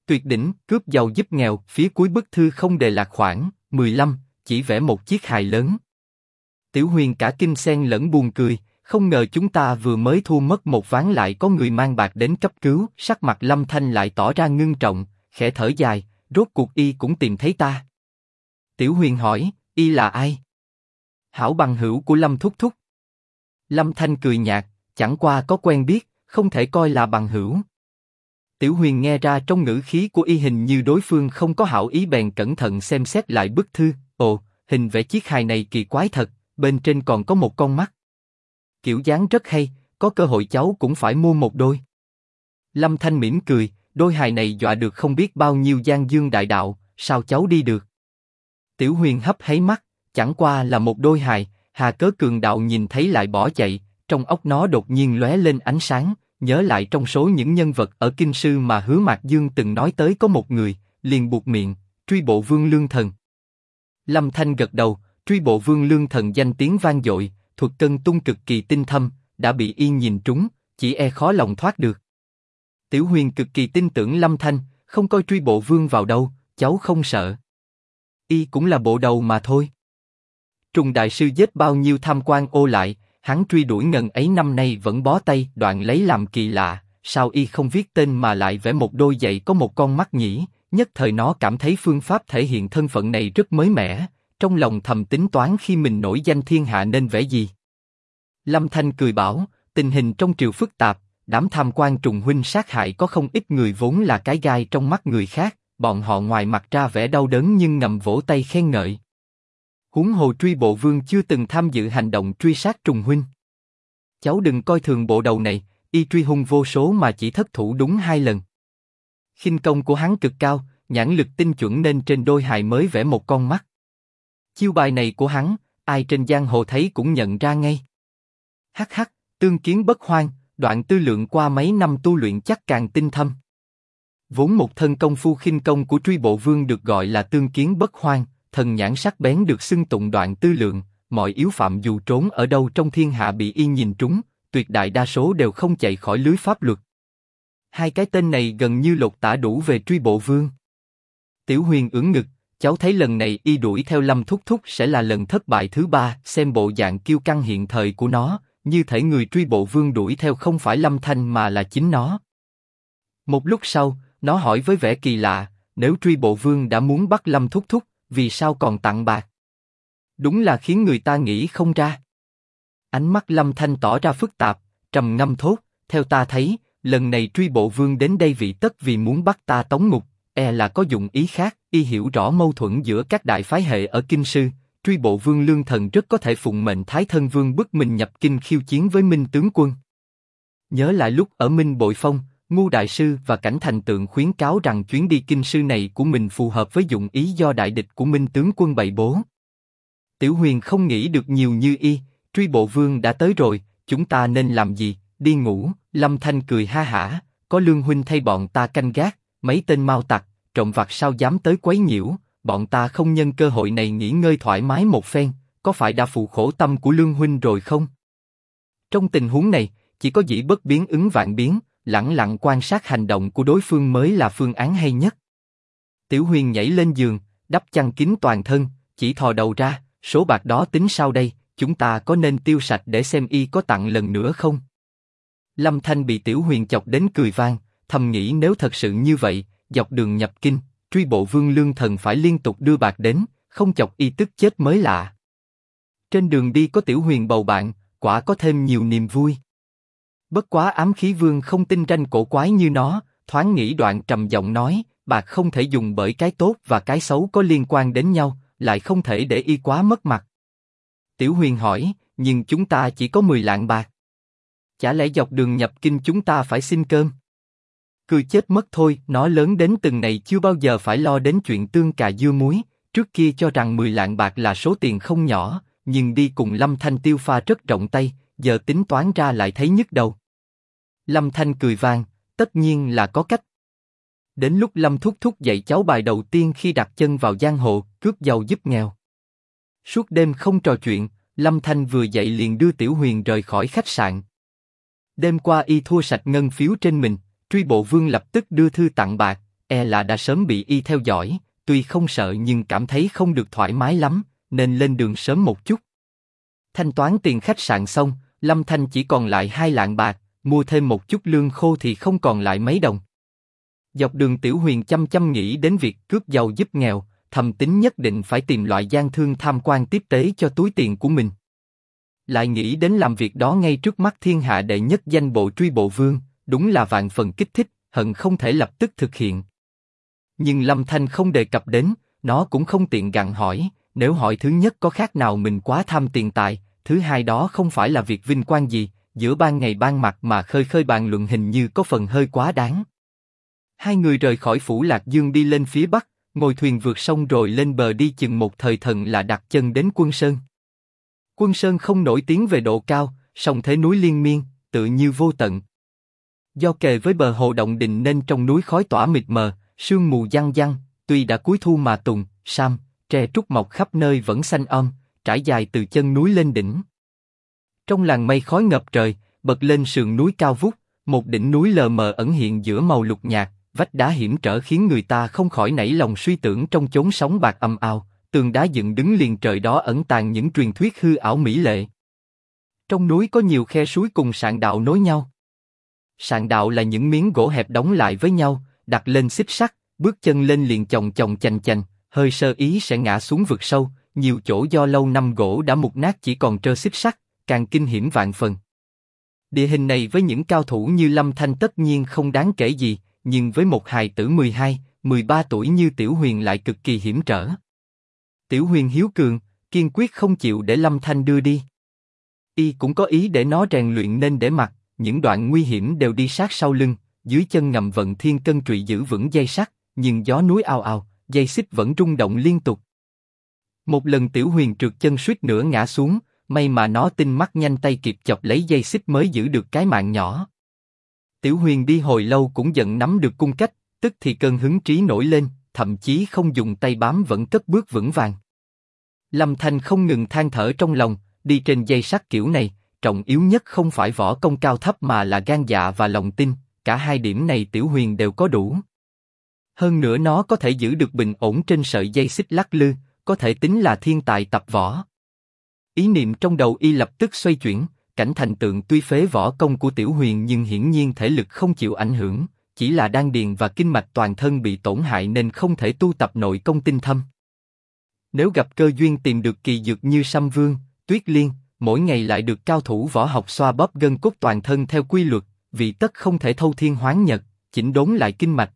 Tuyệt đỉnh, cướp giàu giúp nghèo, phía cuối bức thư không đề lạc khoản, 15, chỉ vẽ một chiếc hài lớn. Tiểu Huyền cả kinh xen lẫn buồn cười, không ngờ chúng ta vừa mới thua mất một ván lại có người mang bạc đến cấp cứu, sắc mặt Lâm Thanh lại tỏ ra ngưng trọng, khẽ thở dài, rốt cuộc y cũng tìm thấy ta. Tiểu Huyền hỏi, y là ai? Hảo bằng hữu của Lâm thúc thúc. Lâm Thanh cười nhạt, chẳng qua có quen biết, không thể coi là bằng hữu. Tiểu Huyền nghe ra trong ngữ khí của y hình như đối phương không có hảo ý bèn cẩn thận xem xét lại bức thư. Ồ, hình vẽ chiếc hài này kỳ quái thật, bên trên còn có một con mắt. Kiểu dáng rất hay, có cơ hội cháu cũng phải mua một đôi. Lâm Thanh mỉm cười, đôi hài này dọa được không biết bao nhiêu giang dương đại đạo, sao cháu đi được? Tiểu Huyền hấp háy mắt, chẳng qua là một đôi hài, hà cớ cường đạo nhìn thấy lại bỏ chạy, trong óc nó đột nhiên lóe lên ánh sáng, nhớ lại trong số những nhân vật ở kinh sư mà Hứa Mạc Dương từng nói tới có một người, liền buột miệng, Truy Bộ Vương Lương Thần. Lâm Thanh gật đầu, Truy Bộ Vương Lương Thần danh tiếng vang dội, thuật cân tung cực kỳ tinh thâm, đã bị y nhìn trúng, chỉ e khó lòng thoát được. Tiểu Huyền cực kỳ tin tưởng Lâm Thanh, không coi Truy Bộ Vương vào đâu, cháu không sợ. Y cũng là bộ đầu mà thôi. Trùng đại sư giết bao nhiêu tham quan ô lại, hắn truy đuổi ngần ấy năm nay vẫn bó tay, đoạn lấy làm kỳ lạ, sao y không viết tên mà lại vẽ một đôi giày có một con mắt nhỉ? Nhất thời nó cảm thấy phương pháp thể hiện thân phận này rất mới mẻ, trong lòng thầm tính toán khi mình nổi danh thiên hạ nên vẽ gì. Lâm Thanh cười bảo, tình hình trong triều phức tạp, đám tham quan trùng huynh sát hại có không ít người vốn là cái gai trong mắt người khác, bọn họ ngoài mặt ra vẻ đau đớn nhưng ngầm vỗ tay khen ngợi. Huống hồ Truy Bộ Vương chưa từng tham dự hành động truy sát trùng huynh. Cháu đừng coi thường bộ đầu này, y truy hung vô số mà chỉ thất thủ đúng 2 lần. Khinh công của hắn cực cao, nhãn lực tinh chuẩn nên trên đôi hài mới vẽ một con mắt. Chiêu bài này của hắn, ai trên giang hồ thấy cũng nhận ra ngay. Hắc hắc, tương kiến bất hoang, đoạn tư lượng qua mấy năm tu luyện chắc càng tinh thâm. Vốn một thân công phu khinh công của Truy Bộ Vương được gọi là tương kiến bất hoang, thần nhãn sắc bén được xưng tụng đoạn tư lượng, mọi yếu phạm dù trốn ở đâu trong thiên hạ bị y nhìn trúng, tuyệt đại đa số đều không chạy khỏi lưới pháp luật. Hai cái tên này gần như lột tả đủ về Truy Bộ Vương. Tiểu Huyền ưỡn ngực, cháu thấy lần này y đuổi theo Lâm thúc thúc sẽ là lần thất bại thứ 3, xem bộ dạng kiêu căng hiện thời của nó, như thể người Truy Bộ Vương đuổi theo không phải Lâm Thanh mà là chính nó. Một lúc sau, nó hỏi với vẻ kỳ lạ, nếu Truy Bộ Vương đã muốn bắt Lâm thúc thúc, vì sao còn tặng bạc? Đúng là khiến người ta nghĩ không ra. Ánh mắt Lâm Thanh tỏ ra phức tạp, trầm ngâm thốt, theo ta thấy, lần này Truy Bộ Vương đến đây vị tất vì muốn bắt ta tống ngục, e là có dụng ý khác. Y hiểu rõ mâu thuẫn giữa các đại phái hệ ở kinh sư, Truy Bộ Vương Lương Thần rất có thể phụng mệnh Thái Thân Vương bức mình nhập kinh khiêu chiến với Minh tướng quân. Nhớ lại lúc ở Minh Bội Phong, Ngưu đại sư và Cảnh Thành Tượng khuyến cáo rằng chuyến đi kinh sư này của mình phù hợp với dụng ý do đại địch của Minh tướng quân bày bố. Tiểu Huyền không nghĩ được nhiều như y, Truy Bộ Vương đã tới rồi, chúng ta nên làm gì? Đi ngủ. Lâm Thanh cười ha hả, có Lương huynh thay bọn ta canh gác, mấy tên mao tặc, trộm vặt sao dám tới quấy nhiễu, bọn ta không nhân cơ hội này nghỉ ngơi thoải mái một phen, có phải đã phụ khổ tâm của Lương huynh rồi không? Trong tình huống này, chỉ có dĩ bất biến ứng vạn biến, lẳng lặng quan sát hành động của đối phương mới là phương án hay nhất. Tiểu Huyền nhảy lên giường, đắp chăn kín toàn thân, chỉ thò đầu ra, số bạc đó tính sao đây, chúng ta có nên tiêu sạch để xem y có tặng lần nữa không? Lâm Thanh bị Tiểu Huyền chọc đến cười vang, thầm nghĩ nếu thật sự như vậy, dọc đường nhập kinh, Truy Bộ Vương Lương Thần phải liên tục đưa bạc đến, không chọc y tức chết mới lạ. Trên đường đi có Tiểu Huyền bầu bạn, quả có thêm nhiều niềm vui. Bất quá Ám Khí Vương không tin ranh cổ quái như nó, thoáng nghĩ đoạn trầm giọng nói, bạc không thể dùng bởi cái tốt và cái xấu có liên quan đến nhau, lại không thể để y quá mất mặt. Tiểu Huyền hỏi, nhưng chúng ta chỉ có 10 lạng bạc. Chả lẽ dọc đường nhập kinh chúng ta phải xin cơm? Cười chết mất thôi, nó lớn đến từng này chưa bao giờ phải lo đến chuyện tương cà dưa muối, trước kia cho rằng 10 lạng bạc là số tiền không nhỏ, nhưng đi cùng Lâm Thanh tiêu pha rất rộng tay, giờ tính toán ra lại thấy nhức đầu. Lâm Thanh cười vang, tất nhiên là có cách. Đến lúc Lâm thúc thúc dạy cháu bài đầu tiên khi đặt chân vào giang hồ, cướp giàu giúp nghèo. Suốt đêm không trò chuyện, Lâm Thanh vừa dậy liền đưa Tiểu Huyền rời khỏi khách sạn. Đêm qua y thua sạch ngân phiếu trên mình, Truy Bộ Vương lập tức đưa thư tặng bạc, là đã sớm bị y theo dõi, tuy không sợ nhưng cảm thấy không được thoải mái lắm, nên lên đường sớm một chút. Thanh toán tiền khách sạn xong, Lâm Thanh chỉ còn lại 2 lạng bạc, mua thêm một chút lương khô thì không còn lại mấy đồng. Dọc đường Tiểu Huyền chăm chăm nghĩ đến việc cướp giàu giúp nghèo, thầm tính nhất định phải tìm loại gian thương tham quan tiếp tế cho túi tiền của mình. Lại nghĩ đến làm việc đó ngay trước mắt thiên hạ đệ nhất danh bộ truy bộ vương, đúng là vạn phần kích thích, hận không thể lập tức thực hiện. Nhưng Lâm Thanh không đề cập đến, nó cũng không tiện gặng hỏi, nếu hỏi thứ nhất có khác nào mình quá tham tiền tài, thứ hai đó không phải là việc vinh quang gì, giữa ban ngày ban mặt mà khơi khơi bàn luận hình như có phần hơi quá đáng. Hai người rời khỏi phủ Lạc Dương đi lên phía bắc, ngồi thuyền vượt sông rồi lên bờ đi chừng một thời thần là đặt chân đến Quân Sơn. Quân Sơn không nổi tiếng về độ cao, song thế núi liên miên, tự như vô tận. Do kề với bờ hồ Động Đình nên trong núi khói tỏa mịt mờ, sương mù giăng giăng, tuy đã cuối thu mà tùng, sam, tre trúc mọc khắp nơi vẫn xanh trải dài từ chân núi lên đỉnh. Trong làn mây khói ngập trời, bật lên sườn núi cao vút, một đỉnh núi lờ mờ ẩn hiện giữa màu lục nhạt, vách đá hiểm trở khiến người ta không khỏi nảy lòng suy tưởng trong chốn sóng bạc ầm ào, tường đá dựng đứng liền trời đó ẩn tàng những truyền thuyết hư ảo mỹ lệ. Trong núi có nhiều khe suối cùng sạn đạo nối nhau. Sạn đạo là những miếng gỗ hẹp đóng lại với nhau, đặt lên xích sắt, bước chân lên liền chồng chồng chành chành, hơi sơ ý sẽ ngã xuống vực sâu. Nhiều chỗ do lâu năm gỗ đã mục nát chỉ còn trơ xích sắt, càng kinh hiểm vạn phần. Địa hình này với những cao thủ như Lâm Thanh tất nhiên không đáng kể gì, nhưng với một hài tử 12, 13 tuổi như Tiểu Huyền lại cực kỳ hiểm trở. Tiểu Huyền hiếu cường, kiên quyết không chịu để Lâm Thanh đưa đi. Y cũng có ý để nó rèn luyện nên để mặc, những đoạn nguy hiểm đều đi sát sau lưng, dưới chân ngầm vận thiên cân trụy giữ vững dây sắt, nhưng gió núi ào ào, dây xích vẫn rung động liên tục. Một lần Tiểu Huyền trượt chân suýt nữa ngã xuống, may mà nó tinh mắt nhanh tay kịp chọc lấy dây xích mới giữ được cái mạng nhỏ. Tiểu Huyền đi hồi lâu cũng giận nắm được cung cách, tức thì cơn hứng trí nổi lên, thậm chí không dùng tay bám vẫn cất bước vững vàng. Lâm Thanh không ngừng than thở trong lòng, đi trên dây sắt kiểu này, trọng yếu nhất không phải võ công cao thấp mà là gan dạ và lòng tin, cả hai điểm này Tiểu Huyền đều có đủ. Hơn nữa nó có thể giữ được bình ổn trên sợi dây xích lắc lư, có thể tính là thiên tài tập võ. Ý niệm trong đầu y lập tức xoay chuyển, cảnh thành tượng tuy phế võ công của Tiểu Huyền nhưng hiển nhiên thể lực không chịu ảnh hưởng, chỉ là đan điền và kinh mạch toàn thân bị tổn hại nên không thể tu tập nội công tinh thâm. Nếu gặp cơ duyên tìm được kỳ dược như Sâm Vương, Tuyết Liên, mỗi ngày lại được cao thủ võ học xoa bóp gân cốt toàn thân theo quy luật, vì tất không thể thâu thiên hoán nhật, chỉnh đốn lại kinh mạch.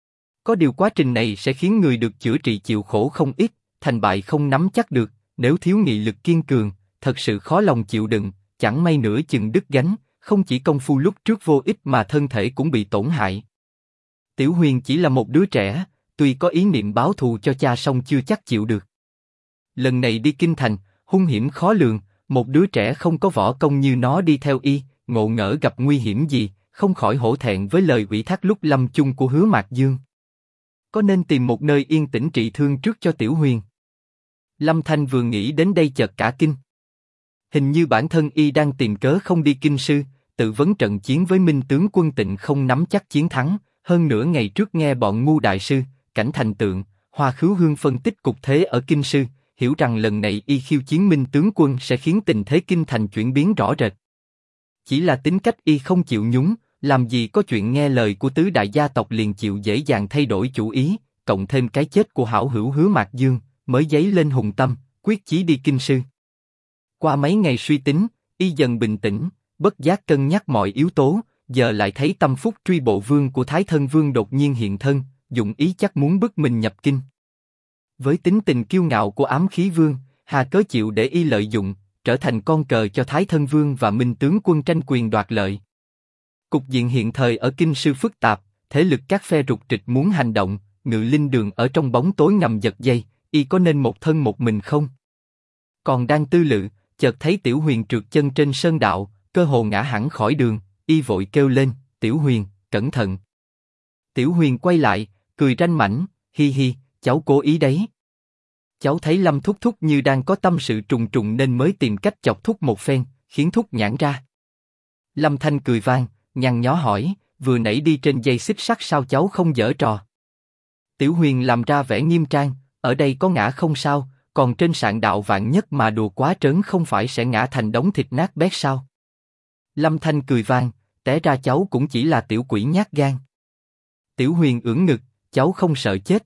Có điều quá trình này sẽ khiến người được chữa trị chịu khổ không ít, thành bại không nắm chắc được, nếu thiếu nghị lực kiên cường, thật sự khó lòng chịu đựng, chẳng may nửa chừng đứt gánh, không chỉ công phu lúc trước vô ích mà thân thể cũng bị tổn hại. Tiểu Huyền chỉ là một đứa trẻ, tuy có ý niệm báo thù cho cha song chưa chắc chịu được. Lần này đi kinh thành, hung hiểm khó lường, một đứa trẻ không có võ công như nó đi theo y, ngộ ngỡ gặp nguy hiểm gì, không khỏi hổ thẹn với lời ủy thác lúc lâm chung của Hứa Mạc Dương. Có nên tìm một nơi yên tĩnh trị thương trước cho Tiểu Huyền? Lâm Thanh vừa nghĩ đến đây chợt cả kinh. Hình như bản thân y đang tìm cớ không đi kinh sư, tự vấn trận chiến với Minh tướng quân Tịnh không nắm chắc chiến thắng. Hơn nữa ngày trước nghe bọn ngu đại sư, Cảnh Thành Tượng, Hoa Khứu Hương phân tích cục thế ở kinh sư, hiểu rằng lần này y khiêu chiến Minh tướng quân sẽ khiến tình thế kinh thành chuyển biến rõ rệt. Chỉ là tính cách y không chịu nhún, làm gì có chuyện nghe lời của tứ đại gia tộc liền chịu dễ dàng thay đổi chủ ý, cộng thêm cái chết của hảo hữu Hứa Mạc Dương, mới dấy lên hùng tâm, quyết chí đi kinh sư. Qua mấy ngày suy tính, y dần bình tĩnh, bất giác cân nhắc mọi yếu tố, giờ lại thấy tâm phúc truy bộ vương của Thái Thân Vương đột nhiên hiện thân, dụng ý chắc muốn bức mình nhập kinh. Với tính tình kiêu ngạo của Ám Khí Vương, hà cớ chịu để y lợi dụng, trở thành con cờ cho Thái Thân Vương và Minh tướng quân tranh quyền đoạt lợi. Cục diện hiện thời ở kinh sư phức tạp, thế lực các phe rục rịch muốn hành động, Ngự Linh Đường ở trong bóng tối ngầm giật dây, y có nên một thân một mình không? Còn đang tư lự, chợt thấy Tiểu Huyền trượt chân trên sơn đạo, cơ hồ ngã hẳn khỏi đường, y vội kêu lên, Tiểu Huyền, cẩn thận. Tiểu Huyền quay lại, cười ranh mãnh, hi hi, cháu cố ý đấy. Cháu thấy Lâm thúc thúc như đang có tâm sự trùng trùng nên mới tìm cách chọc thúc một phen, khiến thúc nhãn ra. Lâm Thanh cười vang, nhăn nhó hỏi, vừa nãy đi trên dây xích sắt sao cháu không giở trò? Tiểu Huyền làm ra vẻ nghiêm trang, ở đây có ngã không sao, còn trên sạn đạo vạn nhất mà đùa quá trớn không phải sẽ ngã thành đống thịt nát bét sao? Lâm Thanh cười vang, té ra cháu cũng chỉ là tiểu quỷ nhát gan. Tiểu Huyền ưỡn ngực, cháu không sợ chết.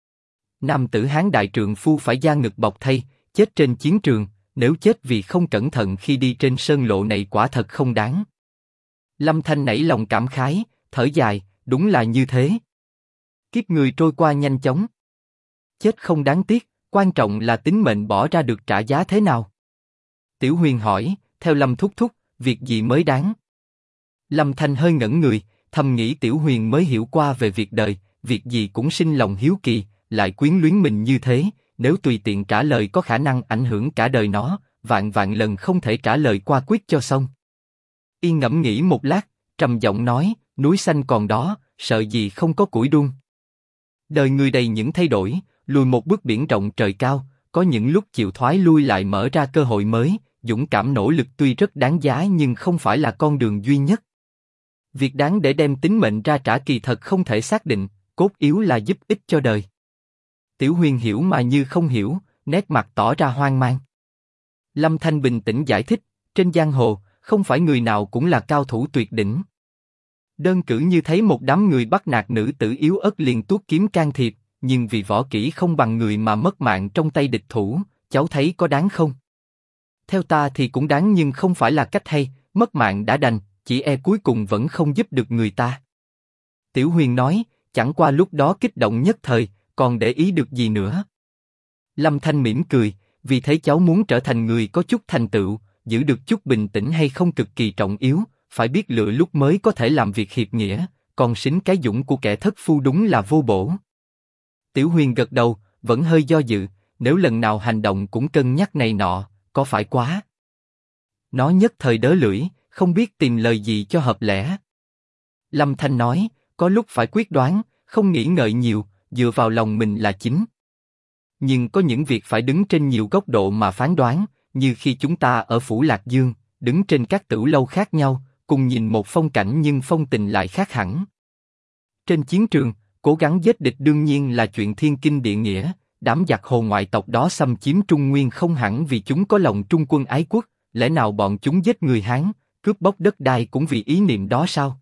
Nam tử Hán đại trượng phu phải da ngực bọc thây, chết trên chiến trường, nếu chết vì không cẩn thận khi đi trên sơn lộ này quả thật không đáng. Lâm Thanh nảy lòng cảm khái, thở dài, đúng là như thế. Kiếp người trôi qua nhanh chóng. Chết không đáng tiếc, quan trọng là tính mệnh bỏ ra được trả giá thế nào. Tiểu Huyền hỏi, theo Lâm thúc thúc, việc gì mới đáng? Lâm Thanh hơi ngẩn người, thầm nghĩ Tiểu Huyền mới hiểu qua về việc đời, việc gì cũng sinh lòng hiếu kỳ, lại quyến luyến mình như thế, nếu tùy tiện trả lời có khả năng ảnh hưởng cả đời nó, vạn vạn lần không thể trả lời qua quyết cho xong. Y ngẫm nghĩ một lát, trầm giọng nói, núi xanh còn đó, sợ gì không có củi đun. Đời người đầy những thay đổi, lùi một bước biển rộng trời cao, có những lúc chịu thoái lui lại mở ra cơ hội mới, dũng cảm nỗ lực tuy rất đáng giá nhưng không phải là con đường duy nhất. Việc đáng để đem tính mệnh ra trả kỳ thật không thể xác định, cốt yếu là giúp ích cho đời. Tiểu Huyền hiểu mà như không hiểu, nét mặt tỏ ra hoang mang. Lâm Thanh bình tĩnh giải thích, trên giang hồ, không phải người nào cũng là cao thủ tuyệt đỉnh. Đơn cử như thấy một đám người bắt nạt nữ tử yếu ớt liền tuốt kiếm can thiệp, nhưng vì võ kỹ không bằng người mà mất mạng trong tay địch thủ, cháu thấy có đáng không? Theo ta thì cũng đáng nhưng không phải là cách hay, mất mạng đã đành, chỉ e cuối cùng vẫn không giúp được người ta. Tiểu Huyền nói, chẳng qua lúc đó kích động nhất thời, còn để ý được gì nữa. Lâm Thanh mỉm cười, vì thấy cháu muốn trở thành người có chút thành tựu, giữ được chút bình tĩnh hay không cực kỳ trọng yếu, phải biết lựa lúc mới có thể làm việc hiệp nghĩa, còn xính cái dũng của kẻ thất phu đúng là vô bổ. Tiểu Huyền gật đầu, vẫn hơi do dự, nếu lần nào hành động cũng cân nhắc này nọ, có phải quá? Nó nhất thời đớ lưỡi, không biết tìm lời gì cho hợp lẽ. Lâm Thanh nói, có lúc phải quyết đoán, không nghĩ ngợi nhiều, dựa vào lòng mình là chính. Nhưng có những việc phải đứng trên nhiều góc độ mà phán đoán, như khi chúng ta ở Phủ Lạc Dương, đứng trên các tửu lâu khác nhau, cùng nhìn một phong cảnh nhưng phong tình lại khác hẳn. Trên chiến trường, cố gắng giết địch đương nhiên là chuyện thiên kinh địa nghĩa, đám giặc hồ ngoại tộc đó xâm chiếm Trung Nguyên không hẳn vì chúng có lòng trung quân ái quốc, lẽ nào bọn chúng giết người Hán, cướp bóc đất đai cũng vì ý niệm đó sao?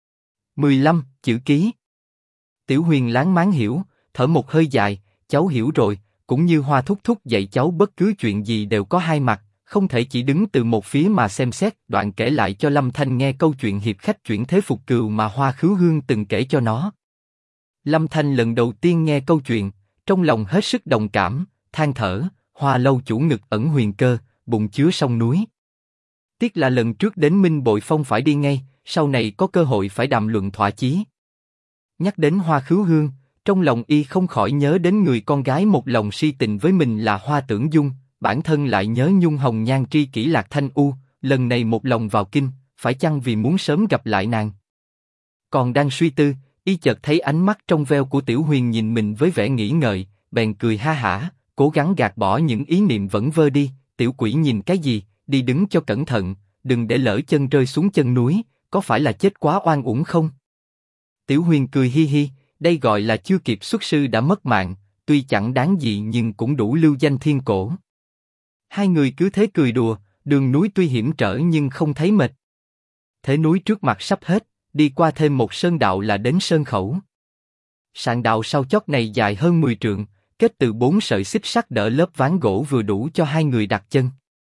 15. Chữ ký. Tiểu Huyền láng máng hiểu, thở một hơi dài, cháu hiểu rồi, cũng như Hoa thúc thúc dạy cháu bất cứ chuyện gì đều có hai mặt, không thể chỉ đứng từ một phía mà xem xét. Đoạn kể lại cho Lâm Thanh nghe câu chuyện hiệp khách chuyển thế phục cừu mà Hoa Khứu Hương từng kể cho nó. Lâm Thanh lần đầu tiên nghe câu chuyện, trong lòng hết sức đồng cảm, than thở, Hoa lâu chủ ngực ẩn huyền cơ, bụng chứa sông núi. Tiếc là lần trước đến Minh Bội Phong phải đi ngay, sau này có cơ hội phải đàm luận thỏa chí. Nhắc đến Hoa Khứu Hương, trong lòng y không khỏi nhớ đến người con gái một lòng si tình với mình là Hoa Tưởng Dung, bản thân lại nhớ nhung hồng nhan tri kỷ Lạc Thanh U, lần này một lòng vào kinh, phải chăng vì muốn sớm gặp lại nàng? Còn đang suy tư, y chợt thấy ánh mắt trong veo của Tiểu Huyền nhìn mình với vẻ nghĩ ngợi, bèn cười ha hả, cố gắng gạt bỏ những ý niệm vẩn vơ đi. Tiểu quỷ nhìn cái gì, đi đứng cho cẩn thận, đừng để lỡ chân rơi xuống chân núi, có phải là chết quá oan uổng không? Tiểu Huyền cười hi hi, đây gọi là chưa kịp xuất sư đã mất mạng, tuy chẳng đáng gì nhưng cũng đủ lưu danh thiên cổ. Hai người cứ thế cười đùa, đường núi tuy hiểm trở nhưng không thấy mệt. Thế núi trước mặt sắp hết, đi qua thêm một sơn đạo là đến sơn khẩu. Sạn đạo sau chót này dài hơn 10 trượng, kết từ 4 sợi xích sắt đỡ lớp ván gỗ vừa đủ cho hai người đặt chân.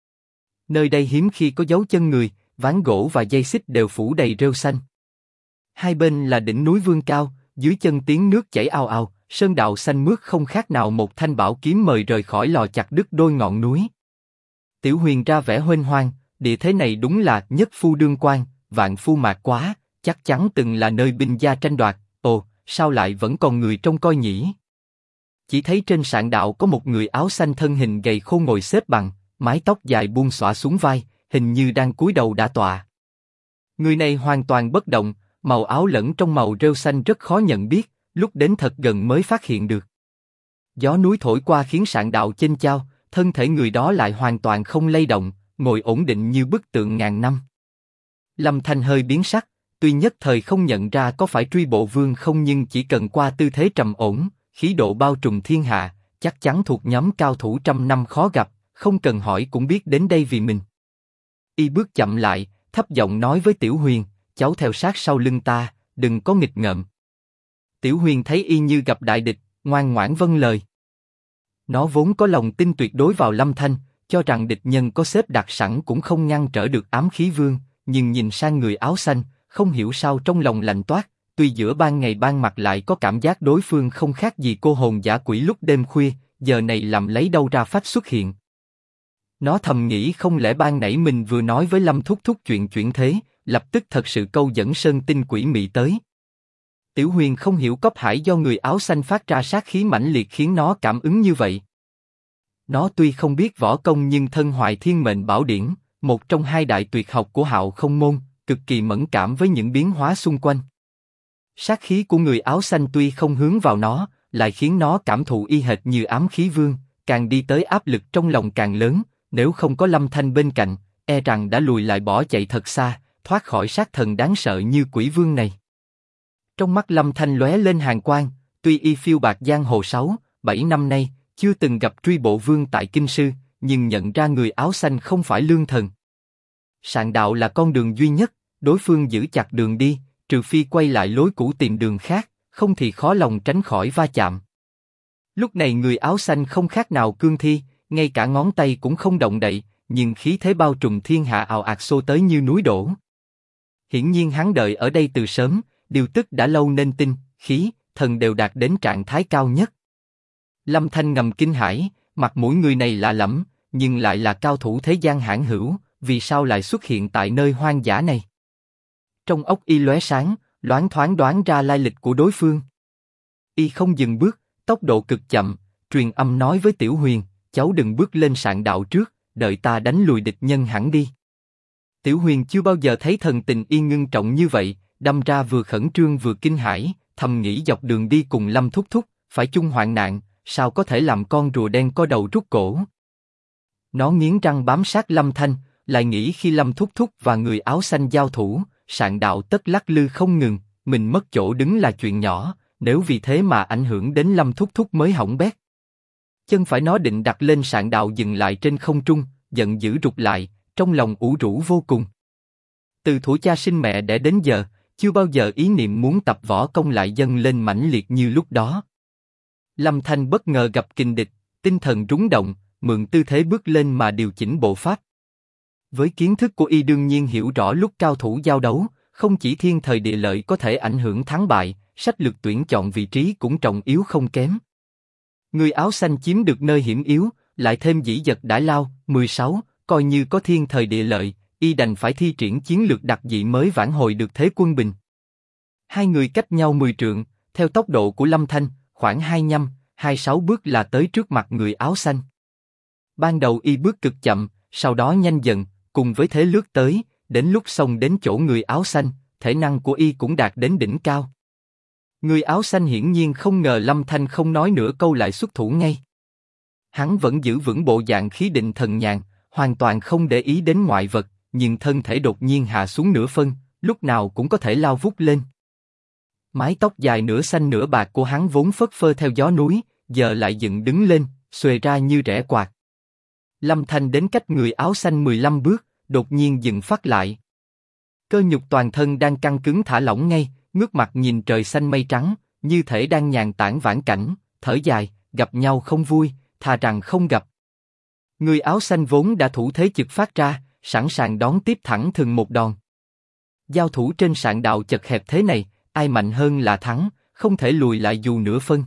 Nơi đây hiếm khi có dấu chân người, ván gỗ và dây xích đều phủ đầy rêu xanh. Hai bên là đỉnh núi vươn cao, dưới chân tiếng nước chảy ào ào, sơn đạo xanh mướt không khác nào một thanh bảo kiếm mời rời khỏi lò chặt đứt đôi ngọn núi. Tiểu Huyền ra vẻ huênh hoang, địa thế này đúng là nhất phu đương quan, vạn phu mạc quá, chắc chắn từng là nơi binh gia tranh đoạt. Ồ, sao lại vẫn còn người trông coi nhỉ? Chỉ thấy trên sạn đạo có một người áo xanh thân hình gầy khô ngồi xếp bằng, mái tóc dài buông xõa xuống vai, hình như đang cúi đầu đả tọa. Người này hoàn toàn bất động, màu áo lẫn trong màu rêu xanh rất khó nhận biết, lúc đến thật gần mới phát hiện được. Gió núi thổi qua khiến sạn đạo chênh chao, thân thể người đó lại hoàn toàn không lay động, ngồi ổn định như bức tượng ngàn năm. Lâm Thanh hơi biến sắc, tuy nhất thời không nhận ra có phải Truy Bộ Vương không nhưng chỉ cần qua tư thế trầm ổn, khí độ bao trùm thiên hạ, chắc chắn thuộc nhóm cao thủ trăm năm khó gặp, không cần hỏi cũng biết đến đây vì mình. Y bước chậm lại, thấp giọng nói với Tiểu Huyền, cháu theo sát sau lưng ta, đừng có nghịch ngợm. Tiểu Huyền thấy Y như gặp đại địch, ngoan ngoãn vâng lời. Nó vốn có lòng tin tuyệt đối vào Lâm Thanh, cho rằng địch nhân có xếp đặt sẵn cũng không ngăn trở được ám khí vương, nhưng nhìn sang người áo xanh, không hiểu sao trong lòng lạnh toát, tuy giữa ban ngày ban mặt lại có cảm giác đối phương không khác gì cô hồn dã quỷ lúc đêm khuya, giờ này làm lấy đâu ra phách xuất hiện. Nó thầm nghĩ không lẽ ban nãy mình vừa nói với Lâm Thúc Thúc chuyện chuyển thế, lập tức thật sự câu dẫn sơn tinh quỷ mị tới. Tiểu Huyền không hiểu cốc hải do người áo xanh phát ra sát khí mãnh liệt khiến nó cảm ứng như vậy. Nó tuy không biết võ công nhưng thân Hoài Thiên Mệnh Bảo Điển, một trong hai đại tuyệt học của Hạo Không Môn, cực kỳ mẫn cảm với những biến hóa xung quanh. Sát khí của người áo xanh tuy không hướng vào nó, lại khiến nó cảm thụ y hệt như ám khí vương, càng đi tới áp lực trong lòng càng lớn, nếu không có Lâm Thanh bên cạnh, e rằng đã lùi lại bỏ chạy thật xa, thoát khỏi sát thần đáng sợ như quỷ vương này. Trong mắt Lâm Thanh lóe lên hàn quang, tuy y phiêu bạt giang hồ 6-7 năm nay, chưa từng gặp truy bộ vương tại kinh sư, nhưng nhận ra người áo xanh không phải lương thần. Sạn đạo là con đường duy nhất, đối phương giữ chặt đường đi, trừ phi quay lại lối cũ tìm đường khác, không thì khó lòng tránh khỏi va chạm. Lúc này người áo xanh không khác nào cương thi, ngay cả ngón tay cũng không động đậy, nhưng khí thế bao trùm thiên hạ ào ạt xô tới như núi đổ. Hiển nhiên hắn đợi ở đây từ sớm, điều tức đã lâu nên tinh, khí, thần đều đạt đến trạng thái cao nhất. Lâm Thanh ngầm kinh hãi, mặt mũi người này lạ lẫm, nhưng lại là cao thủ thế gian hãn hữu, vì sao lại xuất hiện tại nơi hoang dã này? Trong óc y lóe sáng, loáng thoáng đoán ra lai lịch của đối phương. Y không dừng bước, tốc độ cực chậm, truyền âm nói với Tiểu Huyền, cháu đừng bước lên sạn đạo trước, đợi ta đánh lùi địch nhân hẳn đi. Tiểu Huyền chưa bao giờ thấy thần tình y ngưng trọng như vậy, đâm ra vừa khẩn trương vừa kinh hãi, thầm nghĩ dọc đường đi cùng Lâm Thúc Thúc, phải chung hoạn nạn, sao có thể làm con rùa đen có đầu rút cổ. Nó nghiến răng bám sát Lâm Thanh, lại nghĩ khi Lâm Thúc Thúc và người áo xanh giao thủ, sạn đạo tất lắc lư không ngừng, mình mất chỗ đứng là chuyện nhỏ, nếu vì thế mà ảnh hưởng đến Lâm Thúc Thúc mới hỏng bét. Chân phải nó định đặt lên sạn đạo dừng lại trên không trung, giận dữ rụt lại, trong lòng ủ rũ vô cùng. Từ thuở cha sinh mẹ đẻ đến giờ, chưa bao giờ ý niệm muốn tập võ công lại dâng lên mãnh liệt như lúc đó. Lâm Thanh bất ngờ gặp kình địch, tinh thần rúng động, mượn tư thế bước lên mà điều chỉnh bộ pháp. Với kiến thức của y đương nhiên hiểu rõ lúc cao thủ giao đấu, không chỉ thiên thời địa lợi có thể ảnh hưởng thắng bại, sách lược tuyển chọn vị trí cũng trọng yếu không kém. Người áo xanh chiếm được nơi hiểm yếu, lại thêm dĩ dật đãi lao, 16, coi như có thiên thời địa lợi, y đành phải thi triển chiến lược đặc dị mới vãn hồi được thế quân bình. Hai người cách nhau 10 trượng, theo tốc độ của Lâm Thanh, khoảng 25-26 bước là tới trước mặt người áo xanh. Ban đầu y bước cực chậm, sau đó nhanh dần, cùng với thế lướt tới, đến lúc xông đến chỗ người áo xanh, thể năng của y cũng đạt đến đỉnh cao. Người áo xanh hiển nhiên không ngờ Lâm Thanh không nói nửa câu lại xuất thủ ngay. Hắn vẫn giữ vững bộ dạng khí định thần nhàn, hoàn toàn không để ý đến ngoại vật, nhưng thân thể đột nhiên hạ xuống nửa phân, lúc nào cũng có thể lao vút lên. Mái tóc dài nửa xanh nửa bạc của hắn vốn phất phơ theo gió núi, giờ lại dựng đứng lên, xuề ra như rẽ quạt. Lâm Thanh đến cách người áo xanh 15 bước, đột nhiên dừng phát lại. Cơ nhục toàn thân đang căng cứng thả lỏng ngay, ngước mặt nhìn trời xanh mây trắng, như thể đang nhàn tản vãn cảnh, thở dài, gặp nhau không vui, thà rằng không gặp. Người áo xanh vốn đã thủ thế trực phát ra, sẵn sàng đón tiếp thẳng thừng một đòn. Giao thủ trên sạn đạo chật hẹp thế này, ai mạnh hơn là thắng, không thể lùi lại dù nửa phân.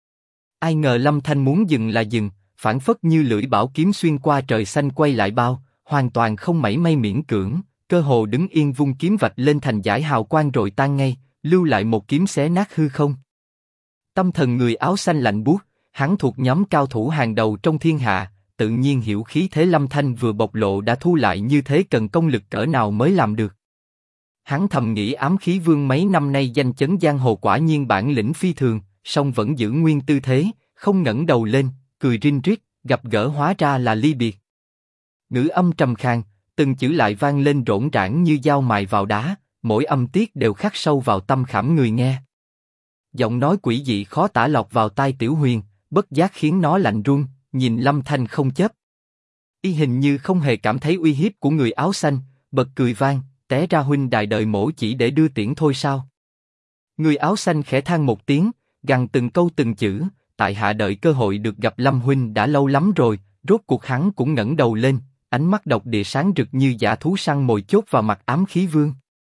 Ai ngờ Lâm Thanh muốn dừng là dừng, phảng phất như lưỡi bảo kiếm xuyên qua trời xanh quay lại bao, hoàn toàn không mảy may miễn cưỡng, cơ hồ đứng yên vung kiếm vạch lên thành dải hào quang rồi tan ngay, lưu lại một kiếm xé nát hư không. Tâm thần người áo xanh lạnh buốt, hắn thuộc nhóm cao thủ hàng đầu trong thiên hạ, tự nhiên hiểu khí thế Lâm Thanh vừa bộc lộ đã thu lại như thế cần công lực cỡ nào mới làm được. Hắn thầm nghĩ ám khí vương mấy năm nay danh chấn giang hồ quả nhiên bản lĩnh phi thường, song vẫn giữ nguyên tư thế, không ngẩng đầu lên, cười rin rít, gặp gỡ hóa ra là ly biệt. Ngữ âm trầm khàn, từng chữ lại vang lên rỗn rãng như dao mài vào đá, mỗi âm tiết đều khắc sâu vào tâm khảm người nghe. Giọng nói quỷ dị khó tả lọt vào tai Tiểu Huyền, bất giác khiến nó lạnh run, nhìn Lâm Thanh không chớp. Y hình như không hề cảm thấy uy hiếp của người áo xanh, bật cười vang, té ra huynh đài đợi mổ chỉ để đưa tiễn thôi sao? Người áo xanh khẽ than một tiếng, gằn từng câu từng chữ, tại hạ đợi cơ hội được gặp Lâm huynh đã lâu lắm rồi. Rốt cuộc hắn cũng ngẩng đầu lên, ánh mắt độc địa sáng rực như dã thú săn mồi chốt vào mặt ám khí vương.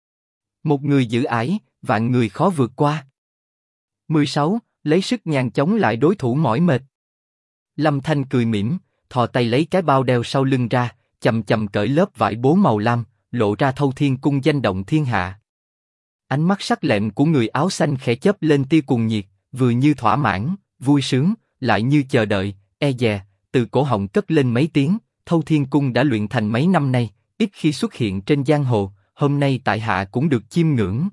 Một người giữ ải, vạn người khó vượt qua. 16. Lấy sức nhàn chống lại đối thủ mỏi mệt. Lâm Thanh cười mỉm, thò tay lấy cái bao đeo sau lưng ra, chậm chậm cởi lớp vải bố màu lam, lộ ra Thâu Thiên Cung danh động thiên hạ. Ánh mắt sắc lẹm của người áo xanh khẽ chớp lên tia cuồng nhiệt, vừa như thỏa mãn, vui sướng, lại như chờ đợi, e dè. Từ cổ họng cất lên mấy tiếng. Thâu Thiên Cung đã luyện thành mấy năm nay, ít khi xuất hiện trên giang hồ, hôm nay tại hạ cũng được chiêm ngưỡng.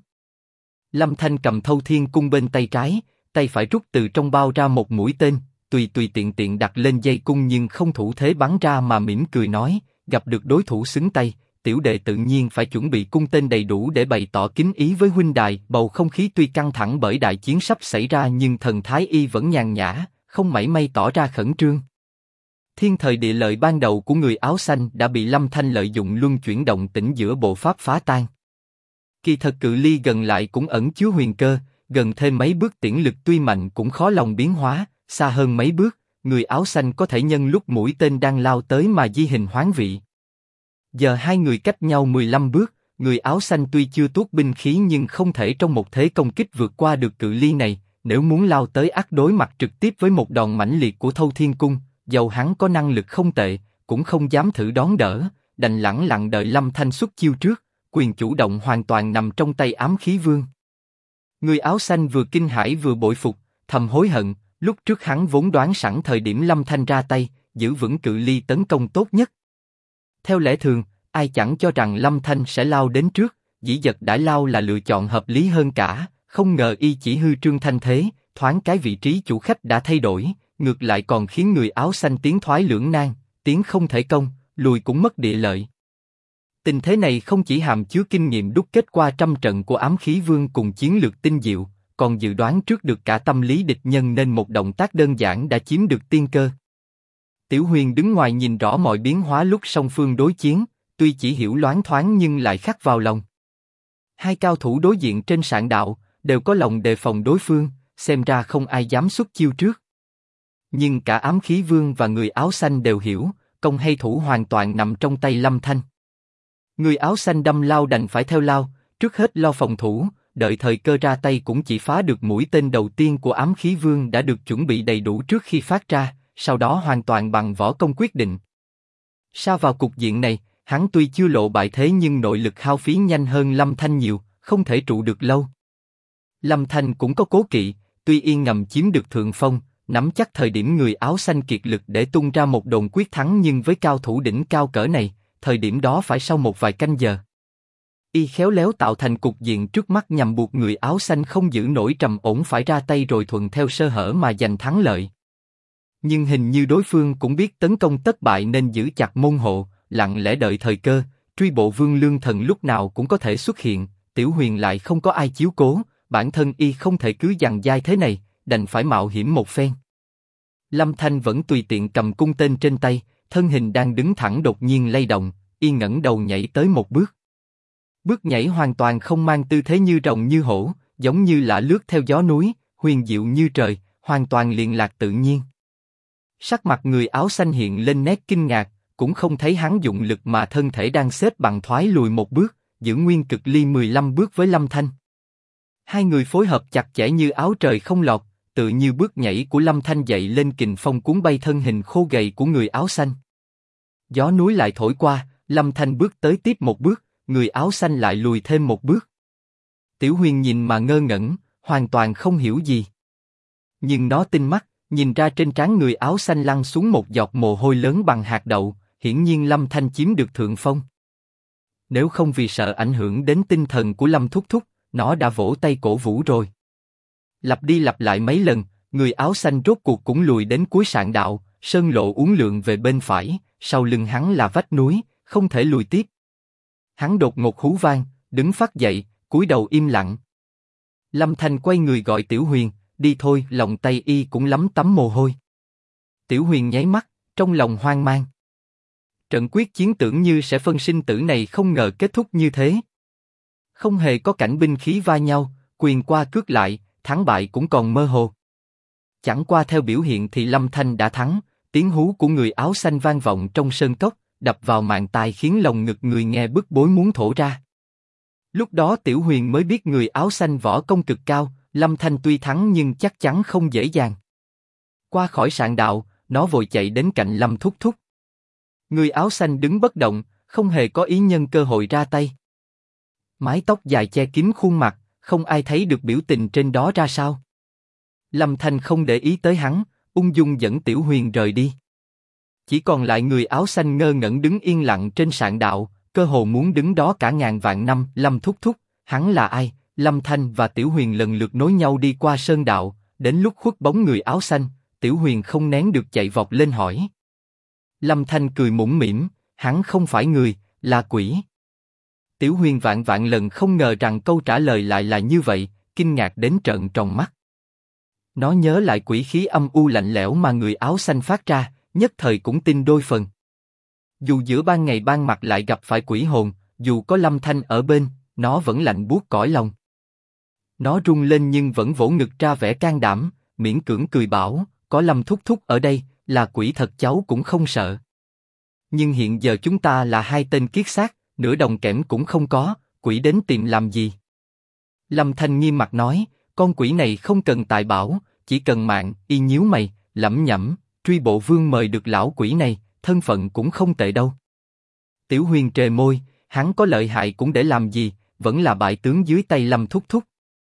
Lâm Thanh cầm Thâu Thiên Cung bên tay trái, tay phải rút từ trong bao ra một mũi tên, tùy tiện tiện đặt lên dây cung nhưng không thủ thế bắn ra mà mỉm cười nói, gặp được đối thủ xứng tay, tiểu đệ tự nhiên phải chuẩn bị cung tên đầy đủ để bày tỏ kính ý với huynh đài. Bầu không khí tuy căng thẳng bởi đại chiến sắp xảy ra nhưng thần thái y vẫn nhàn nhã, không mảy may tỏ ra khẩn trương. Thiên thời địa lợi ban đầu của người áo xanh đã bị Lâm Thanh lợi dụng luân chuyển động tĩnh giữa bộ pháp phá tan. Kỳ thật cự ly gần lại cũng ẩn chứa huyền cơ, gần thêm mấy bước tiễn lực tuy mạnh cũng khó lòng biến hóa, xa hơn mấy bước, người áo xanh có thể nhân lúc mũi tên đang lao tới mà di hình hoán vị. Giờ hai người cách nhau 15 bước, người áo xanh tuy chưa tuốt binh khí nhưng không thể trong một thế công kích vượt qua được cự ly này, nếu muốn lao tới ắt đối mặt trực tiếp với một đòn mãnh liệt của Thâu Thiên Cung. Dầu hắn có năng lực không tệ, cũng không dám thử đón đỡ, đành lẳng lặng đợi Lâm Thanh xuất chiêu trước, quyền chủ động hoàn toàn nằm trong tay ám khí vương. Người áo xanh vừa kinh hãi vừa bội phục, thầm hối hận, lúc trước hắn vốn đoán sẵn thời điểm Lâm Thanh ra tay, giữ vững cự ly tấn công tốt nhất. Theo lẽ thường, ai chẳng cho rằng Lâm Thanh sẽ lao đến trước, dĩ dật đãi lao là lựa chọn hợp lý hơn cả, không ngờ y chỉ hư trương thanh thế, thoáng cái vị trí chủ khách đã thay đổi. Ngược lại còn khiến người áo xanh tiến thoái lưỡng nan, tiến không thể công, lùi cũng mất địa lợi. Tình thế này không chỉ hàm chứa kinh nghiệm đúc kết qua trăm trận của ám khí vương cùng chiến lược tinh diệu, còn dự đoán trước được cả tâm lý địch nhân nên một động tác đơn giản đã chiếm được tiên cơ. Tiểu Huyền đứng ngoài nhìn rõ mọi biến hóa lúc song phương đối chiến, tuy chỉ hiểu loáng thoáng nhưng lại khắc vào lòng. Hai cao thủ đối diện trên sạn đạo đều có lòng đề phòng đối phương, xem ra không ai dám xuất chiêu trước. Nhưng cả ám khí vương và người áo xanh đều hiểu, công hay thủ hoàn toàn nằm trong tay Lâm Thanh. Người áo xanh đâm lao đành phải theo lao, trước hết lo phòng thủ, đợi thời cơ ra tay cũng chỉ phá được mũi tên đầu tiên của ám khí vương đã được chuẩn bị đầy đủ trước khi phát ra, sau đó hoàn toàn bằng võ công quyết định. Sao vào cục diện này, hắn tuy chưa lộ bại thế nhưng nội lực hao phí nhanh hơn Lâm Thanh nhiều, không thể trụ được lâu. Lâm Thanh cũng có cố kỵ, tuy yên ngầm chiếm được thượng phong, nắm chắc thời điểm người áo xanh kiệt lực để tung ra một đòn quyết thắng nhưng với cao thủ đỉnh cao cỡ này, thời điểm đó phải sau một vài canh giờ. Y khéo léo tạo thành cục diện trước mắt nhằm buộc người áo xanh không giữ nổi trầm ổn phải ra tay rồi thuận theo sơ hở mà giành thắng lợi. Nhưng hình như đối phương cũng biết tấn công tất bại nên giữ chặt môn hộ, lặng lẽ đợi thời cơ, truy bộ vương lương thần lúc nào cũng có thể xuất hiện, Tiểu Huyền lại không có ai chiếu cố, bản thân y không thể cứ giằng dai thế này, đành phải mạo hiểm một phen. Lâm Thanh vẫn tùy tiện cầm cung tên trên tay, thân hình đang đứng thẳng đột nhiên lay động, y ngẩng đầu nhảy tới một bước. Bước nhảy hoàn toàn không mang tư thế như rồng như hổ, giống như lả lướt theo gió núi, huyền diệu như trời, hoàn toàn liền lạc tự nhiên. Sắc mặt người áo xanh hiện lên nét kinh ngạc, cũng không thấy hắn dụng lực mà thân thể đang xếp bằng thoái lùi một bước, giữ nguyên cực ly 15 bước với Lâm Thanh. Hai người phối hợp chặt chẽ như áo trời không lọt, tự như bước nhảy của Lâm Thanh dậy lên kình phong cuốn bay thân hình khô gầy của người áo xanh. Gió núi lại thổi qua, Lâm Thanh bước tới tiếp một bước, người áo xanh lại lùi thêm một bước. Tiểu Huyền nhìn mà ngơ ngẩn, hoàn toàn không hiểu gì. Nhưng nó tinh mắt, nhìn ra trên trán người áo xanh lăn xuống một giọt mồ hôi lớn bằng hạt đậu, hiển nhiên Lâm Thanh chiếm được thượng phong. Nếu không vì sợ ảnh hưởng đến tinh thần của Lâm Thúc Thúc, nó đã vỗ tay cổ vũ rồi. Lặp đi lặp lại mấy lần, người áo xanh rốt cuộc cũng lùi đến cuối sạn đạo, sơn lộ uốn lượn về bên phải, sau lưng hắn là vách núi, không thể lùi tiếp. Hắn đột ngột hú vang, đứng phắt dậy, cúi đầu im lặng. Lâm Thanh quay người gọi Tiểu Huyền, đi thôi, lòng tay y cũng lắm tấm mồ hôi. Tiểu Huyền nháy mắt, trong lòng hoang mang. Trận quyết chiến tưởng như sẽ phân sinh tử này không ngờ kết thúc như thế. Không hề có cảnh binh khí va nhau, quyền qua cước lại, thắng bại cũng còn mơ hồ. Chẳng qua theo biểu hiện thì Lâm Thanh đã thắng, tiếng hú của người áo xanh vang vọng trong sơn cốc, đập vào màng tai khiến lòng ngực người nghe bức bối muốn thổ ra. Lúc đó Tiểu Huyền mới biết người áo xanh võ công cực cao, Lâm Thanh tuy thắng nhưng chắc chắn không dễ dàng. Qua khỏi sạn đạo, nó vội chạy đến cạnh Lâm Thúc Thúc. Người áo xanh đứng bất động, không hề có ý nhân cơ hội ra tay. Mái tóc dài che kín khuôn mặt, không ai thấy được biểu tình trên đó ra sao. Lâm Thanh không để ý tới hắn, ung dung dẫn Tiểu Huyền rời đi. Chỉ còn lại người áo xanh ngơ ngẩn đứng yên lặng trên sạn đạo, cơ hồ muốn đứng đó cả ngàn vạn năm. Lâm Thúc Thúc, hắn là ai? Lâm Thanh và Tiểu Huyền lần lượt nối nhau đi qua sơn đạo, đến lúc khuất bóng người áo xanh, Tiểu Huyền không nén được chạy vọt lên hỏi. Lâm Thanh cười mũm mĩm, hắn không phải người, là quỷ. Tiểu Huyền vạn vạn lần không ngờ rằng câu trả lời lại là như vậy, kinh ngạc đến trợn tròn mắt. Nó nhớ lại quỷ khí âm u lạnh lẽo mà người áo xanh phát ra, nhất thời cũng tin đôi phần. Dù giữa ban ngày ban mặt lại gặp phải quỷ hồn, dù có Lâm Thanh ở bên, nó vẫn lạnh buốt cõi lòng. Nó run lên nhưng vẫn vỗ ngực ra vẻ can đảm, miễn cưỡng cười bảo, có Lâm Thúc Thúc ở đây, là quỷ thật cháu cũng không sợ. Nhưng hiện giờ chúng ta là hai tên kiết xác, nửa đồng kẽm cũng không có, quỷ đến tìm làm gì? Lâm Thanh nghiêm mặt nói, con quỷ này không cần tài bảo, chỉ cần mạng. Y nhíu mày, lẩm nhẩm, truy bộ vương mời được lão quỷ này, thân phận cũng không tệ đâu. Tiểu Huyền trề môi, hắn có lợi hại cũng để làm gì, vẫn là bại tướng dưới tay Lâm Thúc Thúc.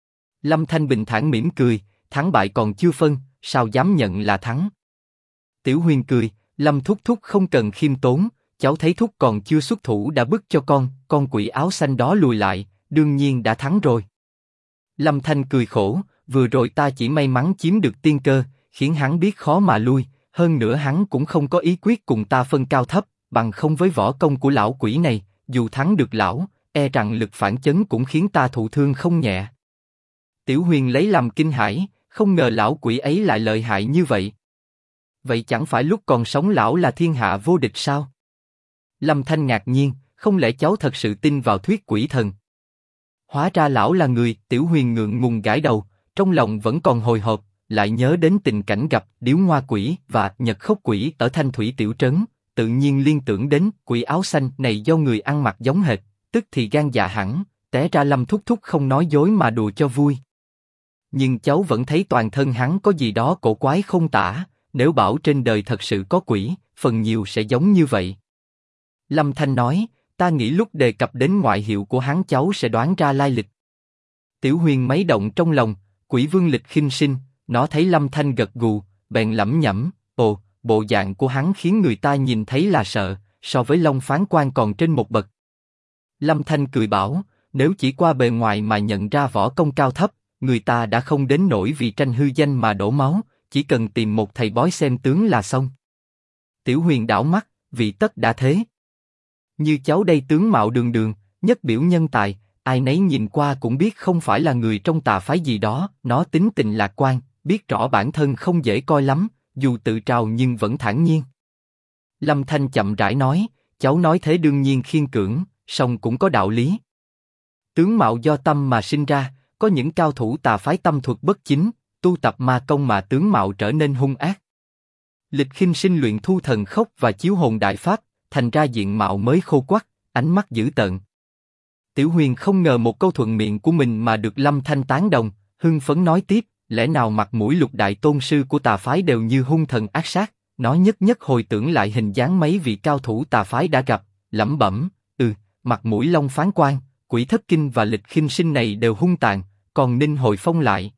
Lâm Thanh bình thản mỉm cười, thắng bại còn chưa phân, sao dám nhận là thắng? Tiểu Huyền cười, Lâm Thúc Thúc không cần khiêm tốn, cháu thấy Thúc còn chưa xuất thủ đã bức cho con quỷ áo xanh đó lùi lại, đương nhiên đã thắng rồi. Lâm Thanh cười khổ, vừa rồi ta chỉ may mắn chiếm được tiên cơ, khiến hắn biết khó mà lui, hơn nữa hắn cũng không có ý quyết cùng ta phân cao thấp, bằng không với võ công của lão quỷ này, dù thắng được lão, e rằng lực phản chấn cũng khiến ta thụ thương không nhẹ. Tiểu Huyền lấy làm kinh hãi, không ngờ lão quỷ ấy lại lợi hại như vậy. Vậy chẳng phải lúc còn sống lão là thiên hạ vô địch sao? Lâm Thanh ngạc nhiên, không lẽ cháu thật sự tin vào thuyết quỷ thần? Hóa ra lão là người. Tiểu Huyền ngượng ngùng gãi đầu, trong lòng vẫn còn hồi hộp, lại nhớ đến tình cảnh gặp Điếu Ngoa Quỷ và Nhật Khốc Quỷ ở Thanh Thủy tiểu trấn, tự nhiên liên tưởng đến quỷ áo xanh này do người ăn mặc giống hệt, tức thì gan dạ hẳn, té ra Lâm Thúc Thúc không nói dối mà đùa cho vui. Nhưng cháu vẫn thấy toàn thân hắn có gì đó cổ quái không tả, nếu bảo trên đời thật sự có quỷ, phần nhiều sẽ giống như vậy. Lâm Thanh nói, ta nghĩ lúc đề cập đến ngoại hiệu của hắn cháu sẽ đoán ra lai lịch. Tiểu Huyền mấy động trong lòng, quỷ vương Lịch Khinh Sinh, nó thấy Lâm Thanh gật gù, bèn lẩm nhẩm, ồ, bộ dạng của hắn khiến người ta nhìn thấy là sợ, so với Long Phán Quan còn trên một bậc. Lâm Thanh cười bảo, nếu chỉ qua bề ngoài mà nhận ra võ công cao thấp, người ta đã không đến nỗi vì tranh hư danh mà đổ máu, chỉ cần tìm một thầy bói xem tướng là xong. Tiểu Huyền đảo mắt, vị tất đã thế. Như cháu đây tướng mạo đường đường, nhất biểu nhân tài, ai nấy nhìn qua cũng biết không phải là người trong tà phái gì đó. Nó tính tình lạc quan, biết rõ bản thân không dễ coi lắm, dù tự trào nhưng vẫn thản nhiên. Lâm Thanh chậm rãi nói, cháu nói thế đương nhiên khiên cưỡng, song cũng có đạo lý. Tướng mạo do tâm mà sinh ra, có những cao thủ tà phái tâm thuật bất chính, tu tập ma công mà tướng mạo trở nên hung ác. Lịch Khinh Sinh luyện thu thần khốc và chiếu hồn đại pháp, thành ra diện mạo mới khô quắt, ánh mắt dữ tợn. Tiểu Huyền không ngờ một câu thuận miệng của mình mà được Lâm Thanh tán đồng, hưng phấn nói tiếp, lẽ nào mặt mũi Lục đại tôn sư của tà phái đều như hung thần ác sát? Nó nhất nhất hồi tưởng lại hình dáng mấy vị cao thủ tà phái đã gặp, lẩm bẩm, mặt mũi Long Phán Quan, Quỷ Thất Kinh và Lịch Khinh Sinh này đều hung tàn, còn Ninh Hồi Phong lại.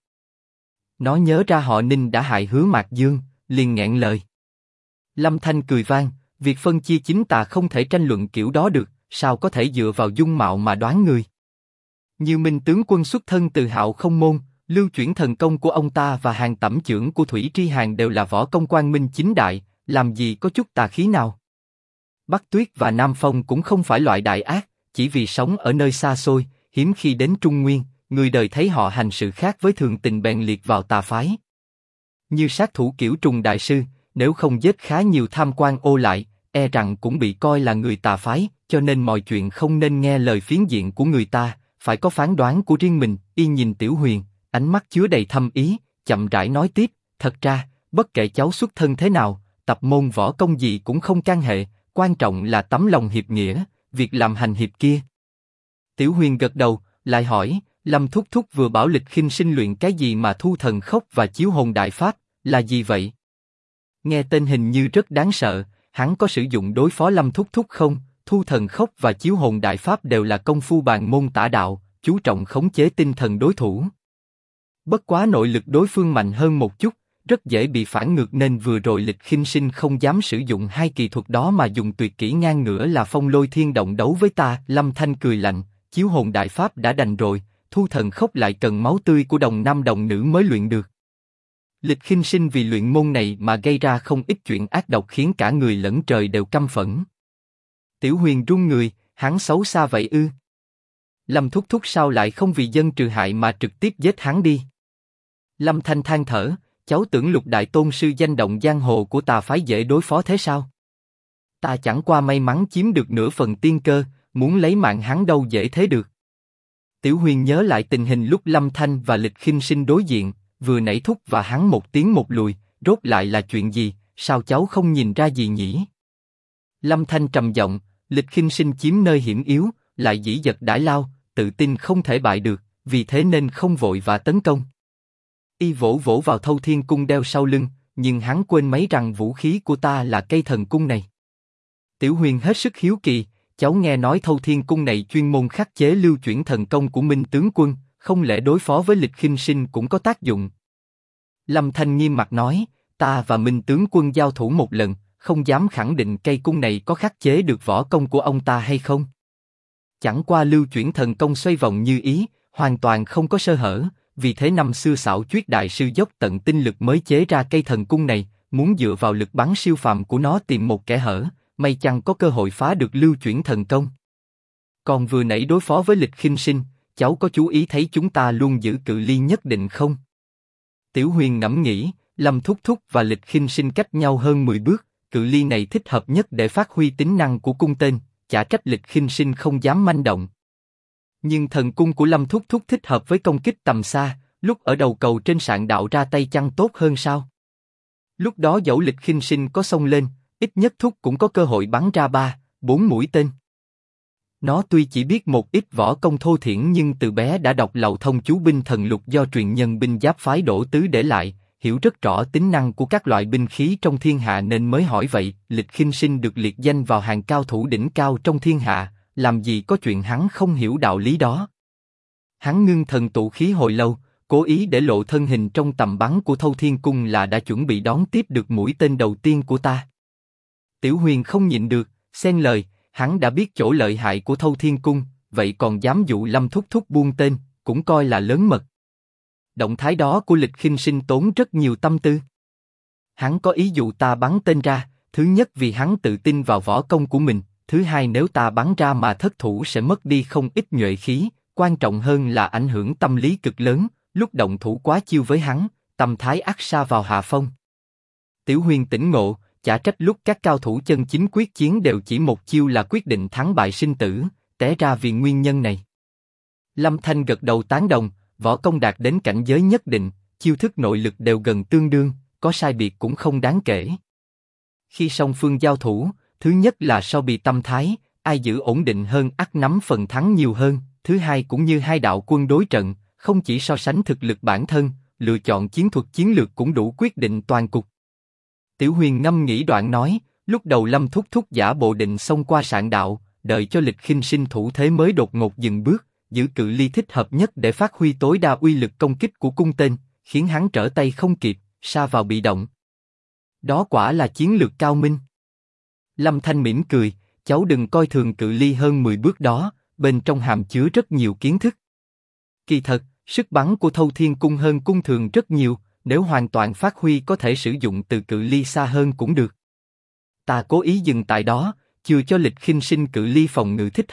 Nó nhớ ra họ Ninh đã hại Hứa Mạc Dương, liền nghẹn lời. Lâm Thanh cười vang, việc phân chia chính tà không thể tranh luận kiểu đó được, sao có thể dựa vào dung mạo mà đoán người? Như Minh tướng quân xuất thân từ Hạo Không môn, lưu chuyển thần công của ông ta và Hàng tẩm chưởng của Thủy Tri Hàn đều là võ công quang minh chính đại, làm gì có chút tà khí nào? Bắc Tuyết và Nam Phong cũng không phải loại đại ác, chỉ vì sống ở nơi xa xôi, hiếm khi đến Trung Nguyên, người đời thấy họ hành sự khác với thường tình bèn liệt vào tà phái. Như sát thủ kiểu Trùng đại sư, nếu không giết khá nhiều tham quan ô lại, e rằng cũng bị coi là người tà phái, cho nên mọi chuyện không nên nghe lời phiến diện của người ta, phải có phán đoán của riêng mình. Y nhìn Tiểu Huyền, ánh mắt chứa đầy thâm ý, chậm rãi nói tiếp, thật ra, bất kể cháu xuất thân thế nào, tập môn võ công gì cũng không can hệ, quan trọng là tấm lòng hiệp nghĩa, việc làm hành hiệp kia. Tiểu Huyền gật đầu, lại hỏi, Lâm thúc thúc vừa bảo Lịch Khinh Sinh luyện cái gì mà thu thần khốc và chiếu hồn đại pháp, là gì vậy? Nghe tên hình như rất đáng sợ, hắn có sử dụng đối phó Lâm thúc thúc không? Thu thần khốc và chiếu hồn đại pháp đều là công phu bàn môn tả đạo, chú trọng khống chế tinh thần đối thủ. Bất quá nội lực đối phương mạnh hơn một chút, rất dễ bị phản ngược nên vừa rồi Lịch Khinh Sinh không dám sử dụng hai kỳ thuật đó mà dùng tuyệt kỹ ngang ngửa là Phong Lôi Thiên Động đấu với ta. Lâm Thanh cười lạnh, chiếu hồn đại pháp đã đành rồi, thu thần khốc lại cần máu tươi của đồng nam đồng nữ mới luyện được. Lịch Khinh Sinh vì luyện môn này mà gây ra không ít chuyện ác độc khiến cả người lẫn trời đều căm phẫn. Tiểu Huyền run người, hắn xấu xa vậy ư? Lâm thúc thúc sao lại không vì dân trừ hại mà trực tiếp giết hắn đi? Lâm Thanh than thở, cháu tưởng Lục đại tôn sư danh động giang hồ của tà phái dễ đối phó thế sao? Ta chẳng qua may mắn chiếm được nửa phần tiên cơ, muốn lấy mạng hắn đâu dễ thế được. Tiểu Huyền nhớ lại tình hình lúc Lâm Thanh và Lịch Khinh Sinh đối diện, vừa nãy thúc và hắn một tiến một lùi, rốt lại là chuyện gì? Sao cháu không nhìn ra gì nhỉ? Lâm Thanh trầm giọng, Lịch Khinh Sinh chiếm nơi hiểm yếu, lại dĩ dật đãi lao, tự tin không thể bại được, vì thế nên không vội và tấn công. Y vỗ vỗ vào Thâu Thiên Cung đeo sau lưng, nhưng hắn quên mấy rằng vũ khí của ta là cây thần cung này. Tiểu Huyền hết sức hiếu kỳ, cháu nghe nói Thâu Thiên Cung này chuyên môn khắc chế lưu chuyển thần công của Minh tướng quân, không lẽ đối phó với Lịch Khinh Sinh cũng có tác dụng? Lâm Thanh nghiêm mặt nói, ta và Minh tướng quân giao thủ một lần, không dám khẳng định cây cung này có khắc chế được võ công của ông ta hay không. Chẳng qua lưu chuyển thần công xoay vòng như ý, hoàn toàn không có sơ hở, vì thế năm xưa Xảo Chuyết đại sư dốc tận tinh lực mới chế ra cây thần cung này, muốn dựa vào lực bắn siêu phàm của nó tìm một kẽ hở, may chăng có cơ hội phá được lưu chuyển thần công. Còn vừa nãy đối phó với Lịch Khinh Sinh, cháu có chú ý thấy chúng ta luôn giữ cự ly nhất định không? Tiểu Huyền ngẫm nghĩ, Lâm thúc thúc và Lịch Khinh Sinh cách nhau hơn 10 bước, cự ly này thích hợp nhất để phát huy tính năng của cung tên, chả trách Lịch Khinh Sinh không dám manh động. Nhưng thần cung của Lâm thúc thúc thích hợp với công kích tầm xa, lúc ở đầu cầu trên sạn đạo ra tay chăng tốt hơn sao? Lúc đó dẫu Lịch Khinh Sinh có xông lên, ít nhất thúc cũng có cơ hội bắn ra 3-4 mũi tên. Nó tuy chỉ biết một ít võ công thô thiển nhưng từ bé đã đọc Lậu Thông Chú Binh Thần Lục do truyền nhân binh giáp phái Đỗ Tứ để lại, hiểu rất rõ tính năng của các loại binh khí trong thiên hạ nên mới hỏi vậy. Lịch Khinh Sinh được liệt danh vào hàng cao thủ đỉnh cao trong thiên hạ, làm gì có chuyện hắn không hiểu đạo lý đó. Hắn ngưng thần tụ khí hồi lâu, cố ý để lộ thân hình trong tầm bắn của Thâu Thiên Cung là đã chuẩn bị đón tiếp được mũi tên đầu tiên của ta. Tiểu Huyền không nhịn được, xen lời, hắn đã biết chỗ lợi hại của Thâu Thiên Cung, vậy còn dám dụ Lâm thúc thúc buông tên, cũng coi là lớn mật. Động thái đó của Lịch Khinh Sinh tốn rất nhiều tâm tư. Hắn có ý dụ ta bắn tên ra, thứ nhất vì hắn tự tin vào võ công của mình, thứ hai nếu ta bắn ra mà thất thủ sẽ mất đi không ít nhuệ khí, quan trọng hơn là ảnh hưởng tâm lý cực lớn, lúc động thủ quá chiêu với hắn, tâm thái ắt sa vào hạ phong. Tiểu Huyền tỉnh ngộ, chả trách lúc các cao thủ chân chính quyết chiến đều chỉ một chiêu là quyết định thắng bại sinh tử, té ra vì nguyên nhân này. Lâm Thanh gật đầu tán đồng, võ công đạt đến cảnh giới nhất định, chiêu thức nội lực đều gần tương đương, có sai biệt cũng không đáng kể. Khi song phương giao thủ, thứ nhất là so bì tâm thái, ai giữ ổn định hơn ắt nắm phần thắng nhiều hơn, thứ hai cũng như hai đạo quân đối trận, không chỉ so sánh thực lực bản thân, lựa chọn chiến thuật chiến lược cũng đủ quyết định toàn cục. Tiểu Huyền ngâm nghĩ đoạn nói, lúc đầu Lâm thúc thúc giả bộ định xông qua sạn đạo, đợi cho Lịch Khinh Sinh thủ thế mới đột ngột dừng bước, giữ cự ly thích hợp nhất để phát huy tối đa uy lực công kích của cung tên, khiến hắn trở tay không kịp, sa vào bị động. Đó quả là chiến lược cao minh. Lâm Thanh mỉm cười, cháu đừng coi thường cự ly hơn 10 bước đó, bên trong hàm chứa rất nhiều kiến thức. Kỳ thật, sức bắn của Thâu Thiên Cung hơn cung thường rất nhiều, nếu hoàn toàn phát huy có thể sử dụng từ cự ly xa hơn cũng được. Ta cố ý dừng tại đó, chưa cho Lịch Khinh Sinh cự ly phòng ngự thích hợp,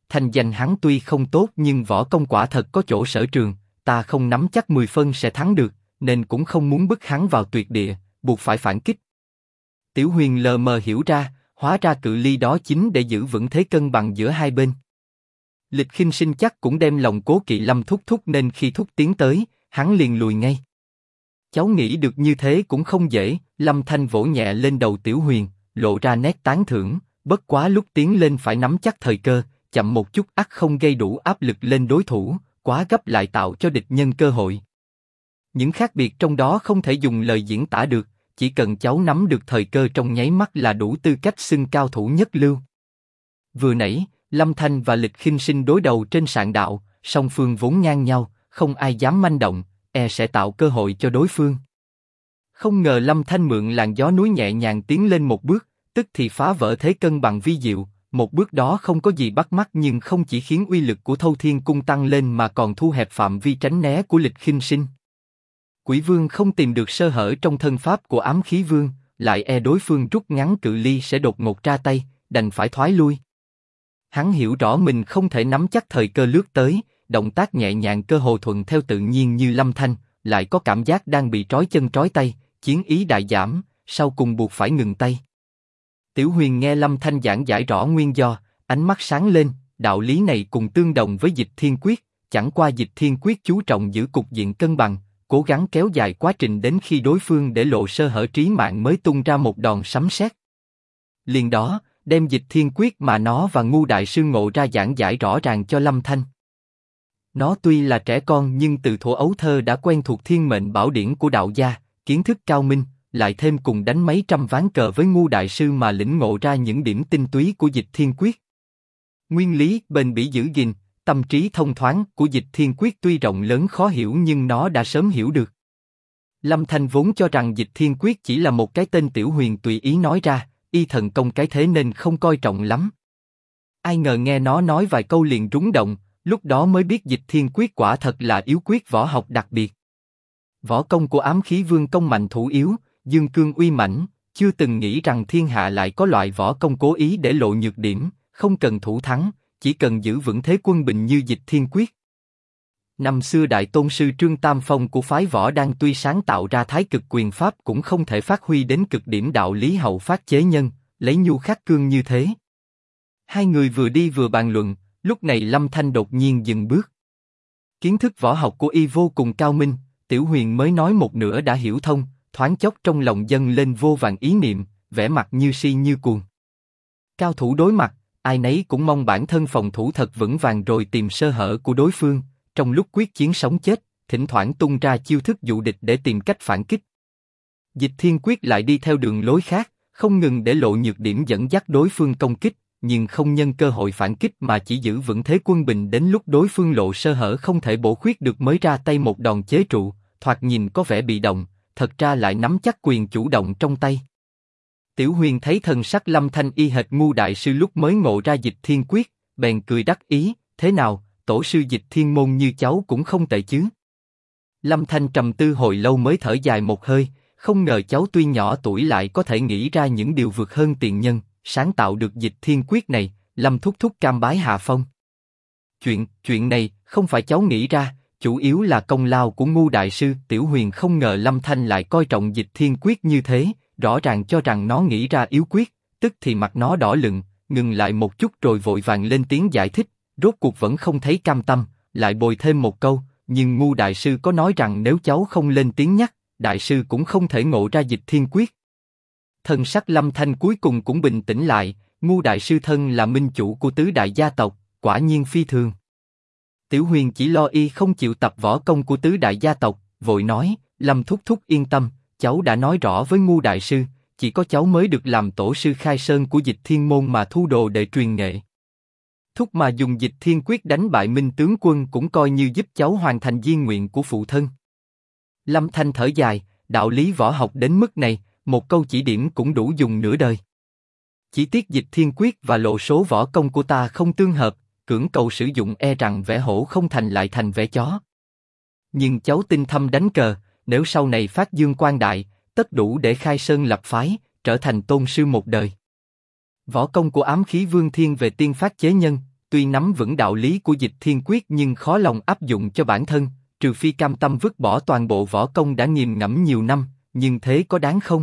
Thành danh hắn tuy không tốt nhưng võ công quả thật có chỗ sở trường, ta không nắm chắc 10 phân sẽ thắng được, nên cũng không muốn bức hắn vào tuyệt địa, buộc phải phản kích. Tiểu Huyền lờ mờ hiểu ra, hóa ra cự ly đó chính để giữ vững thế cân bằng giữa hai bên. Lịch Khinh Sinh chắc cũng đem lòng cố kỵ Lâm Thúc Thúc nên khi Thúc tiến tới, hắn liền lùi ngay. Cháu nghĩ được như thế cũng không dễ, Lâm Thanh vỗ nhẹ lên đầu Tiểu Huyền, lộ ra nét tán thưởng, bất quá lúc tiến lên phải nắm chắc thời cơ, chậm một chút ắt không gây đủ áp lực lên đối thủ, quá gấp lại tạo cho địch nhân cơ hội. Những khác biệt trong đó không thể dùng lời diễn tả được, chỉ cần cháu nắm được thời cơ trong nháy mắt là đủ tư cách xưng cao thủ nhất lưu. Vừa nãy, Lâm Thanh và Lịch Khinh Sinh đối đầu trên sạn đạo, song phương vốn ngang nhau, không ai dám manh động, sẽ tạo cơ hội cho đối phương. Không ngờ Lâm Thanh mượn làn gió núi nhẹ nhàng tiến lên một bước, tức thì phá vỡ thế cân bằng vi diệu. Một bước đó không có gì bắt mắt nhưng không chỉ khiến uy lực của Thâu Thiên Cung tăng lên mà còn thu hẹp phạm vi tránh né của Lịch Khinh Sinh. Quỷ Vương không tìm được sơ hở trong thân pháp của Ám Khí Vương, lại đối phương rút ngắn cự ly sẽ đột ngột ra tay, đành phải thoái lui. Hắn hiểu rõ mình không thể nắm chắc thời cơ lướt tới, động tác nhẹ nhàng cơ hồ thuận theo tự nhiên như Lâm Thanh, lại có cảm giác đang bị trói chân trói tay, chiến ý đại giảm, sau cùng buộc phải ngừng tay. Tiểu Huyền nghe Lâm Thanh giảng giải rõ nguyên do, ánh mắt sáng lên, đạo lý này cùng tương đồng với Dịch Thiên Quyết, chẳng qua Dịch Thiên Quyết chú trọng giữ cục diện cân bằng, cố gắng kéo dài quá trình đến khi đối phương để lộ sơ hở trí mạng mới tung ra một đòn sấm sét. Liền đó, đem Dịch Thiên Quyết mà nó và Ngu Đại Sư ngộ ra giảng giải rõ ràng cho Lâm Thanh. Nó tuy là trẻ con nhưng từ thuở ấu thơ đã quen thuộc thiên mệnh bảo điển của đạo gia, kiến thức cao minh, lại thêm cùng đánh mấy trăm ván cờ với Ngu Đại Sư mà lĩnh ngộ ra những điểm tinh túy của Dịch Thiên Quyết. Nguyên lý bền bỉ giữ gìn, tâm trí thông thoáng của Dịch Thiên Quyết tuy rộng lớn khó hiểu nhưng nó đã sớm hiểu được. Lâm Thanh vốn cho rằng Dịch Thiên Quyết chỉ là một cái tên Tiểu Huyền tùy ý nói ra, y thần công cái thế nên không coi trọng lắm. Ai ngờ nghe nó nói vài câu liền rúng động, lúc đó mới biết Dịch Thiên Quyết quả thật là yếu quyết võ học đặc biệt. Võ công của Ám Khí Vương công mạnh thủ yếu, dương cương uy mãnh, chưa từng nghĩ rằng thiên hạ lại có loại võ công cố ý để lộ nhược điểm, không cần thủ thắng, chỉ cần giữ vững thế quân bình như Dịch Thiên Quyết. Năm xưa Đại Tôn sư Trương Tam Phong của phái Võ Đan tuy sáng tạo ra Thái Cực Quyền pháp cũng không thể phát huy đến cực điểm đạo lý hậu phát chế nhân, lấy nhu khắc cương như thế. Hai người vừa đi vừa bàn luận, lúc này Lâm Thanh đột nhiên dừng bước. Kiến thức võ học của y vô cùng cao minh, Tiểu Huyền mới nói một nửa đã hiểu thông, thoáng chốc trong lòng dâng lên vô vàn ý niệm, vẻ mặt như si như cuồng. Cao thủ đối mặt, ai nấy cũng mong bản thân phòng thủ thật vững vàng rồi tìm sơ hở của đối phương, trong lúc quyết chiến sống chết, thỉnh thoảng tung ra chiêu thức dụ địch để tìm cách phản kích. Dịch Thiên Quyết lại đi theo đường lối khác, không ngừng để lộ nhược điểm dẫn dắt đối phương công kích, nhưng không nhân cơ hội phản kích mà chỉ giữ vững thế quân bình đến lúc đối phương lộ sơ hở không thể bổ khuyết được mới ra tay một đòn chế trụ, thoạt nhìn có vẻ bị động, thật ra lại nắm chắc quyền chủ động trong tay. Tiểu Huyền thấy thần sắc Lâm Thanh y hệt Ngu Đại Sư lúc mới ngộ ra Dịch Thiên Quyết, bèn cười đắc ý, thế nào, tổ sư Dịch Thiên môn như cháu cũng không tệ chứ. Lâm Thanh trầm tư hồi lâu mới thở dài một hơi, không ngờ cháu tuy nhỏ tuổi lại có thể nghĩ ra những điều vượt hơn tiền nhân, sáng tạo được Dịch Thiên Quyết này. Lâm Thúc Thúc cam bái hạ phong. Chuyện này không phải cháu nghĩ ra, chủ yếu là công lao của Ngu Đại Sư. Tiểu Huyền không ngờ Lâm Thanh lại coi trọng Dịch Thiên Quyết như thế, rõ ràng cho rằng nó nghĩ ra yếu quyết, tức thì mặt nó đỏ lựng, ngừng lại một chút rồi vội vàng lên tiếng giải thích, rốt cuộc vẫn không thấy cam tâm, lại bồi thêm một câu, nhưng Ngu Đại Sư có nói rằng nếu cháu không lên tiếng nhắc, Đại Sư cũng không thể ngộ ra Dịch Thiên Quyết. Thần sắc Lâm Thanh cuối cùng cũng bình tĩnh lại, Ngu Đại Sư thân là minh chủ của tứ đại gia tộc, quả nhiên phi thường. Tiểu Huyền chỉ lo y không chịu tập võ công của tứ đại gia tộc, vội nói, Lâm Thúc Thúc yên tâm, cháu đã nói rõ với Ngu Đại Sư, chỉ có cháu mới được làm tổ sư khai sơn của Dịch Thiên môn mà thu đồ để truyền nghệ. Thúc mà dùng Dịch Thiên Quyết đánh bại Minh tướng quân cũng coi như giúp cháu hoàn thành di nguyện của phụ thân. Lâm Thanh thở dài, đạo lý võ học đến mức này, một câu chỉ điểm cũng đủ dùng nửa đời. Chỉ tiếc Dịch Thiên Quyết và lộ số võ công của ta không tương hợp, cưỡng cầu sử dụng rằng vẽ hổ không thành lại thành vẽ chó. Nhưng cháu tinh thâm đánh cờ, nếu sau này phát dương quang đại, tất đủ để khai sơn lập phái, trở thành tôn sư một đời. Võ công của Ám Khí Vương thiên về tiên phát chế nhân, tuy nắm vững đạo lý của Dịch Thiên Quyết nhưng khó lòng áp dụng cho bản thân, trừ phi cam tâm vứt bỏ toàn bộ võ công đã nghiền ngẫm nhiều năm, nhưng thế có đáng không?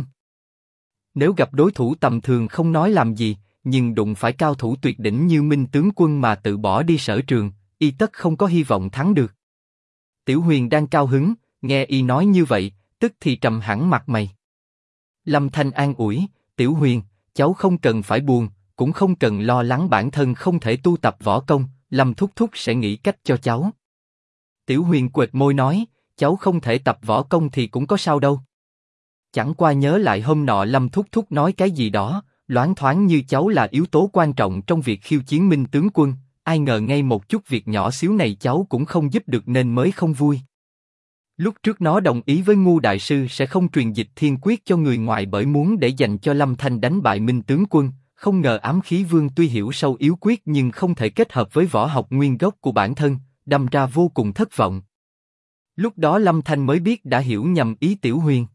Nếu gặp đối thủ tầm thường không nói làm gì, nhưng đụng phải cao thủ tuyệt đỉnh như Minh tướng quân mà tự bỏ đi sở trường, y tất không có hy vọng thắng được. Tiểu Huyền đang cao hứng, nghe y nói như vậy, tức thì trầm hẳn mặt mày. Lâm Thanh an ủi, Tiểu Huyền, cháu không cần phải buồn, cũng không cần lo lắng bản thân không thể tu tập võ công, Lâm thúc thúc sẽ nghĩ cách cho cháu. Tiểu Huyền quệt môi nói, cháu không thể tập võ công thì cũng có sao đâu. Chẳng qua nhớ lại hôm nọ Lâm thúc thúc nói cái gì đó, loáng thoáng như cháu là yếu tố quan trọng trong việc khiêu chiến Minh tướng quân, ai ngờ ngay một chút việc nhỏ xíu này cháu cũng không giúp được nên mới không vui. Lúc trước nó đồng ý với Ngu đại sư sẽ không truyền Dịch Thiên Quyết cho người ngoài bởi muốn để dành cho Lâm Thanh đánh bại Minh tướng quân, không ngờ Ám Khí Vương tuy hiểu sâu yếu quyết nhưng không thể kết hợp với võ học nguyên gốc của bản thân, đâm ra vô cùng thất vọng. Lúc đó Lâm Thanh mới biết đã hiểu nhầm ý Tiểu Huyền.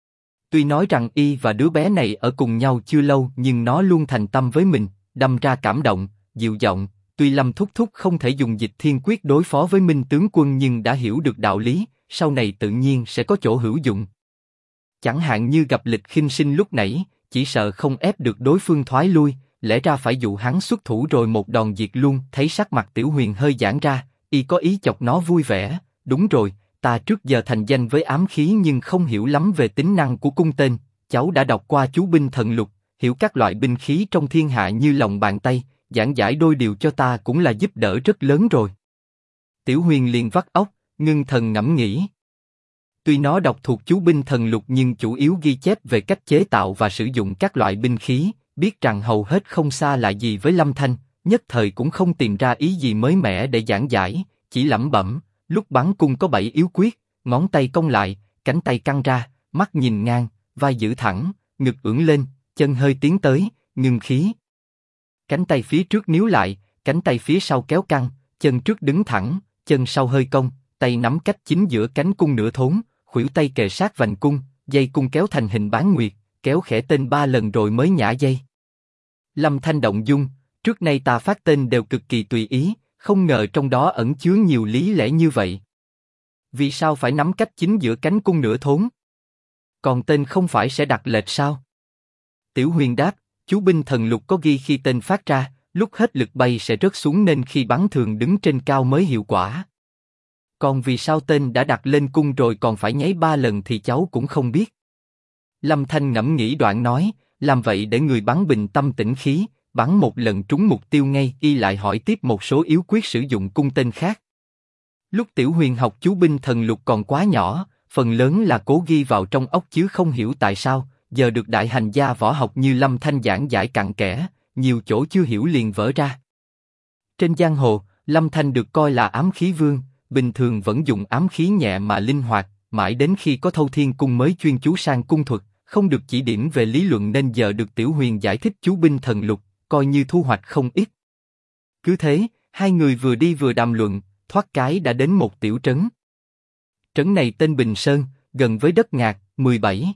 Tuy nói rằng y và đứa bé này ở cùng nhau chưa lâu nhưng nó luôn thành tâm với mình, đâm ra cảm động, dịu giọng. Tuy Lâm thúc thúc không thể dùng Dịch Thiên Quyết đối phó với Minh tướng quân nhưng đã hiểu được đạo lý, sau này tự nhiên sẽ có chỗ hữu dụng. Chẳng hạn như gặp Lịch Khinh Sinh lúc nãy, chỉ sợ không ép được đối phương thoái lui, lẽ ra phải dụ hắn xuất thủ rồi một đòn diệt luôn. Thấy sắc mặt Tiểu Huyền hơi giãn ra, y có ý chọc nó vui vẻ. Đúng rồi, ta trước giờ thành danh với ám khí nhưng không hiểu lắm về tính năng của cung tên. Cháu đã đọc qua chú binh thần lục, hiểu các loại binh khí trong thiên hạ như lòng bàn tay. Giảng giải đôi điều cho ta cũng là giúp đỡ rất lớn rồi. Tiểu Huyền liền vắt óc, ngưng thần ngẫm nghĩ. Tuy nó đọc thuộc chú binh thần lục nhưng chủ yếu ghi chép về cách chế tạo và sử dụng các loại binh khí, biết rằng hầu hết không xa lạ gì với Lâm Thanh, nhất thời cũng không tìm ra ý gì mới mẻ để giảng giải, chỉ lẩm bẩm. Lúc bắn cung có 7 yếu quyết, ngón tay cong lại, cánh tay căng ra, mắt nhìn ngang, vai giữ thẳng, ngực ưỡn lên, chân hơi tiến tới, ngưng khí. Cánh tay phía trước níu lại, cánh tay phía sau kéo căng, chân trước đứng thẳng, chân sau hơi cong, tay nắm cách chính giữa cánh cung nửa thốn, khuỷu tay kề sát vành cung, dây cung kéo thành hình bán nguyệt, kéo khẽ tên 3 lần rồi mới nhả dây. Lâm Thanh động dung, trước nay ta phát tên đều cực kỳ tùy ý, không ngờ trong đó ẩn chứa nhiều lý lẽ như vậy. Vì sao phải nắm cách chính giữa cánh cung nửa thốn? Còn tên không phải sẽ đặt lệch sao? Tiểu Huyền đáp, chú binh thần lục có ghi khi tên phát ra, lúc hết lực bay sẽ rớt xuống nên khi bắn thường đứng trên cao mới hiệu quả. Còn vì sao tên đã đặt lên cung rồi còn phải nháy 3 lần thì cháu cũng không biết. Lâm Thanh ngẫm nghĩ đoạn nói, làm vậy để người bắn bình tâm tĩnh khí, bắn một lần trúng mục tiêu ngay. Y lại hỏi tiếp một số yếu quyết sử dụng cung tên khác. Lúc Tiểu Huyền học chú binh thần lục còn quá nhỏ, phần lớn là cố ghi vào trong óc chứ không hiểu tại sao, giờ được đại hành gia võ học như Lâm Thanh giảng giải cặn kẽ, nhiều chỗ chưa hiểu liền vỡ ra. Trên giang hồ, Lâm Thanh được coi là ám khí vương, bình thường vẫn dùng ám khí nhẹ mà linh hoạt, mãi đến khi có Thâu Thiên Cung mới chuyên chú sang cung thuật, không được chỉ điểm về lý luận nên giờ được Tiểu Huyền giải thích chú binh thần lục, coi như thu hoạch không ít. Cứ thế, hai người vừa đi vừa đàm luận, thoát cái đã đến một tiểu trấn. Trấn này tên Bình Sơn, gần với đất Ngạc, 17.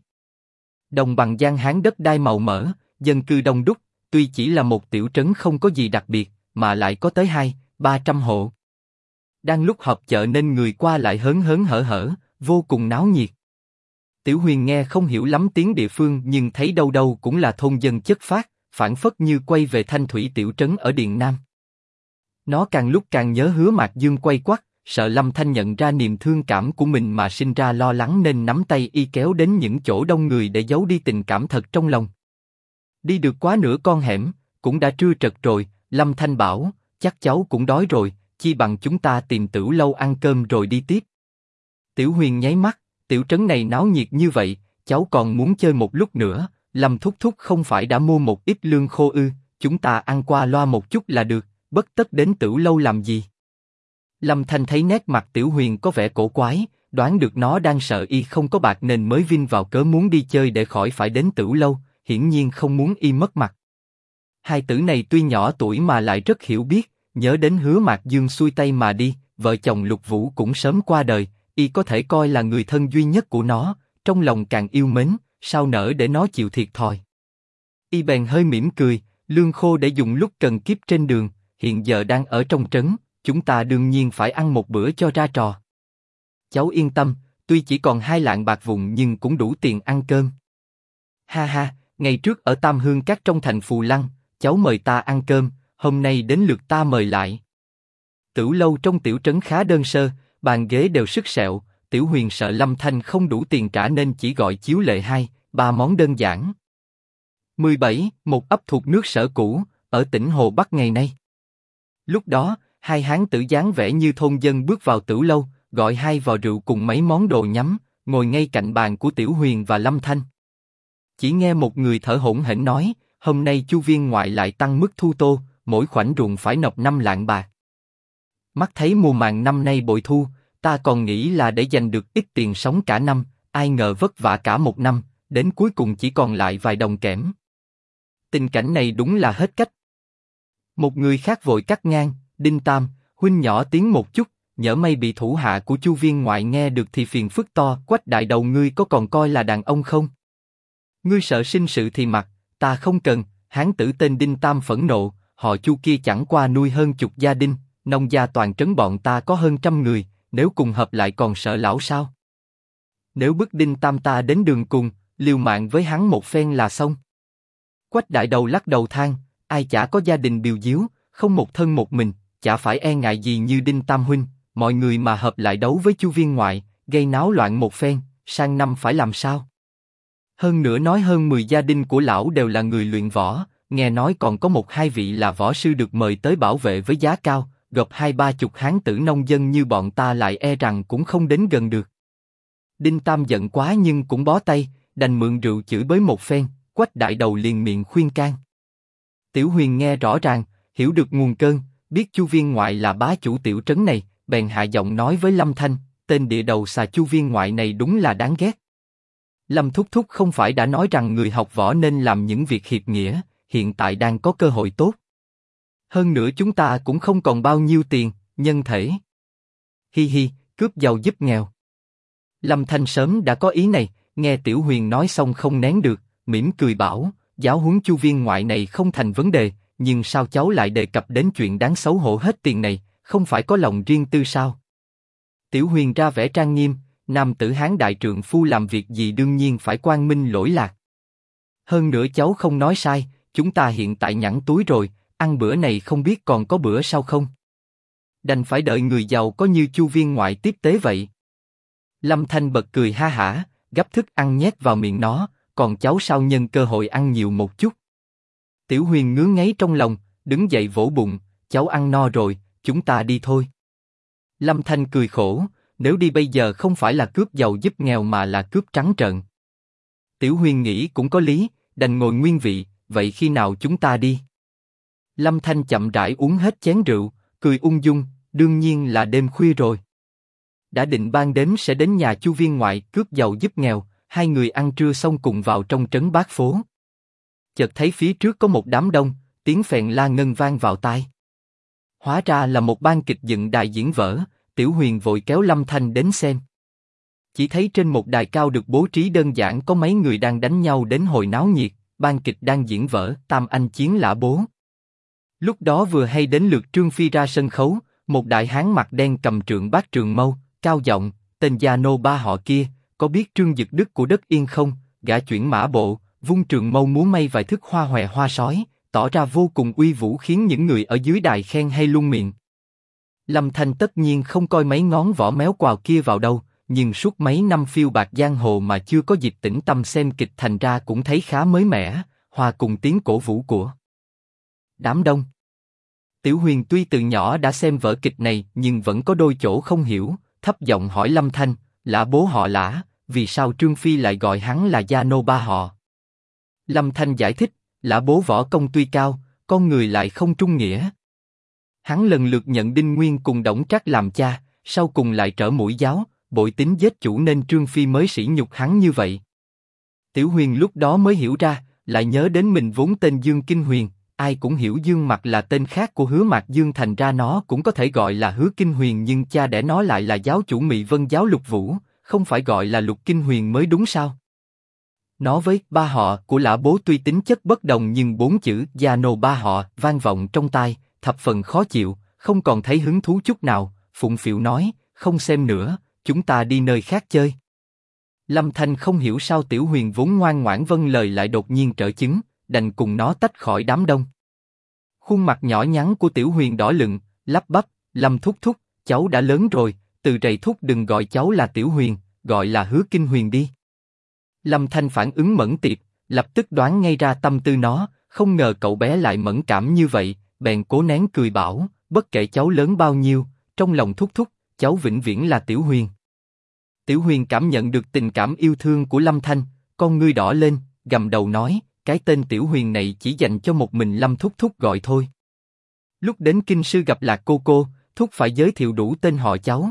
Đồng bằng Giang Hán đất đai màu mỡ, dân cư đông đúc, tuy chỉ là một tiểu trấn không có gì đặc biệt, mà lại có tới 200-300 hộ. Đang lúc họp chợ nên người qua lại hớn hớn hở hở, vô cùng náo nhiệt. Tiểu Huyền nghe không hiểu lắm tiếng địa phương nhưng thấy đâu đâu cũng là thôn dân chất phác, phảng phất như quay về Thanh Thủy tiểu trấn ở Điện Nam. Nó càng lúc càng nhớ Hứa Mạc Dương quay quắt, sợ Lâm Thanh nhận ra niềm thương cảm của mình mà sinh ra lo lắng nên nắm tay y kéo đến những chỗ đông người để giấu đi tình cảm thật trong lòng. Đi được quá nửa con hẻm, cũng đã trưa trật rồi, Lâm Thanh bảo, chắc cháu cũng đói rồi, chi bằng chúng ta tìm Tửu lâu ăn cơm rồi đi tiếp. Tiểu Huyền nháy mắt, tiểu trấn này náo nhiệt như vậy, cháu còn muốn chơi một lúc nữa, Lâm thúc thúc không phải đã mua một ít lương khô ư, chúng ta ăn qua loa một chút là được, bất tất đến Tửu lâu làm gì. Lâm Thanh thấy nét mặt Tiểu Huyền có vẻ cổ quái, đoán được nó đang sợ y không có bạc nên mới vin vào cớ muốn đi chơi để khỏi phải đến Tửu lâu, hiển nhiên không muốn y mất mặt. Hai tử này tuy nhỏ tuổi mà lại rất hiểu biết, nhớ đến Hứa Mạc Dương xuôi tay mà đi, vợ chồng Lục Vũ cũng sớm qua đời, y có thể coi là người thân duy nhất của nó, trong lòng càng yêu mến, sao nỡ để nó chịu thiệt thòi. Y bèn hơi mỉm cười, lương khô để dùng lúc cần kiếp trên đường, hiện giờ đang ở trong trấn, chúng ta đương nhiên phải ăn một bữa cho ra trò. Cháu yên tâm, tuy chỉ còn 2 lạng bạc vụn nhưng cũng đủ tiền ăn cơm. Ha ha, ngày trước ở Tam Hương Các trong thành Phù Lăng, cháu mời ta ăn cơm, hôm nay đến lượt ta mời lại. Tửu lâu trong tiểu trấn khá đơn sơ, bàn ghế đều sứt sẹo, Tiểu Huyền sợ Lâm Thanh không đủ tiền trả nên chỉ gọi chiếu lệ 2-3 món đơn giản. 17. Một ấp thuộc nước Sở cũ, ở tỉnh Hồ Bắc ngày nay. Lúc đó, 2 hán tử dáng vẻ như thôn dân bước vào tửu lâu, gọi 2 vò rượu cùng mấy món đồ nhắm, ngồi ngay cạnh bàn của Tiểu Huyền và Lâm Thanh. Chỉ nghe một người thở hổn hển nói, hôm nay Chu viên ngoại lại tăng mức thu tô, mỗi khoảnh ruộng phải nộp 5 lạng bạc. Mắt thấy mùa màng năm nay bội thu, ta còn nghĩ là để dành được ít tiền sống cả năm, ai ngờ vất vả cả một năm, đến cuối cùng chỉ còn lại vài đồng kẽm. Tình cảnh này đúng là hết cách. Một người khác vội cắt ngang, Đinh Tam, huynh nhỏ tiếng một chút, nhỡ may bị thủ hạ của Chu viên ngoại nghe được thì phiền phức to. Quách đại đầu, ngươi có còn coi là đàn ông không? Ngươi sợ sinh sự thì mặc, ta không cần. Hán tử tên Đinh Tam phẫn nộ, họ Chu kia chẳng qua nuôi hơn chục gia đình, nông gia toàn trấn bọn ta có hơn 100 người, nếu cùng hợp lại còn sợ lão sao? Nếu bức Đinh Tam ta đến đường cùng, liều mạng với hắn một phen là xong. Quách đại đầu lắc đầu than, ai chả có gia đình bìu díu, không một thân một mình, chả phải e ngại gì như Đinh Tam huynh. Mọi người mà hợp lại đấu với Chu viên ngoại, gây náo loạn một phen, sang năm phải làm sao? Hơn nữa nói hơn 10 gia đình của lão đều là người luyện võ, nghe nói còn có 1-2 vị là võ sư được mời tới bảo vệ với giá cao, gộp 20-30 hán tử nông dân như bọn ta lại e rằng cũng không đến gần được. Đinh Tam giận quá nhưng cũng bó tay, đành mượn rượu chửi bới một phen. Quách đại đầu liền miệng khuyên can. Tiểu Huyền nghe rõ ràng, hiểu được nguồn cơn, biết Chu viên ngoại là bá chủ tiểu trấn này, bèn hạ giọng nói với Lâm Thanh, tên địa đầu xà Chu viên ngoại này đúng là đáng ghét. Lâm thúc thúc không phải đã nói rằng người học võ nên làm những việc hiệp nghĩa, hiện tại đang có cơ hội tốt. Hơn nữa chúng ta cũng không còn bao nhiêu tiền, nhân thể. Hi hi, cướp giàu giúp nghèo. Lâm Thanh sớm đã có ý này, nghe Tiểu Huyền nói xong không nén được, mỉm cười bảo, giáo huấn Chu viên ngoại này không thành vấn đề, nhưng sao cháu lại đề cập đến chuyện đáng xấu hổ hết tiền này, không phải có lòng riêng tư sao? Tiểu Huyền ra vẻ trang nghiêm, nam tử hán đại trượng phu làm việc gì đương nhiên phải quang minh lỗi lạc. Hơn nữa cháu không nói sai, chúng ta hiện tại nhẵn túi rồi, ăn bữa này không biết còn có bữa sau không. Đành phải đợi người giàu có như Chu viên ngoại tiếp tế vậy. Lâm Thanh bật cười ha hả, gắp thức ăn nhét vào miệng nó, còn cháu sao nhân cơ hội ăn nhiều một chút. Tiểu Huyền ngứa ngáy trong lòng, đứng dậy vỗ bụng, cháu ăn no rồi, chúng ta đi thôi. Lâm Thanh cười khổ, nếu đi bây giờ không phải là cướp giàu giúp nghèo mà là cướp trắng trợn. Tiểu Huyền nghĩ cũng có lý, đành ngồi nguyên vị, vậy khi nào chúng ta đi? Lâm Thanh chậm rãi uống hết chén rượu, cười ung dung, đương nhiên là đêm khuya rồi. Đã định ban đêm sẽ đến nhà Chu viên ngoại cướp giàu giúp nghèo, 2 người ăn trưa xong cùng vào trong trấn Bát Phố. Chợt thấy phía trước có một đám đông, tiếng phèn la ngân vang vào tai. Hóa ra là một ban kịch dựng đài diễn vở, Tiểu Huyền vội kéo Lâm Thanh đến xem. Chỉ thấy trên một đài cao được bố trí đơn giản có mấy người đang đánh nhau đến hồi náo nhiệt, ban kịch đang diễn vở Tam Anh Chiến Lã Bố. Lúc đó vừa hay đến lượt Trương Phi ra sân khấu, một đại hán mặt đen cầm trượng bát trường mâu, cao giọng, tên gia nô ba họ kia, có biết Trương Dực Đức của đất Yên không? Gã chuyển mã bộ, vung trường mâu múa may vài thức hoa hòe hoa sói, tỏ ra vô cùng uy vũ khiến những người ở dưới đài khen hay luôn miệng. Lâm Thanh tất nhiên không coi mấy ngón võ méo quào kia vào đâu, nhưng suốt mấy năm phiêu bạt giang hồ mà chưa có dịp tĩnh tâm xem kịch thành ra cũng thấy khá mới mẻ, hòa cùng tiếng cổ vũ của đám đông. Tiểu Huyền tuy từ nhỏ đã xem vở kịch này nhưng vẫn có đôi chỗ không hiểu, thấp giọng hỏi Lâm Thanh, Lã Bố họ Lã, vì sao Trương Phi lại gọi hắn là gia nô ba họ? Lâm Thanh giải thích, Lã Bố võ công tuy cao, con người lại không trung nghĩa. Hắn lần lượt nhận Đinh Nguyên cùng Đổng Trác làm cha, sau cùng lại trở mũi giáo, bội tính giết chủ nên Trương Phi mới sỉ nhục hắn như vậy. Tiểu Huyền lúc đó mới hiểu ra, lại nhớ đến mình vốn tên Dương Kinh Huyền, ai cũng hiểu Dương Mặc là tên khác của Hứa Mạc Dương, thành ra nó cũng có thể gọi là Hứa Kinh Huyền, nhưng cha đẻ nó lại là giáo chủ Mị Vân giáo Lục Vũ, không phải gọi là Lục Kinh Huyền mới đúng sao? Nó với ba họ của Lã Bố tuy tính chất bất đồng nhưng 4 chữ gia nô ba họ vang vọng trong tai, thập phần khó chịu, không còn thấy hứng thú chút nào, phụng phịu nói, không xem nữa, chúng ta đi nơi khác chơi. Lâm Thanh không hiểu sao Tiểu Huyền vốn ngoan ngoãn vâng lời lại đột nhiên trở chứng, đành cùng nó tách khỏi đám đông. Khuôn mặt nhỏ nhắn của Tiểu Huyền đỏ lựng, lắp bắp, Lâm thúc thúc, cháu đã lớn rồi, từ rày thúc đừng gọi cháu là Tiểu Huyền, gọi là Hứa Kinh Huyền đi. Lâm Thanh phản ứng mẫn tiệp, lập tức đoán ngay ra tâm tư nó, không ngờ cậu bé lại mẫn cảm như vậy, bèn cố nén cười bảo, bất kể cháu lớn bao nhiêu, trong lòng thúc thúc, cháu vĩnh viễn là Tiểu Huyền. Tiểu Huyền cảm nhận được tình cảm yêu thương của Lâm Thanh, con ngươi đỏ lên, gầm đầu nói, cái tên Tiểu Huyền này chỉ dành cho một mình Lâm thúc thúc gọi thôi. Lúc đến kinh sư gặp Lạc cô, thúc phải giới thiệu đủ tên họ cháu.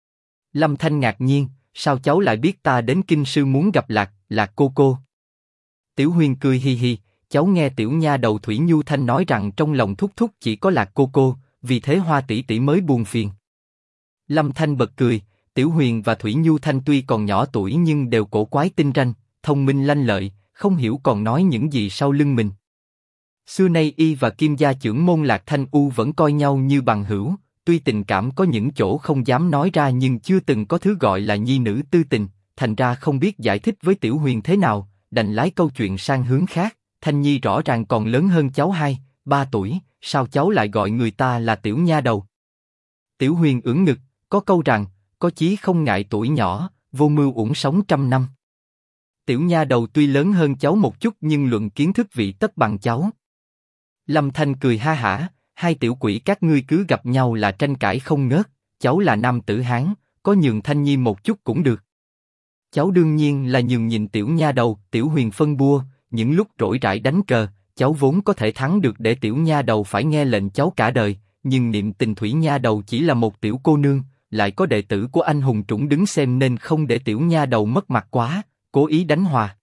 Lâm Thanh ngạc nhiên, sao cháu lại biết ta đến kinh sư muốn gặp Lạc cô? Tiểu Huyền cười hi hi, cháu nghe tiểu nha đầu Thủy Nhu Thanh nói rằng trong lòng thúc thúc chỉ có Lạc cô, vì thế Hoa tỷ tỷ mới buồn phiền. Lâm Thanh bật cười, Tiểu Huyền và Thủy Nhu Thanh tuy còn nhỏ tuổi nhưng đều cổ quái tinh ranh, thông minh lanh lợi, không hiểu còn nói những gì sau lưng mình. Xưa nay y và Kim gia trưởng môn Lạc Thanh U vẫn coi nhau như bằng hữu, tuy tình cảm có những chỗ không dám nói ra nhưng chưa từng có thứ gọi là nhi nữ tư tình, thành ra không biết giải thích với Tiểu Huyền thế nào, đành lái câu chuyện sang hướng khác. Thanh Nhi rõ ràng còn lớn hơn cháu 2-3 tuổi, sao cháu lại gọi người ta là tiểu nha đầu? Tiểu Huyền ưỡn ngực, có câu rằng, có chí không ngại tuổi nhỏ, vô mưu uổng sống 100 năm. Tiểu nha đầu tuy lớn hơn cháu một chút nhưng luận kiến thức vị tất bằng cháu. Lâm Thanh cười ha hả, hai tiểu quỷ các ngươi cứ gặp nhau là tranh cãi không ngớt, cháu là nam tử Hán, có nhường Thanh Nhi một chút cũng được. Cháu đương nhiên là nhường nhìn tiểu nha đầu. Tiểu Huyền phân bua, những lúc rỗi rãi đánh cờ, cháu vốn có thể thắng được để tiểu nha đầu phải nghe lệnh cháu cả đời, nhưng niệm tình Thủy nha đầu chỉ là một tiểu cô nương, lại có đệ tử của anh hùng trũng đứng xem nên không để tiểu nha đầu mất mặt quá, cố ý đánh hòa.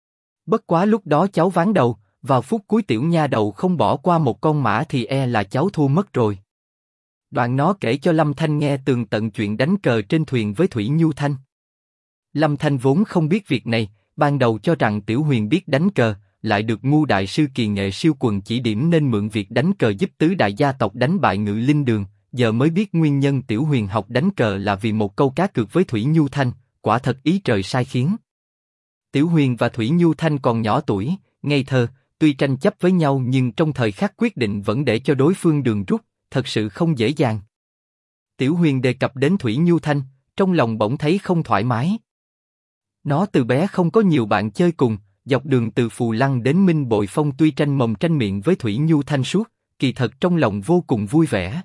Bất quá lúc đó cháu ván đầu, vào phút cuối tiểu nha đầu không bỏ qua một con mã thì e là cháu thua mất rồi. Đoạn nó kể cho Lâm Thanh nghe tường tận chuyện đánh cờ trên thuyền với Thủy Nhu Thanh. Lâm Thanh vốn không biết việc này, ban đầu cho rằng Tiểu Huyền biết đánh cờ, lại được Ngu đại sư kỳ nghệ siêu quần chỉ điểm nên mượn việc đánh cờ giúp tứ đại gia tộc đánh bại Ngự Linh Đường, giờ mới biết nguyên nhân Tiểu Huyền học đánh cờ là vì một câu cá cược với Thủy Nhu Thanh, quả thật ý trời sai khiến. Tiểu Huyền và Thủy Nhu Thanh còn nhỏ tuổi, ngây thơ, tuy tranh chấp với nhau nhưng trong thời khắc quyết định vẫn để cho đối phương đường rút, thật sự không dễ dàng. Tiểu Huyền đề cập đến Thủy Nhu Thanh, trong lòng bỗng thấy không thoải mái. Nó từ bé không có nhiều bạn chơi cùng, dọc đường từ Phù Lăng đến Minh Bội Phong tuy tranh mồm tranh miệng với Thủy Nhu Thanh suốt, kỳ thật trong lòng vô cùng vui vẻ.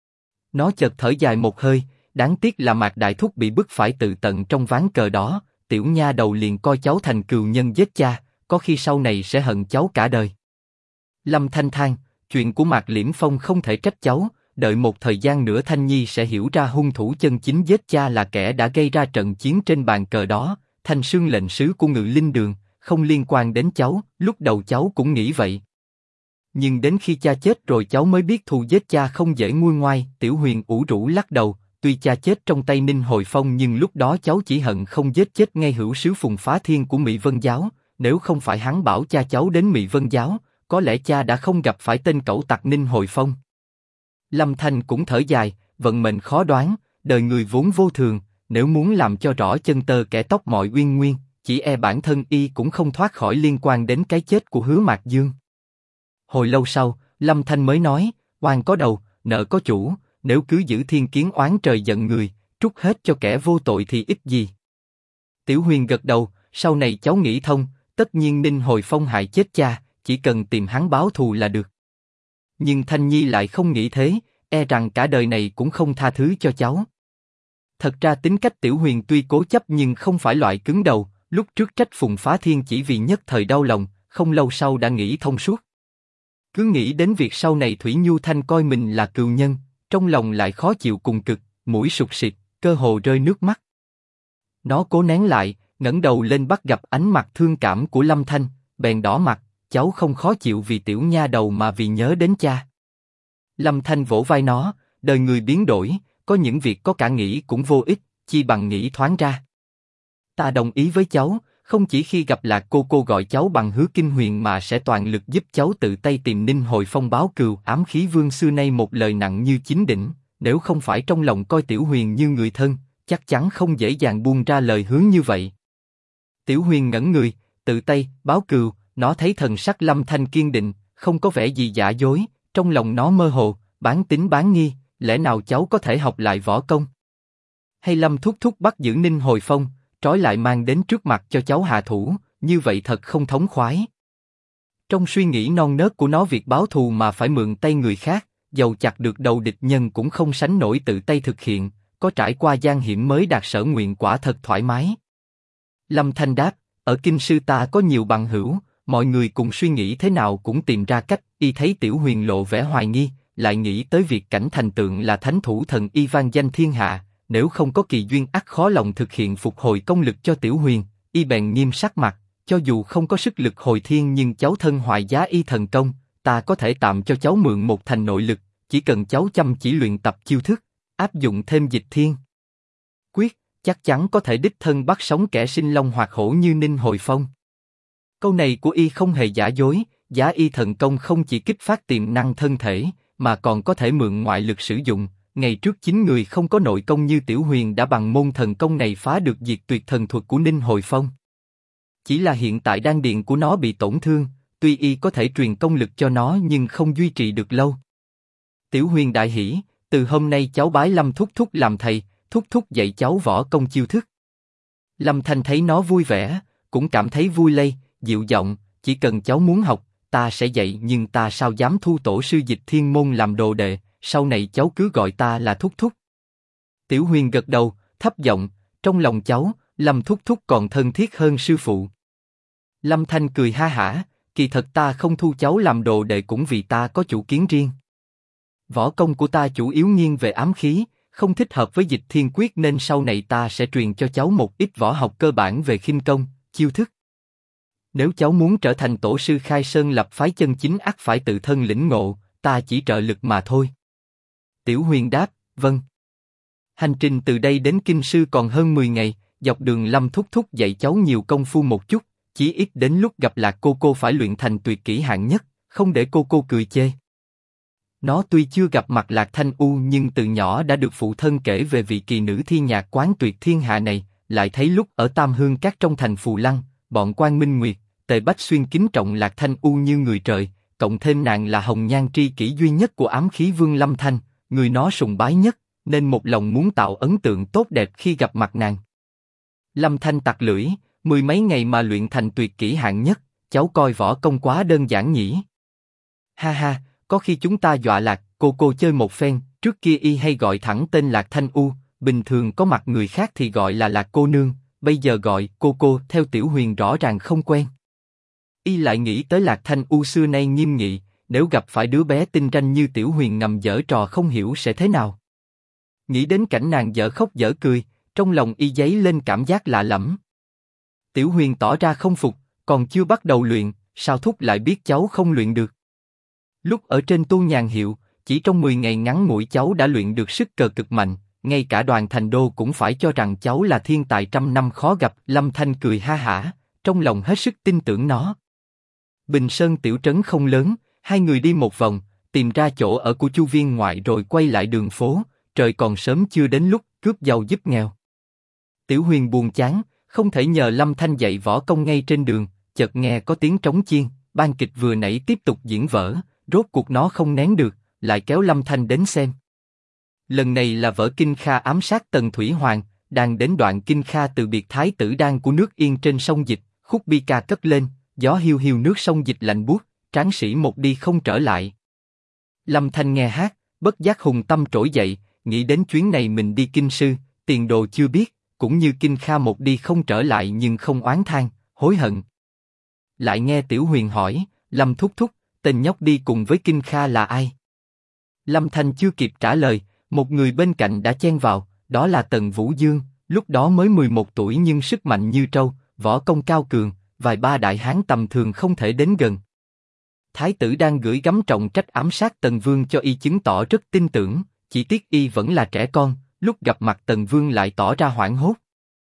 Nó chợt thở dài một hơi, đáng tiếc là Mạc Đại Thúc bị bức phải tự tận trong ván cờ đó, tiểu nha đầu liền coi cháu thành cừu nhân giết cha, có khi sau này sẽ hận cháu cả đời. Lâm Thanh than, chuyện của Mạc Liễm Phong không thể trách cháu, đợi một thời gian nữa Thanh Nhi sẽ hiểu ra hung thủ chân chính giết cha là kẻ đã gây ra trận chiến trên bàn cờ đó, Thanh Sương lệnh sứ của Ngự Linh Đường, không liên quan đến cháu, lúc đầu cháu cũng nghĩ vậy. Nhưng đến khi cha chết rồi cháu mới biết thù giết cha không dễ nguôi ngoai. Tiểu Huyền ủ rũ lắc đầu, tuy cha chết trong tay Ninh Hồi Phong nhưng lúc đó cháu chỉ hận không giết chết ngay hữu sứ Phùng Phá Thiên của Mị Vân Giáo, nếu không phải hắn bảo cha cháu đến Mị Vân Giáo, có lẽ cha đã không gặp phải tên cẩu tặc Ninh Hồi Phong. Lâm Thanh cũng thở dài, vận mệnh khó đoán, đời người vốn vô thường, nếu muốn làm cho rõ chân tơ kẻ tóc mọi uyên nguyên, chỉ e bản thân y cũng không thoát khỏi liên quan đến cái chết của Hứa Mạc Dương. Hồi lâu sau, Lâm Thanh mới nói, oan có đầu, nợ có chủ, nếu cứ giữ thiên kiến oán trời giận người, trút hết cho kẻ vô tội thì ích gì. Tiểu Huyền gật đầu, sau này cháu nghĩ thông, tất nhiên Ninh Hồi Phong hại chết cha, chỉ cần tìm hắn báo thù là được. Nhưng Thanh Nhi lại không nghĩ thế, e rằng cả đời này cũng không tha thứ cho cháu. Thật ra tính cách Tiểu Huyền tuy cố chấp nhưng không phải loại cứng đầu, lúc trước trách Phùng Phá Thiên chỉ vì nhất thời đau lòng, không lâu sau đã nghĩ thông suốt. Cứ nghĩ đến việc sau này Thủy Nhu Thanh coi mình là cừu nhân, trong lòng lại khó chịu cùng cực, mũi sụt sịt, cơ hồ rơi nước mắt. Nó cố nén lại, ngẩng đầu lên bắt gặp ánh mặt thương cảm của Lâm Thanh, bèn đỏ mặt, cháu không khó chịu vì tiểu nha đầu mà vì nhớ đến cha. Lâm Thanh vỗ vai nó, đời người biến đổi, có những việc có cả nghĩ cũng vô ích, chi bằng nghĩ thoáng ra. Ta đồng ý với cháu, Không chỉ khi gặp Lạc cô gọi cháu bằng Hứa Kinh Huyền mà sẽ toàn lực giúp cháu tự tay tìm Ninh Hồi Phong báo cừu. Ám Khí Vương xưa nay một lời nặng như chín đỉnh, nếu không phải trong lòng coi Tiểu Huyền như người thân, chắc chắn không dễ dàng buông ra lời hứa như vậy. Tiểu Huyền ngẩn người, tự tay báo cừu. Nó thấy thần sắc Lâm Thanh kiên định, không có vẻ gì giả dối, trong lòng nó mơ hồ, bán tín bán nghi, lẽ nào cháu có thể học lại võ công? Hay Lâm thúc thúc bắt giữ Ninh Hồi Phong, trói lại mang đến trước mặt cho cháu hạ thủ, như vậy thật không thống khoái. Trong suy nghĩ non nớt của nó, việc báo thù mà phải mượn tay người khác, dầu chặt được đầu địch nhân cũng không sánh nổi tự tay thực hiện, có trải qua gian hiểm mới đạt sở nguyện quả thật thoải mái. Lâm Thanh đáp, ở Kinh Sư ta có nhiều bằng hữu, mọi người cùng suy nghĩ thế nào cũng tìm ra cách. Y thấy Tiểu Huyền lộ vẻ hoài nghi, lại nghĩ tới việc Cảnh Thành Tượng là thánh thủ thần y vang danh thiên hạ, nếu không có kỳ duyên ắt khó lòng thực hiện phục hồi công lực cho Tiểu Huyền. Y bèn nghiêm sắc mặt, cho dù không có sức lực hồi thiên nhưng cháu thân hoài giá y thần công, ta có thể tạm cho cháu mượn một thành nội lực, chỉ cần cháu chăm chỉ luyện tập chiêu thức, áp dụng thêm Dịch Thiên Quyết, chắc chắn có thể đích thân bắt sống kẻ sinh long hoạt hổ như Ninh Hồi Phong. Câu này của y không hề giả dối, giá y thần công không chỉ kích phát tiềm năng thân thể, mà còn có thể mượn ngoại lực sử dụng. Ngày trước 9 người không có nội công như Tiểu Huyền đã bằng môn thần công này phá được diệt tuyệt thần thuật của Ninh Hồi Phong. Chỉ là hiện tại đan điền của nó bị tổn thương, tuy y có thể truyền công lực cho nó nhưng không duy trì được lâu. Tiểu Huyền đại hỉ, từ hôm nay cháu bái Lâm thúc thúc làm thầy, thúc thúc dạy cháu võ công chiêu thức. Lâm Thanh thấy nó vui vẻ, cũng cảm thấy vui lây, dịu giọng, chỉ cần cháu muốn học, ta sẽ dạy, nhưng ta sao dám thu tổ sư Dịch Thiên môn làm đồ đệ, sau này cháu cứ gọi ta là thúc thúc. Tiểu Huyền gật đầu, thấp giọng, trong lòng cháu, Lâm thúc thúc còn thân thiết hơn sư phụ. Lâm Thanh cười ha hả, kỳ thật ta không thu cháu làm đồ đệ cũng vì ta có chủ kiến riêng. Võ công của ta chủ yếu nghiêng về ám khí, không thích hợp với Dịch Thiên Quyết nên sau này ta sẽ truyền cho cháu một ít võ học cơ bản về khinh công, chiêu thức. Nếu cháu muốn trở thành tổ sư khai sơn lập phái chân chính ắt phải tự thân lĩnh ngộ, ta chỉ trợ lực mà thôi. Tiểu Huyền đáp, vâng. Hành trình từ đây đến Kinh Sư còn hơn 10 ngày, dọc đường Lâm thúc thúc dạy cháu nhiều công phu một chút, chí ít đến lúc gặp Lạc cô phải luyện thành tuyệt kỹ hạng nhất, không để cô cười chê. Nó tuy chưa gặp mặt Lạc Thanh U nhưng từ nhỏ đã được phụ thân kể về vị kỳ nữ thi nhạc quán tuyệt thiên hạ này, lại thấy lúc ở Tam Hương Các trong thành Phù Lăng, bọn Quan Minh Nguyệt, Tề Bách Xuyên kính trọng Lạc Thanh U như người trời, cộng thêm nàng là hồng nhan tri kỷ duy nhất của Ám Khí Vương Lâm Thanh, người nó sùng bái nhất, nên một lòng muốn tạo ấn tượng tốt đẹp khi gặp mặt nàng. Lâm Thanh tặc lưỡi, 10 mấy ngày mà luyện thành tuyệt kỹ hạng nhất, cháu coi võ công quá đơn giản nhỉ? Ha ha, có khi chúng ta dọa Lạc cô chơi một phen, trước kia y hay gọi thẳng tên Lạc Thanh U, bình thường có mặt người khác thì gọi là Lạc cô nương, bây giờ gọi cô theo Tiểu Huyền rõ ràng không quen. Y lại nghĩ tới Lạc Thanh U xưa nay nghiêm nghị, nếu gặp phải đứa bé tinh ranh như Tiểu Huyền ngầm giở trò không hiểu sẽ thế nào. Nghĩ đến cảnh nàng dở khóc dở cười, trong lòng y dấy lên cảm giác lạ lẫm. Tiểu Huyền tỏ ra không phục, còn chưa bắt đầu luyện, sao thúc lại biết cháu không luyện được? Lúc ở trên Tu Nhàn Hiệu, chỉ trong 10 ngày ngắn ngủi cháu đã luyện được sức cờ cực mạnh, ngay cả Đoàn Thành Đô cũng phải cho rằng cháu là thiên tài trăm năm khó gặp. Lâm Thanh cười ha hả, trong lòng hết sức tin tưởng nó. Bình Sơn tiểu trấn không lớn, hai người đi một vòng, tìm ra chỗ ở của Chu viên ngoại rồi quay lại đường phố. Trời còn sớm chưa đến lúc cướp giàu giúp nghèo. Tiểu Huyền buồn chán, không thể nhờ Lâm Thanh dạy võ công ngay trên đường, chợt nghe có tiếng trống chiên, ban kịch vừa nãy tiếp tục diễn vở, rốt cuộc nó không nén được, lại kéo Lâm Thanh đến xem. Lần này là vở Kinh Kha ám sát Tần Thủy Hoàng, đang đến đoạn Kinh Kha từ biệt Thái tử Đan của nước Yên trên sông Dịch, khúc bi ca cất lên, gió hiu hiu nước sông Dịch lạnh buốt, tráng sĩ một đi không trở lại. Lâm Thanh nghe hát, bất giác hùng tâm trỗi dậy, nghĩ đến chuyến này mình đi Kinh Sư, tiền đồ chưa biết, cũng như Kinh Kha một đi không trở lại nhưng không oán than, hối hận. Lại nghe Tiểu Huyền hỏi, Lâm thúc thúc, tên nhóc đi cùng với Kinh Kha là ai? Lâm Thanh chưa kịp trả lời, một người bên cạnh đã chen vào, đó là Tần Vũ Dương, lúc đó mới 11 tuổi nhưng sức mạnh như trâu, võ công cao cường, vài ba đại hán tầm thường không thể đến gần. Thái tử đang gửi gắm trọng trách ám sát Tần Vương cho y chứng tỏ rất tin tưởng, chỉ tiếc y vẫn là trẻ con, lúc gặp mặt Tần Vương lại tỏ ra hoảng hốt.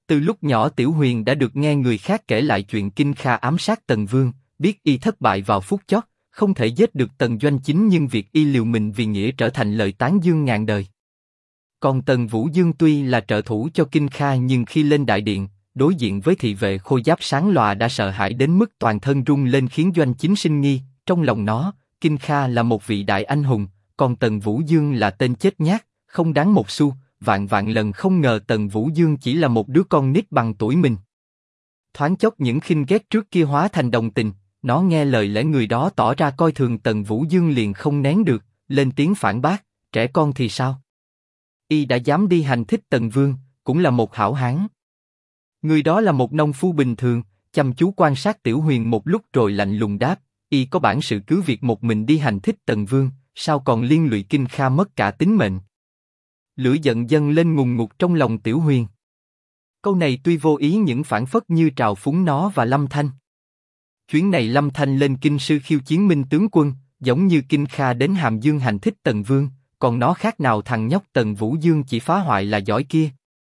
Từ lúc nhỏ Tiểu Huyền đã được nghe người khác kể lại chuyện Kinh Kha ám sát Tần Vương, biết y thất bại vào phút chót, không thể giết được Tần Doanh Chính nhưng việc y liều mình vì nghĩa trở thành lời tán dương ngàn đời. Còn Tần Vũ Dương tuy là trợ thủ cho Kinh Kha nhưng khi lên đại điện, đối diện với thị vệ khôi giáp sáng lòa đã sợ hãi đến mức toàn thân rung lên khiến Doanh Chính sinh nghi, trong lòng nó, Kinh Kha là một vị đại anh hùng, còn Tần Vũ Dương là tên chết nhát, không đáng một xu, vạn vạn lần không ngờ Tần Vũ Dương chỉ là một đứa con nít bằng tuổi mình. Thoáng chốc những khinh ghét trước kia hóa thành đồng tình, nó nghe lời lẽ người đó tỏ ra coi thường Tần Vũ Dương liền không nén được, lên tiếng phản bác, trẻ con thì sao? Y đã dám đi hành thích Tần Vương, cũng là một hảo hán. Người đó là một nông phu bình thường, chăm chú quan sát Tiểu Huyền một lúc rồi lạnh lùng đáp, y có bản sự cứ việc một mình đi hành thích Tần Vương, sao còn liên lụy Kinh Kha mất cả tính mệnh. Lửa giận dâng lên ngùn ngụt trong lòng Tiểu Huyền. Câu này tuy vô ý nhưng phản phất như trào phúng nó và Lâm Thanh. Chuyến này Lâm Thanh lên Kinh Sư khiêu chiến Minh tướng quân, giống như Kinh Kha đến Hàm Dương hành thích Tần Vương, còn nó khác nào thằng nhóc Tần Vũ Dương chỉ phá hoại là giỏi kia.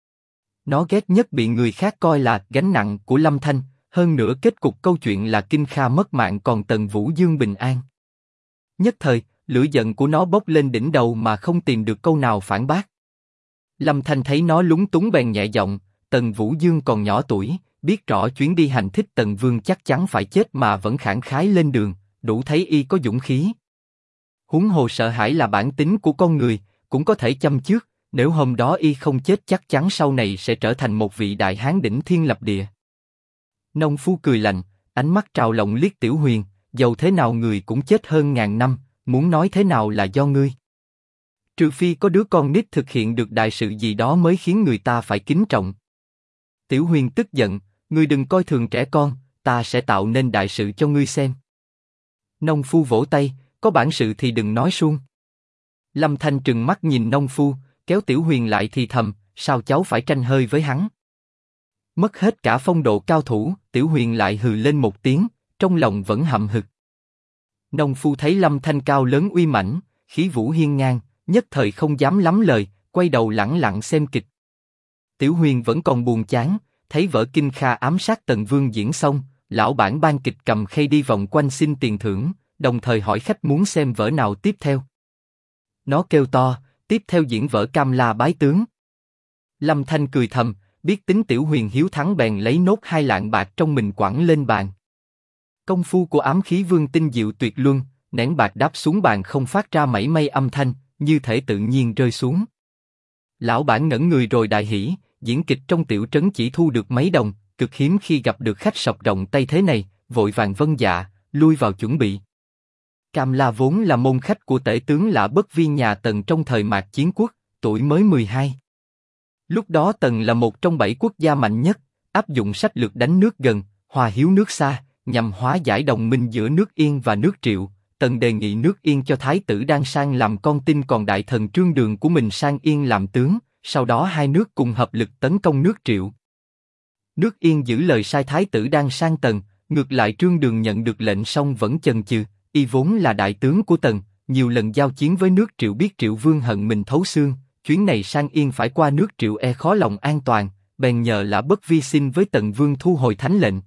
Nó ghét nhất bị người khác coi là gánh nặng của Lâm Thanh, hơn nữa kết cục câu chuyện là Kinh Kha mất mạng còn Tần Vũ Dương bình an. Nhất thời, lửa giận của nó bốc lên đỉnh đầu mà không tìm được câu nào phản bác. Lâm Thanh thấy nó lúng túng bèn nhẹ giọng, Tần Vũ Dương còn nhỏ tuổi, biết rõ chuyến đi hành thích Tần Vương chắc chắn phải chết mà vẫn khẳng khái lên đường, đủ thấy y có dũng khí. Huống hồ sợ hãi là bản tính của con người, cũng có thể châm chước, nếu hôm đó y không chết chắc chắn sau này sẽ trở thành một vị đại hán đỉnh thiên lập địa. Nông phu cười lạnh, ánh mắt trào lòng liếc Tiểu Huyền, dầu thế nào người cũng chết hơn ngàn năm, muốn nói thế nào là do ngươi. Trừ phi có đứa con nít thực hiện được đại sự gì đó mới khiến người ta phải kính trọng. Tiểu Huyền tức giận, ngươi đừng coi thường trẻ con, ta sẽ tạo nên đại sự cho ngươi xem. Nông phu vỗ tay, có bản sự thì đừng nói suông. Lâm Thanh trừng mắt nhìn nông phu, kéo Tiểu Huyền lại thì thầm, sao cháu phải tranh hơi với hắn? Mất hết cả phong độ cao thủ, Tiểu Huyền lại hừ lên một tiếng, trong lòng vẫn hậm hực. Nông phu thấy Lâm Thanh cao lớn uy mãnh, khí vũ hiên ngang, nhất thời không dám lắm lời, quay đầu lẳng lặng xem kịch. Tiểu Huyền vẫn còn buồn chán, thấy vở Kinh Kha ám sát Tần Vương diễn xong, lão bản ban kịch cầm khay đi vòng quanh xin tiền thưởng, đồng thời hỏi khách muốn xem vở nào tiếp theo. Nó kêu to, tiếp theo diễn vở Cam La bái tướng. Lâm Thanh cười thầm, biết tính Tiểu Huyền hiếu thắng bèn lấy nốt 2 lạng bạc trong mình quẳng lên bàn. Công phu của ám khí vương tinh diệu tuyệt luân, nén bạc đáp xuống bàn không phát ra mảy may âm thanh, như thể tự nhiên rơi xuống. Lão bản ngẩn người rồi đại hỉ, diễn kịch trong tiểu trấn chỉ thu được mấy đồng, cực hiếm khi gặp được khách sọc rộng tay thế này, vội vàng vâng dạ, lui vào chuẩn bị. Cam La vốn là môn khách của tể tướng Lã Bất Vi nhà Tần trong thời Mạc Chiến Quốc, tuổi mới 12. Lúc đó Tần là một trong 7 quốc gia mạnh nhất, áp dụng sách lược đánh nước gần, hòa hiếu nước xa, nhằm hóa giải đồng minh giữa nước Yên và nước Triệu. Tần đề nghị nước Yên cho Thái tử Đan sang làm con tin còn đại thần Trương Đường của mình sang Yên làm tướng, sau đó hai nước cùng hợp lực tấn công nước Triệu. Nước Yên giữ lời sai Thái tử Đan sang Tần, ngược lại Trương Đường nhận được lệnh song vẫn chần chừ, y vốn là đại tướng của Tần, nhiều lần giao chiến với nước Triệu biết Triệu Vương hận mình thấu xương, chuyến này sang Yên phải qua nước Triệu khó lòng an toàn, bèn nhờ Lã Bất Vi xin với Tần Vương thu hồi thánh lệnh.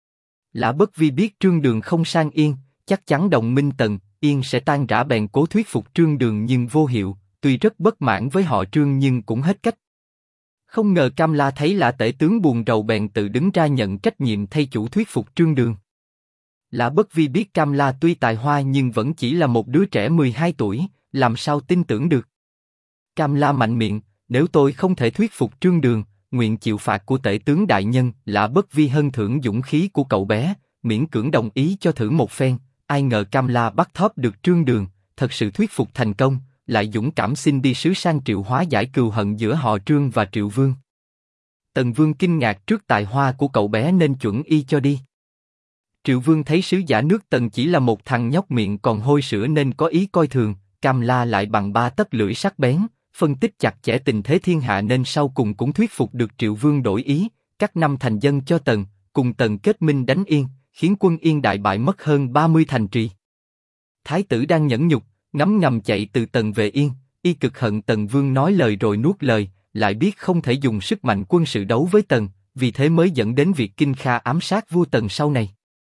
Lã Bất Vi biết Trương Đường không sang Yên, chắc chắn đồng minh Tần, Yên sẽ tan rã bèn cố thuyết phục Trương Đường nhưng vô hiệu, tuy rất bất mãn với họ Trương nhưng cũng hết cách. Không ngờ Cam La thấy Lã tể tướng buồn rầu bèn tự đứng ra nhận trách nhiệm thay chủ thuyết phục Trương Đường. Lã Bất Vi biết Cam La tuy tài hoa nhưng vẫn chỉ là một đứa trẻ 12 tuổi, làm sao tin tưởng được. Cam La mạnh miệng, nếu tôi không thể thuyết phục Trương Đường, nguyện chịu phạt của tể tướng đại nhân. Lã Bất Vi hân thưởng dũng khí của cậu bé, miễn cưỡng đồng ý cho thử một phen. Ai ngờ Cam La bắt thóp được Trương Đường, thật sự thuyết phục thành công, lại dũng cảm xin đi sứ sang Triệu hóa giải cừu hận giữa họ Trương và Triệu Vương. Tần Vương kinh ngạc trước tài hoa của cậu bé nên chuẩn y cho đi. Triệu Vương thấy sứ giả nước Tần chỉ là một thằng nhóc miệng còn hôi sữa nên có ý coi thường, Cam La lại bằng 3 tấc lưỡi sắc bén, phân tích chặt chẽ tình thế thiên hạ nên sau cùng cũng thuyết phục được Triệu Vương đổi ý, cắt 5 thành dân cho Tần, cùng Tần kết minh đánh Yên, khiến quân Yên đại bại mất hơn 30 thành trì. Thái tử đang nhẫn nhục, ngấm ngầm chạy từ Tần về Yên, y cực hận Tần Vương nói lời rồi nuốt lời, lại biết không thể dùng sức mạnh quân sự đấu với Tần, vì thế mới dẫn đến việc Kinh Kha ám sát vua Tần sau này.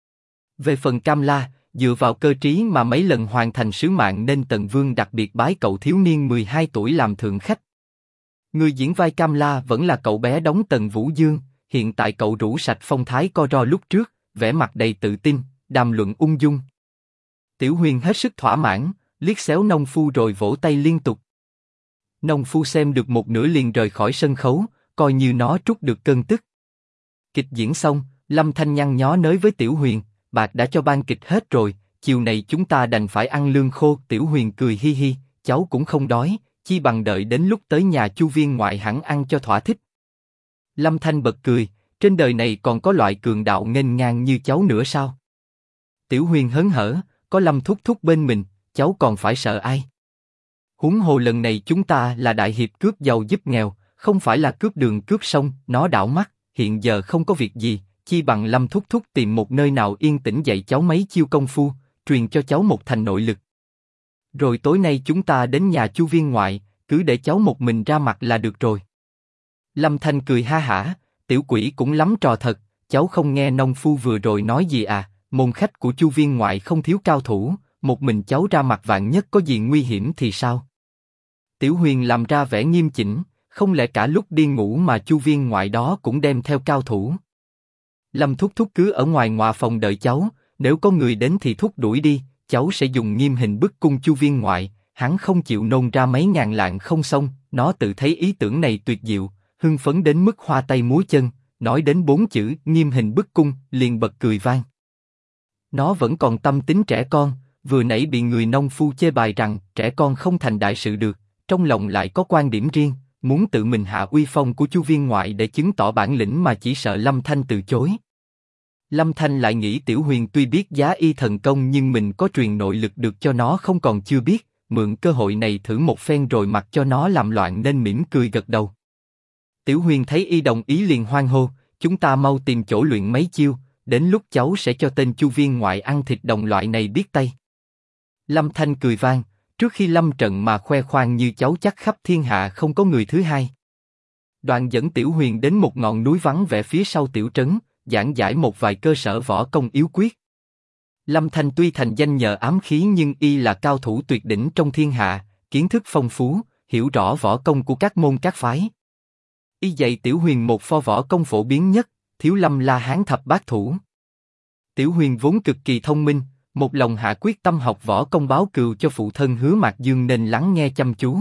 Về phần Cam La, dựa vào cơ trí mà mấy lần hoàn thành sứ mạng nên Tần Vương đặc biệt bái cậu thiếu niên 12 tuổi làm thượng khách. Người diễn vai Cam La vẫn là cậu bé đóng Tần Vũ Dương, hiện tại cậu rũ sạch phong thái co ro lúc trước, vẻ mặt đầy tự tin, đàm luận ung dung. Tiểu Huyền hết sức thỏa mãn, liếc xéo nông phu rồi vỗ tay liên tục. Nông phu xem được một nửa liền rời khỏi sân khấu, coi như nó trút được cơn tức. Kịch diễn xong, Lâm Thanh nhăn nhó nói với Tiểu Huyền, bạc đã cho ban kịch hết rồi, chiều này chúng ta đành phải ăn lương khô. Tiểu Huyền cười hi hi, cháu cũng không đói, chi bằng đợi đến lúc tới nhà Chu viên ngoại hẳn ăn cho thỏa thích. Lâm Thanh bật cười, trên đời này còn có loại cường đạo nghênh ngang như cháu nữa sao? Tiểu Huyền hớn hở, có Lâm thúc thúc bên mình, cháu còn phải sợ ai? Huống hồ lần này chúng ta là đại hiệp cướp giàu giúp nghèo, không phải là cướp đường cướp sông. Nó đảo mắt, hiện giờ không có việc gì, chi bằng Lâm thúc thúc tìm một nơi nào yên tĩnh dạy cháu mấy chiêu công phu, truyền cho cháu một thành nội lực. Rồi tối nay chúng ta đến nhà Chu viên ngoại, cứ để cháu một mình ra mặt là được rồi. Lâm Thanh cười ha hả, tiểu quỷ cũng lắm trò thật, cháu không nghe nông phu vừa rồi nói gì à? Môn khách của Chu viên ngoại không thiếu cao thủ, một mình cháu ra mặt vạn nhất có gì nguy hiểm thì sao? Tiểu Huyền làm ra vẻ nghiêm chỉnh, không lẽ cả lúc đi ngủ mà Chu viên ngoại đó cũng đem theo cao thủ? Lâm thúc thúc cứ ở ngoài ngọa phòng đợi cháu, nếu có người đến thì thúc đuổi đi, cháu sẽ dùng nghiêm hình bức cung Chu viên ngoại, hắn không chịu nôn ra mấy ngàn lạng không xong. Nó tự thấy ý tưởng này tuyệt diệu, hưng phấn đến mức hoa tay múa chân, nói đến 4 chữ nghiêm hình bức cung liền bật cười vang. Nó vẫn còn tâm tính trẻ con, vừa nãy bị người nông phu chê bài rằng trẻ con không thành đại sự được, trong lòng lại có quan điểm riêng, muốn tự mình hạ uy phong của Chu viên ngoại để chứng tỏ bản lĩnh mà chỉ sợ Lâm Thanh từ chối. Lâm Thanh lại nghĩ Tiểu Huyền tuy biết giá y thần công nhưng mình có truyền nội lực được cho nó không còn chưa biết, mượn cơ hội này thử một phen rồi mặc cho nó làm loạn nên mỉm cười gật đầu. Tiểu Huyền thấy y đồng ý liền hoan hô, chúng ta mau tìm chỗ luyện mấy chiêu, đến lúc cháu sẽ cho tên Chu viên ngoại ăn thịt đồng loại này biết tay. Lâm Thanh cười vang, trước khi lâm trận mà khoe khoang như cháu chắc khắp thiên hạ không có người thứ hai. Đoạn dẫn Tiểu Huyền đến một ngọn núi vắng vẻ phía sau tiểu trấn, giảng giải một vài cơ sở võ công yếu quyết. Lâm Thanh tuy thành danh nhờ ám khí nhưng y là cao thủ tuyệt đỉnh trong thiên hạ, kiến thức phong phú, hiểu rõ võ công của các môn các phái. Y dạy Tiểu Huyền một pho võ công phổ biến nhất, Thiếu Lâm La Hán thập bát thủ. Tiểu Huyền vốn cực kỳ thông minh, một lòng hạ quyết tâm học võ công báo cừu cho phụ thân Hứa Mạc Dương nên lắng nghe chăm chú.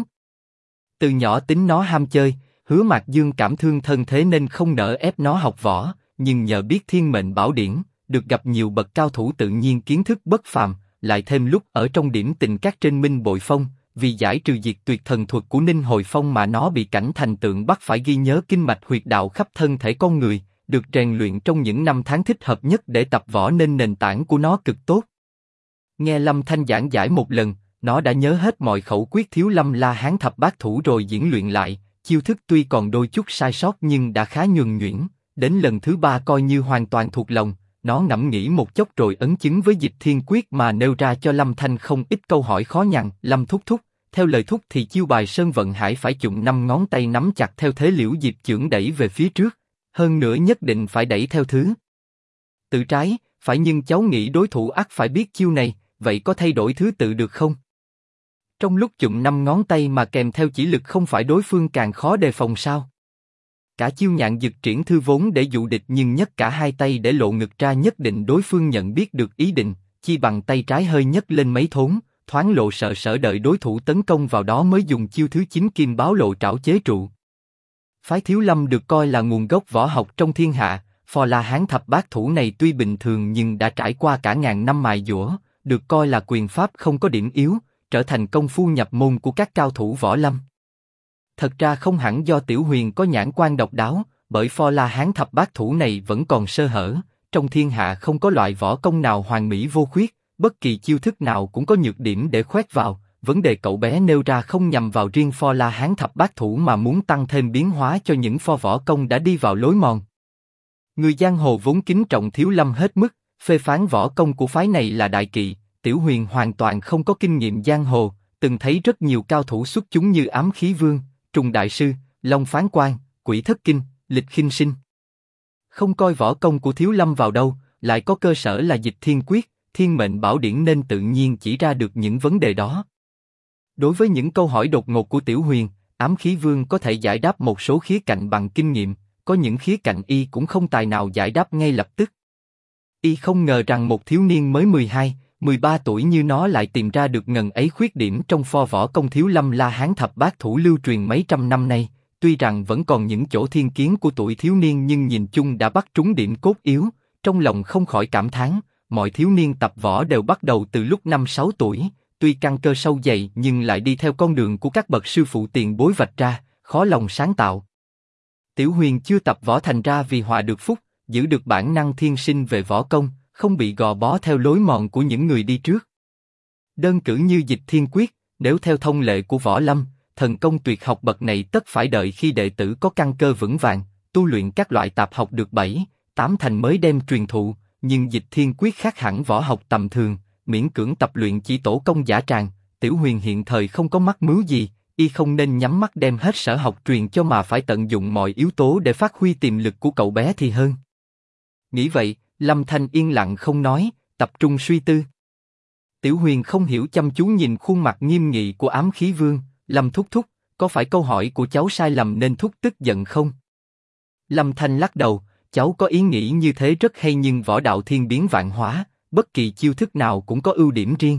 Từ nhỏ tính nó ham chơi, Hứa Mạc Dương cảm thương thân thế nên không nỡ ép nó học võ, nhưng nhờ biết Thiên Mệnh Bảo Điển, được gặp nhiều bậc cao thủ tự nhiên kiến thức bất phàm, lại thêm lúc ở trong điểm tình các trên Minh Bội Phong, vì giải trừ diệt tuyệt thần thuật của Ninh Hồi Phong mà nó bị cảnh thành tượng bắt phải ghi nhớ kinh mạch huyệt đạo khắp thân thể con người, được rèn luyện trong những năm tháng thích hợp nhất để tập võ nên nền tảng của nó cực tốt. Nghe Lâm Thanh giảng giải một lần, nó đã nhớ hết mọi khẩu quyết Thiếu Lâm La Hán thập bát thủ rồi diễn luyện lại, chiêu thức tuy còn đôi chút sai sót nhưng đã khá nhuần nhuyễn, đến lần thứ 3 coi như hoàn toàn thuộc lòng. Nó ngẫm nghĩ một chốc rồi ấn chứng với Dịch Thiên Quyết mà nêu ra cho Lâm Thanh không ít câu hỏi khó nhằn. Lâm thúc thúc, theo lời thúc thì chiêu bài Sơn Vận Hải phải chụng 5 ngón tay nắm chặt theo thế Liễu Diệp chưởng đẩy về phía trước, hơn nữa nhất định phải đẩy theo thứ tự trái, phải nhưng cháu nghĩ đối thủ ắt phải biết chiêu này, vậy có thay đổi thứ tự được không? Trong lúc chụng 5 ngón tay mà kèm theo chỉ lực không phải đối phương càng khó đề phòng sao? Cả chiêu nhạn dực triển thư vốn để dụ địch nhưng nhấc cả hai tay để lộ ngực ra nhất định đối phương nhận biết được ý định, chi bằng tay trái hơi nhấc lên mấy thốn, thoáng lộ sợ sở đợi đối thủ tấn công vào đó mới dùng chiêu thứ 9 kim báo lộ trảo chế trụ. Phái Thiếu Lâm được coi là nguồn gốc võ học trong thiên hạ, phò La Hán thập bát thủ này tuy bình thường nhưng đã trải qua cả ngàn năm mài dũa, được coi là quyền pháp không có điểm yếu, trở thành công phu nhập môn của các cao thủ võ lâm. Thật ra không hẳn do Tiểu Huyền có nhãn quan độc đáo, bởi phò La Hán thập bát thủ này vẫn còn sơ hở, trong thiên hạ không có loại võ công nào hoàn mỹ vô khuyết, bất kỳ chiêu thức nào cũng có nhược điểm để khoét vào. Vấn đề cậu bé nêu ra không nhằm vào riêng phò La Hán thập bát thủ mà muốn tăng thêm biến hóa cho những pho võ công đã đi vào lối mòn. Người giang hồ vốn kính trọng Thiếu Lâm hết mức, phê phán võ công của phái này là đại kỵ. Tiểu Huyền hoàn toàn không có kinh nghiệm giang hồ, từng thấy rất nhiều cao thủ xuất chúng như Ám Khí Vương, Trùng Đại Sư, Long Phán Quan, Quỷ Thất Kinh, Lịch Khinh Sinh. không coi võ công của Thiếu Lâm vào đâu, lại có cơ sở là Dịch Thiên Quyết, Thiên Mệnh Bảo Điển nên tự nhiên chỉ ra được những vấn đề đó. Đối với những câu hỏi đột ngột của Tiểu Huyền, Ám Khí Vương có thể giải đáp một số khía cạnh bằng kinh nghiệm, có những khía cạnh y cũng không tài nào giải đáp ngay lập tức. Y không ngờ rằng một thiếu niên mới 12, 13 tuổi như nó lại tìm ra được ngần ấy khuyết điểm trong pho võ công Thiếu Lâm La Hán thập bát thủ lưu truyền mấy trăm năm nay. Tuy rằng vẫn còn những chỗ thiên kiến của tuổi thiếu niên nhưng nhìn chung đã bắt trúng điểm cốt yếu, trong lòng không khỏi cảm thán, mọi thiếu niên tập võ đều bắt đầu từ lúc 5-6 tuổi, tuy căn cơ sâu dày nhưng lại đi theo con đường của các bậc sư phụ tiền bối vạch ra, khó lòng sáng tạo. Tiểu Huyền chưa tập võ thành ra vì họa được phúc, giữ được bản năng thiên sinh về võ công, không bị gò bó theo lối mòn của những người đi trước. Đơn cử như Dịch Thiên Quyết, nếu theo thông lệ của võ lâm, thần công tuyệt học bậc này tất phải đợi khi đệ tử có căn cơ vững vàng, tu luyện các loại tạp học được 7, 8 thành mới đem truyền thụ, nhưng Dịch Thiên Quyết khác hẳn võ học tầm thường, miễn cưỡng tập luyện chỉ tổ công giả tràng. Tiểu Huyền hiện thời không có mắc mứu gì, y không nên nhắm mắt đem hết sở học truyền cho mà phải tận dụng mọi yếu tố để phát huy tiềm lực của cậu bé thì hơn. Nghĩ vậy, Lâm Thanh yên lặng không nói, tập trung suy tư. Tiểu Huyền không hiểu chăm chú nhìn khuôn mặt nghiêm nghị của Ám Khí Vương. Lâm thúc thúc, có phải câu hỏi của cháu sai lầm nên thúc tức giận không? Lâm Thanh lắc đầu, cháu có ý nghĩ như thế rất hay nhưng võ đạo thiên biến vạn hóa, bất kỳ chiêu thức nào cũng có ưu điểm riêng.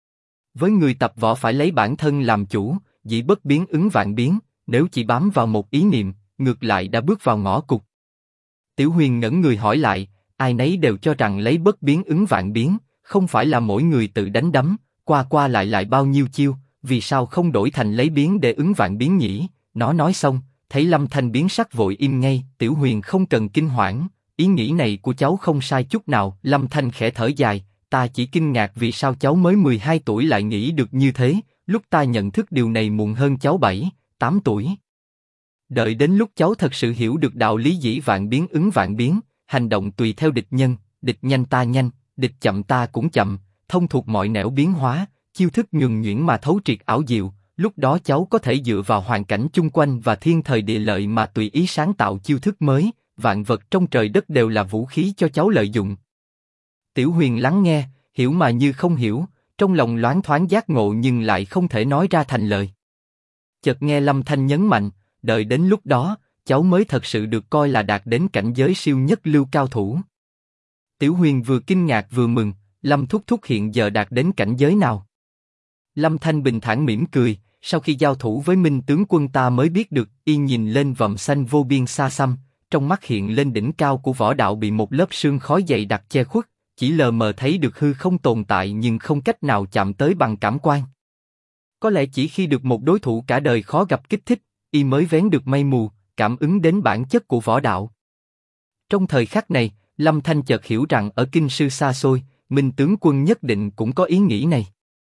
Với người tập võ phải lấy bản thân làm chủ, dĩ bất biến ứng vạn biến, nếu chỉ bám vào một ý niệm, ngược lại đã bước vào ngõ cụt. Tiểu Huyền ngẩn người hỏi lại, ai nấy đều cho rằng lấy bất biến ứng vạn biến, không phải là mỗi người tự đánh đấm, qua qua lại bao nhiêu chiêu, vì sao không đổi thành lấy biến để ứng vạn biến nhỉ? Nó nói xong, thấy Lâm Thanh biến sắc vội im ngay. Tiểu Huyền không cần kinh hoảng, ý nghĩ này của cháu không sai chút nào. Lâm Thanh khẽ thở dài, ta chỉ kinh ngạc vì sao cháu mới 12 tuổi lại nghĩ được như thế, lúc ta nhận thức điều này muộn hơn cháu 7, 8 tuổi. Đợi đến lúc cháu thật sự hiểu được đạo lý dĩ vạn biến ứng vạn biến, hành động tùy theo địch nhân, địch nhanh ta nhanh, địch chậm ta cũng chậm, thông thuộc mọi nẻo biến hóa, chiêu thức nhuần nhuyễn mà thấu triệt ảo diệu, lúc đó cháu có thể dựa vào hoàn cảnh chung quanh và thiên thời địa lợi mà tùy ý sáng tạo chiêu thức mới, vạn vật trong trời đất đều là vũ khí cho cháu lợi dụng. Tiểu Huyền lắng nghe, hiểu mà như không hiểu, trong lòng loáng thoáng giác ngộ nhưng lại không thể nói ra thành lời. Chợt nghe Lâm Thanh nhấn mạnh, đợi đến lúc đó, cháu mới thật sự được coi là đạt đến cảnh giới siêu nhất lưu cao thủ. Tiểu Huyền vừa kinh ngạc vừa mừng, Lâm thúc thúc hiện giờ đạt đến cảnh giới nào? Lâm Thanh bình thản mỉm cười, sau khi giao thủ với Minh tướng quân ta mới biết được. Y nhìn lên vòm xanh vô biên xa xăm, trong mắt hiện lên đỉnh cao của võ đạo bị một lớp sương khói dày đặc che khuất, chỉ lờ mờ thấy được hư không tồn tại nhưng không cách nào chạm tới bằng cảm quan. Có lẽ chỉ khi được một đối thủ cả đời khó gặp kích thích, y mới vén được mây mù, cảm ứng đến bản chất của võ đạo. Trong thời khắc này, Lâm Thanh chợt hiểu rằng ở kinh sư xa xôi, Minh tướng quân nhất định cũng có ý nghĩ này.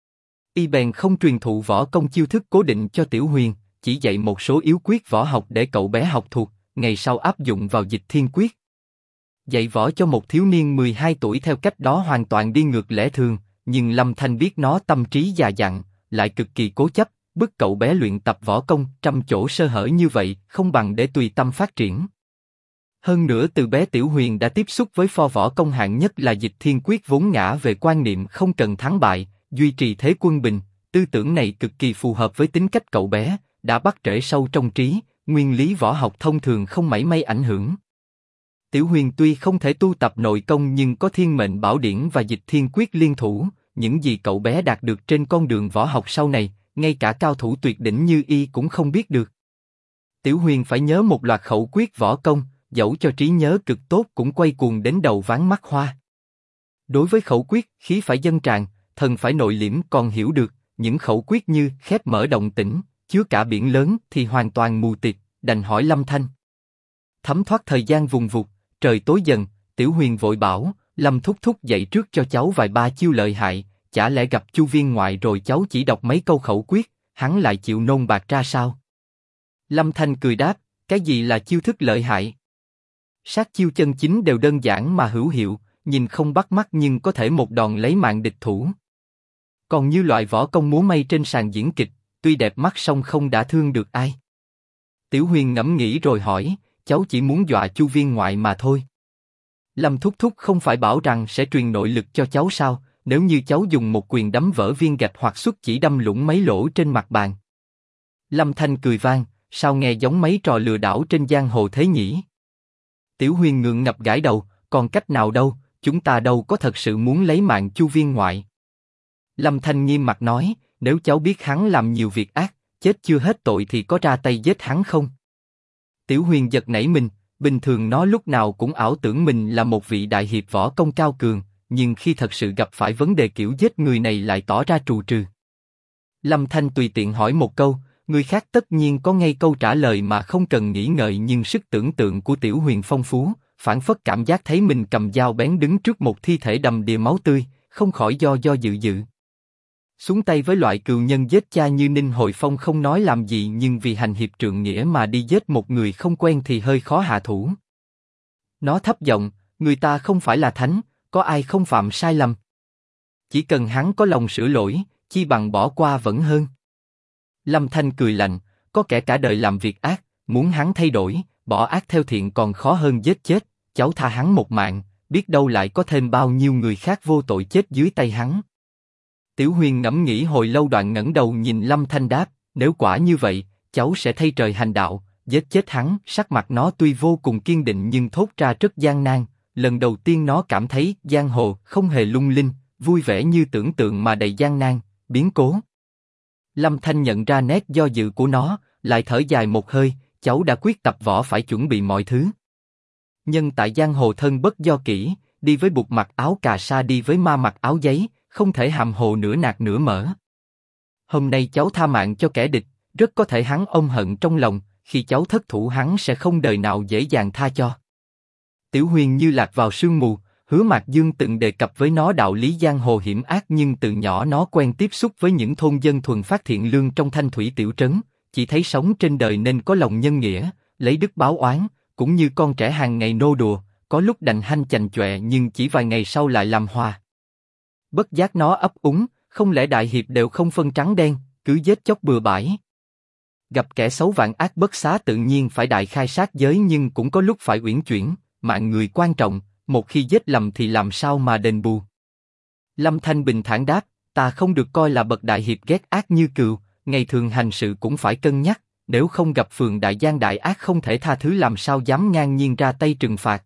Y bèn không truyền thụ võ công chiêu thức cố định cho Tiểu Huyền, chỉ dạy một số yếu quyết võ học để cậu bé học thuộc, ngày sau áp dụng vào Dịch Thiên Quyết. Dạy võ cho một thiếu niên 12 tuổi theo cách đó hoàn toàn đi ngược lẽ thường, nhưng Lâm Thanh biết nó tâm trí già dặn, lại cực kỳ cố chấp, bức cậu bé luyện tập võ công trăm chỗ sơ hở như vậy, không bằng để tùy tâm phát triển. Hơn nữa từ bé Tiểu Huyền đã tiếp xúc với pho võ công hạng nhất là Dịch Thiên Quyết vốn ngã về quan niệm không cần thắng bại, duy trì thế quân bình, tư tưởng này cực kỳ phù hợp với tính cách cậu bé, đã bắt rễ sâu trong trí, nguyên lý võ học thông thường không mảy may ảnh hưởng. Tiểu Huyền tuy không thể tu tập nội công nhưng có Thiên Mệnh Bảo Điển và Dịch Thiên Quyết liên thủ, những gì cậu bé đạt được trên con đường võ học sau này, ngay cả cao thủ tuyệt đỉnh như y cũng không biết được. Tiểu Huyền phải nhớ một loạt khẩu quyết võ công, dẫu cho trí nhớ cực tốt cũng quay cuồng đến đầu ván mắt hoa. Đối với khẩu quyết, khí phải dâng tràn, thần phải nội liễm còn hiểu được, những khẩu quyết như khép mở động tĩnh, chứa cả biển lớn thì hoàn toàn mù tịt, đành hỏi Lâm Thanh. Thấm thoát thời gian vùng vụt, trời tối dần, Tiểu Huyền vội bảo, Lâm thúc thúc dạy trước cho cháu vài ba chiêu lợi hại, chả lẽ gặp Chu Viên ngoại rồi cháu chỉ đọc mấy câu khẩu quyết, hắn lại chịu nôn bạc ra sao? Lâm Thanh cười đáp, cái gì là chiêu thức lợi hại? Sát chiêu chân chính đều đơn giản mà hữu hiệu, nhìn không bắt mắt nhưng có thể một đòn lấy mạng địch thủ. Còn như loại võ công múa may trên sàn diễn kịch, tuy đẹp mắt song không đả thương được ai. Tiểu Huyền ngẫm nghĩ rồi hỏi, cháu chỉ muốn dọa Chu Viên ngoại mà thôi. Lâm thúc thúc không phải bảo rằng sẽ truyền nội lực cho cháu sao? Nếu như cháu dùng một quyền đấm vỡ viên gạch hoặc xuất chỉ đâm lũng mấy lỗ trên mặt bàn. Lâm Thanh cười vang, sao nghe giống mấy trò lừa đảo trên giang hồ thế nhỉ? Tiểu Huyền ngượng ngập gãi đầu, còn cách nào đâu, chúng ta đâu có thật sự muốn lấy mạng Chu viên ngoại. Lâm Thanh nghiêm mặt nói, nếu cháu biết hắn làm nhiều việc ác, chết chưa hết tội thì có ra tay giết hắn không? Tiểu Huyền giật nảy mình, bình thường nó lúc nào cũng ảo tưởng mình là một vị đại hiệp võ công cao cường, nhưng khi thật sự gặp phải vấn đề kiểu giết người này lại tỏ ra trù trừ. Lâm Thanh tùy tiện hỏi một câu, người khác tất nhiên có ngay câu trả lời mà không cần nghĩ ngợi, nhưng sức tưởng tượng của Tiểu Huyền phong phú, phảng phất cảm giác thấy mình cầm dao bén đứng trước một thi thể đầm đìa máu tươi, không khỏi do dự. Xuống tay với loại cừu nhân giết cha như Ninh Hồi Phong không nói làm gì, nhưng vì hành hiệp trượng nghĩa mà đi giết một người không quen thì hơi khó hạ thủ. Nó thấp giọng, người ta không phải là thánh, có ai không phạm sai lầm. Chỉ cần hắn có lòng sửa lỗi, chi bằng bỏ qua vẫn hơn. Lâm Thanh cười lạnh, có kẻ cả đời làm việc ác, muốn hắn thay đổi, bỏ ác theo thiện còn khó hơn giết chết, cháu tha hắn một mạng, biết đâu lại có thêm bao nhiêu người khác vô tội chết dưới tay hắn. Tiểu Huyền ngẫm nghĩ hồi lâu đoạn ngẩng đầu nhìn Lâm Thanh đáp, nếu quả như vậy, cháu sẽ thay trời hành đạo, giết chết hắn. Sắc mặt nó tuy vô cùng kiên định nhưng thốt ra rất gian nan. Lần đầu tiên nó cảm thấy giang hồ không hề lung linh, vui vẻ như tưởng tượng mà đầy gian nan, biến cố. Lâm Thanh nhận ra nét do dự của nó, lại thở dài một hơi, cháu đã quyết tập võ phải chuẩn bị mọi thứ. Nhân tại giang hồ thân bất do kỹ, đi với bụt mặc áo cà sa đi với ma mặc áo giấy, không thể hàm hồ nửa nạc nửa mỡ. Hôm nay cháu tha mạng cho kẻ địch, rất có thể hắn ôm hận trong lòng, khi cháu thất thủ hắn sẽ không đời nào dễ dàng tha cho. Tiểu Huyền như lạc vào sương mù, Hứa Mạc Dương từng đề cập với nó đạo lý giang hồ hiểm ác, nhưng từ nhỏ nó quen tiếp xúc với những thôn dân thuần phát thiện lương trong thanh thủy tiểu trấn, chỉ thấy sống trên đời nên có lòng nhân nghĩa, lấy đức báo oán, cũng như con trẻ hàng ngày nô đùa, có lúc đành hanh chành chọe nhưng chỉ vài ngày sau lại làm hòa. Bất giác nó ấp úng, không lẽ đại hiệp đều không phân trắng đen, cứ giết chóc bừa bãi. Gặp kẻ xấu vạn ác bất xá tự nhiên phải đại khai sát giới, nhưng cũng có lúc phải uyển chuyển, mạng người quan trọng, một khi giết lầm thì làm sao mà đền bù. Lâm Thanh bình thản đáp, ta không được coi là bậc đại hiệp ghét ác như cừu, ngày thường hành sự cũng phải cân nhắc, nếu không gặp phường đại gian đại ác không thể tha thứ làm sao dám ngang nhiên ra tay trừng phạt.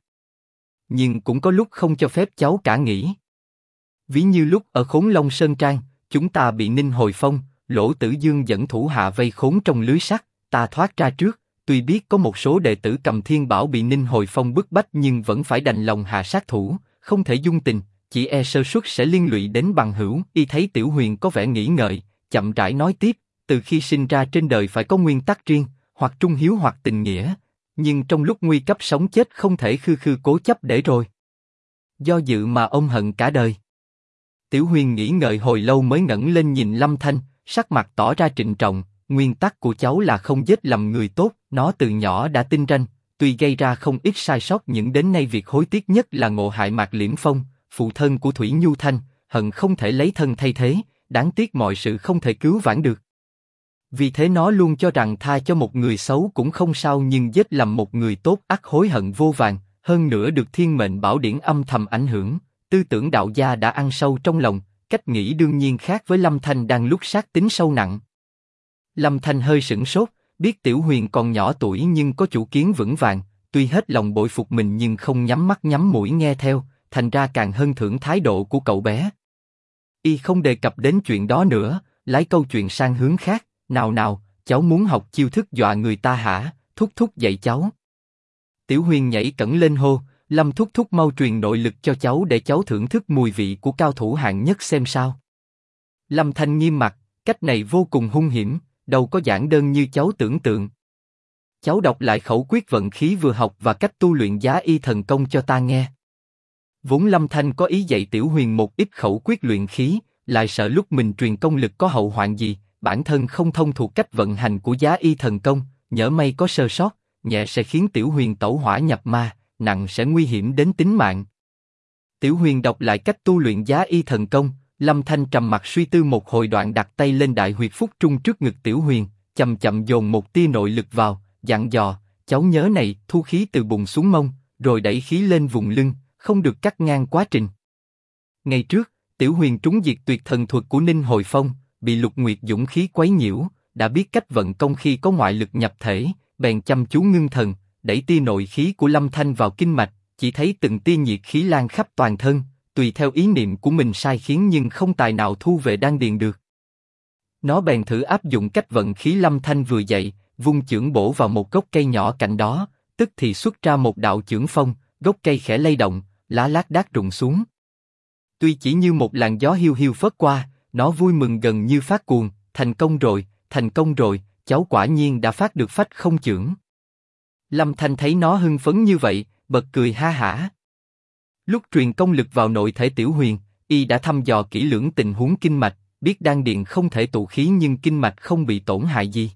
Nhưng cũng có lúc không cho phép cháu cả nghĩ. Ví như lúc ở Khốn Long Sơn Trang, chúng ta bị Ninh Hồi Phong, Lỗ Tử Dương dẫn thủ hạ vây khốn trong lưới sắt, ta thoát ra trước. Tuy biết có một số đệ tử Cầm Thiên Bảo bị Ninh Hồi Phong bức bách nhưng vẫn phải đành lòng hạ sát thủ, không thể dung tình, chỉ e sơ suất sẽ liên lụy đến bằng hữu. Y thấy Tiểu Huyền có vẻ nghĩ ngợi, chậm rãi nói tiếp, từ khi sinh ra trên đời phải có nguyên tắc riêng, hoặc trung hiếu hoặc tình nghĩa, nhưng trong lúc nguy cấp sống chết không thể khư khư cố chấp để rồi do dự mà ôm hận cả đời. Tiểu Huyền nghĩ ngợi hồi lâu mới ngẩng lên nhìn Lâm Thanh, sắc mặt tỏ ra trịnh trọng. Nguyên tắc của cháu là không giết lầm người tốt, nó từ nhỏ đã tinh ranh, tuy gây ra không ít sai sót nhưng đến nay việc hối tiếc nhất là ngộ hại Mạc Liễm Phong, phụ thân của Thủy Nhu Thanh, hận không thể lấy thân thay thế, đáng tiếc mọi sự không thể cứu vãn được. Vì thế nó luôn cho rằng tha cho một người xấu cũng không sao, nhưng giết lầm một người tốt ắt hối hận vô vàn, hơn nữa được Thiên Mệnh Bảo Điển âm thầm ảnh hưởng, tư tưởng đạo gia đã ăn sâu trong lòng, cách nghĩ đương nhiên khác với Lâm Thanh đang lúc sát tính sâu nặng. Lâm Thanh hơi sửng sốt, biết Tiểu Huyền còn nhỏ tuổi nhưng có chủ kiến vững vàng, tuy hết lòng bội phục mình nhưng không nhắm mắt nhắm mũi nghe theo, thành ra càng hơn thưởng thái độ của cậu bé. Y không đề cập đến chuyện đó nữa, lái câu chuyện sang hướng khác, nào, cháu muốn học chiêu thức dọa người ta hả, thúc thúc dạy cháu. Tiểu Huyền nhảy cẫng lên hô, Lâm thúc thúc mau truyền nội lực cho cháu để cháu thưởng thức mùi vị của cao thủ hạng nhất xem sao. Lâm Thanh nghiêm mặt, cách này vô cùng hung hiểm, đâu có giản đơn như cháu tưởng tượng. Cháu đọc lại khẩu quyết vận khí vừa học và cách tu luyện Giá Y Thần Công cho ta nghe. Vốn Lâm Thanh có ý dạy Tiểu Huyền một ít khẩu quyết luyện khí, lại sợ lúc mình truyền công lực có hậu hoạn gì, bản thân không thông thuộc cách vận hành của Giá Y Thần Công, nhỡ may có sơ sót, nhẹ sẽ khiến Tiểu Huyền tẩu hỏa nhập ma, nặng sẽ nguy hiểm đến tính mạng. Tiểu Huyền đọc lại cách tu luyện Giá Y Thần Công, Lâm Thanh trầm mặt suy tư một hồi đoạn đặt tay lên đại huyệt phúc trung trước ngực Tiểu Huyền, chậm chậm dồn một tia nội lực vào, dặn dò, cháu nhớ này, thu khí từ bụng xuống mông, rồi đẩy khí lên vùng lưng, không được cắt ngang quá trình. Ngày trước, Tiểu Huyền trúng diệt tuyệt thần thuật của Ninh Hồi Phong, bị Lục Nguyệt dũng khí quấy nhiễu, đã biết cách vận công khi có ngoại lực nhập thể, bèn chăm chú ngưng thần, đẩy tia nội khí của Lâm Thanh vào kinh mạch, chỉ thấy từng tia nhiệt khí lan khắp toàn thân, tùy theo ý niệm của mình sai khiến nhưng không tài nào thu về đan điền được. Nó bèn thử áp dụng cách vận khí Lâm Thanh vừa dạy, vung chưởng bổ vào một gốc cây nhỏ cạnh đó, tức thì xuất ra một đạo chưởng phong, gốc cây khẽ lay động, lá lác đác rụng xuống. Tuy chỉ như một làn gió hiu hiu phất qua, nó vui mừng gần như phát cuồng, thành công rồi, cháu quả nhiên đã phát được phách không chưởng. Lâm Thanh thấy nó hưng phấn như vậy, bật cười ha hả. Lúc truyền công lực vào nội thể Tiểu Huyền, y đã thăm dò kỹ lưỡng tình huống kinh mạch, biết đan điện không thể tụ khí nhưng kinh mạch không bị tổn hại gì.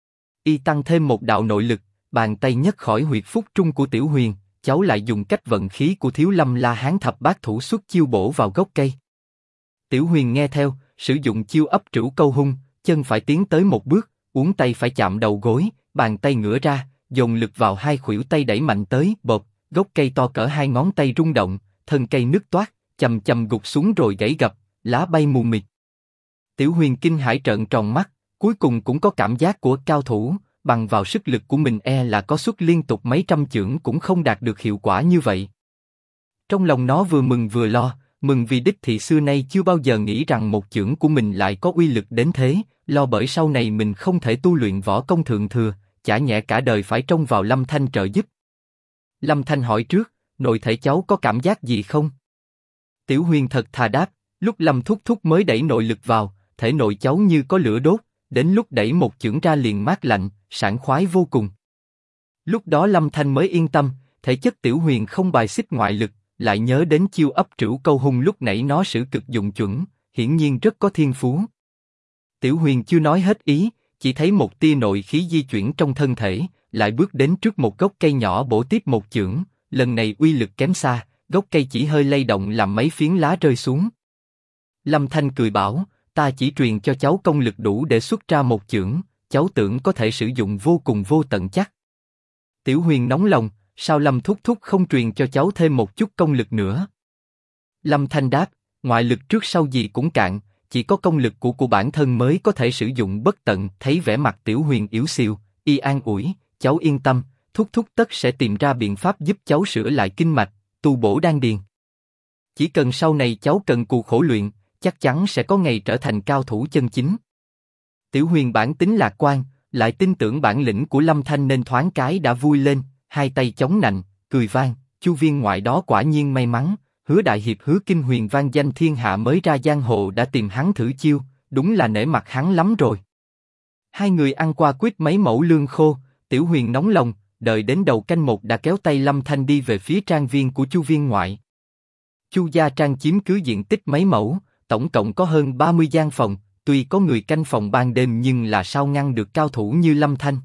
Y tăng thêm một đạo nội lực, bàn tay nhấc khỏi huyệt phúc trung của Tiểu Huyền, cháu lại dùng cách vận khí của Thiếu Lâm La Hán thập bát thủ xuất chiêu bổ vào gốc cây. Tiểu Huyền nghe theo, sử dụng chiêu ấp trửu câu hung, chân phải tiến tới một bước, uốn tay phải chạm đầu gối, bàn tay ngửa ra, dồn lực vào hai khuỷu tay đẩy mạnh tới, bộp, gốc cây to cỡ hai ngón tay rung động, thân cây nứt toác, chầm chầm gục xuống rồi gãy gập, lá bay mù mịt. Tiểu Huyền kinh hãi trợn tròn mắt, cuối cùng cũng có cảm giác của cao thủ, bằng vào sức lực của mình là có xuất liên tục mấy trăm chưởng cũng không đạt được hiệu quả như vậy. Trong lòng nó vừa mừng vừa lo, mừng vì đích thị xưa nay chưa bao giờ nghĩ rằng một chưởng của mình lại có uy lực đến thế, lo bởi sau này mình không thể tu luyện võ công thượng thừa, chả nhẽ cả đời phải trông vào Lâm Thanh trợ giúp. Lâm Thanh hỏi trước, nội thể cháu có cảm giác gì không? Tiểu Huyền thật thà đáp, lúc Lâm thúc thúc mới đẩy nội lực vào, thể nội cháu như có lửa đốt, đến lúc đẩy một chưởng ra liền mát lạnh, sảng khoái vô cùng. Lúc đó Lâm Thanh mới yên tâm, thể chất Tiểu Huyền không bài xích ngoại lực, lại nhớ đến chiêu ấp trửu câu hung lúc nãy nó sử cực dụng chuẩn, hiển nhiên rất có thiên phú. Tiểu Huyền chưa nói hết ý, chỉ thấy một tia nội khí di chuyển trong thân thể, lại bước đến trước một gốc cây nhỏ bổ tiếp một chưởng, lần này uy lực kém xa, gốc cây chỉ hơi lay động làm mấy phiến lá rơi xuống. Lâm Thanh cười bảo, ta chỉ truyền cho cháu công lực đủ để xuất ra một chưởng, cháu tưởng có thể sử dụng vô cùng vô tận chắc. Tiểu Huyền nóng lòng, sao Lâm thúc thúc không truyền cho cháu thêm một chút công lực nữa? Lâm Thanh đáp, ngoại lực trước sau gì cũng cạn, chỉ có công lực của bản thân mới có thể sử dụng bất tận. Thấy vẻ mặt Tiểu Huyền yếu xìu, y an ủi, cháu yên tâm, thúc thúc tất sẽ tìm ra biện pháp giúp cháu sửa lại kinh mạch, tu bổ đan điền. Chỉ cần sau này cháu cần cù khổ luyện, chắc chắn sẽ có ngày trở thành cao thủ chân chính. Tiểu Huyền bản tính lạc quan, lại tin tưởng bản lĩnh của Lâm Thanh nên thoáng cái đã vui lên, hai tay chống nạnh, cười vang, Chu Viên Ngoại đó quả nhiên may mắn, Hứa đại hiệp Hứa Kinh Huyền vang danh thiên hạ mới ra giang hồ đã tìm hắn thử chiêu, đúng là nể mặt hắn lắm rồi. Hai người ăn qua quýt mấy mẩu lương khô, Tiểu Huyền nóng lòng, đợi đến đầu canh một đã kéo tay Lâm Thanh đi về phía trang viên của Chu Viên Ngoại. Chu gia trang chiếm cứ diện tích mấy mẫu, tổng cộng có hơn 30 gian phòng, tuy có người canh phòng ban đêm nhưng là sao ngăn được cao thủ như Lâm Thanh.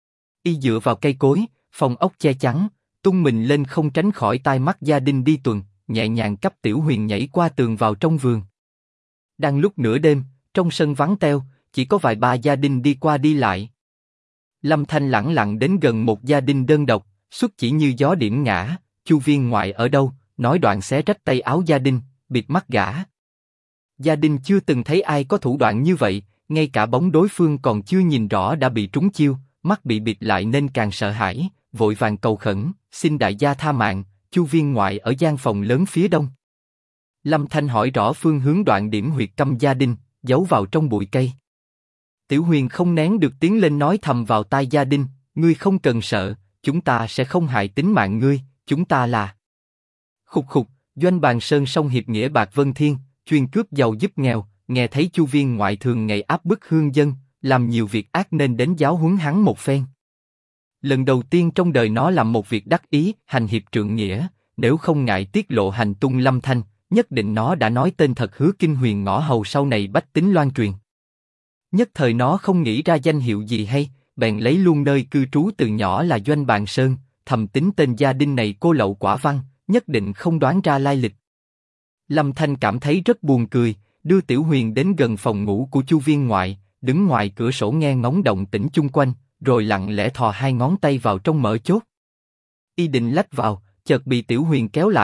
Y dựa vào cây cối, phòng ốc che chắn, tung mình lên không tránh khỏi tai mắt gia đình đi tuần, nhẹ nhàng cấp Tiểu Huyền nhảy qua tường vào trong vườn. Đang lúc nửa đêm, trong sân vắng teo, chỉ có vài ba gia đình đi qua đi lại. Lâm Thanh lẳng lặng đến gần một gia đình đơn độc, xuất chỉ như gió điểm ngã, Chu Viên Ngoại ở đâu? Nói đoạn xé rách tay áo gia đình, bịt mắt gã. Gia đình chưa từng thấy ai có thủ đoạn như vậy, ngay cả bóng đối phương còn chưa nhìn rõ đã bị trúng chiêu, mắt bị bịt lại nên càng sợ hãi, vội vàng cầu khẩn, xin đại gia tha mạng. Chu Viên Ngoại ở gian phòng lớn phía đông. Lâm Thanh hỏi rõ phương hướng đoạn điểm huyệt câm gia đình, giấu vào trong bụi cây. Tiểu Huyền không nén được tiến lên nói thầm vào tai gia đình, ngươi không cần sợ, chúng ta sẽ không hại tính mạng ngươi, chúng ta là... Khục khục, Doanh Bàn Sơn song hiệp nghĩa bạc vân thiên, chuyên cướp giàu giúp nghèo, nghe thấy Chu Viên Ngoại thường ngày áp bức hương dân, làm nhiều việc ác nên đến giáo huấn hắn một phen. Lần đầu tiên trong đời nó làm một việc đắc ý, hành hiệp trượng nghĩa, nếu không ngại tiết lộ hành tung Lâm Thanh, nhất định nó đã nói tên thật Hứa Kinh Huyền ngõ hầu sau này bách tính loan truyền. Nhất thời nó không nghĩ ra danh hiệu gì hay, bèn lấy luôn nơi cư trú từ nhỏ là Doanh Bàn Sơn, thầm tính tên gia đình này cô lậu quả văn, nhất định không đoán ra lai lịch. Lâm Thanh cảm thấy rất buồn cười, đưa Tiểu Huyền đến gần phòng ngủ của Chu Viên Ngoại, đứng ngoài cửa sổ nghe ngóng động tĩnh chung quanh, rồi lặng lẽ thò hai ngón tay vào trong mở chốt. Y định lách vào, chợt bị Tiểu Huyền kéo lại,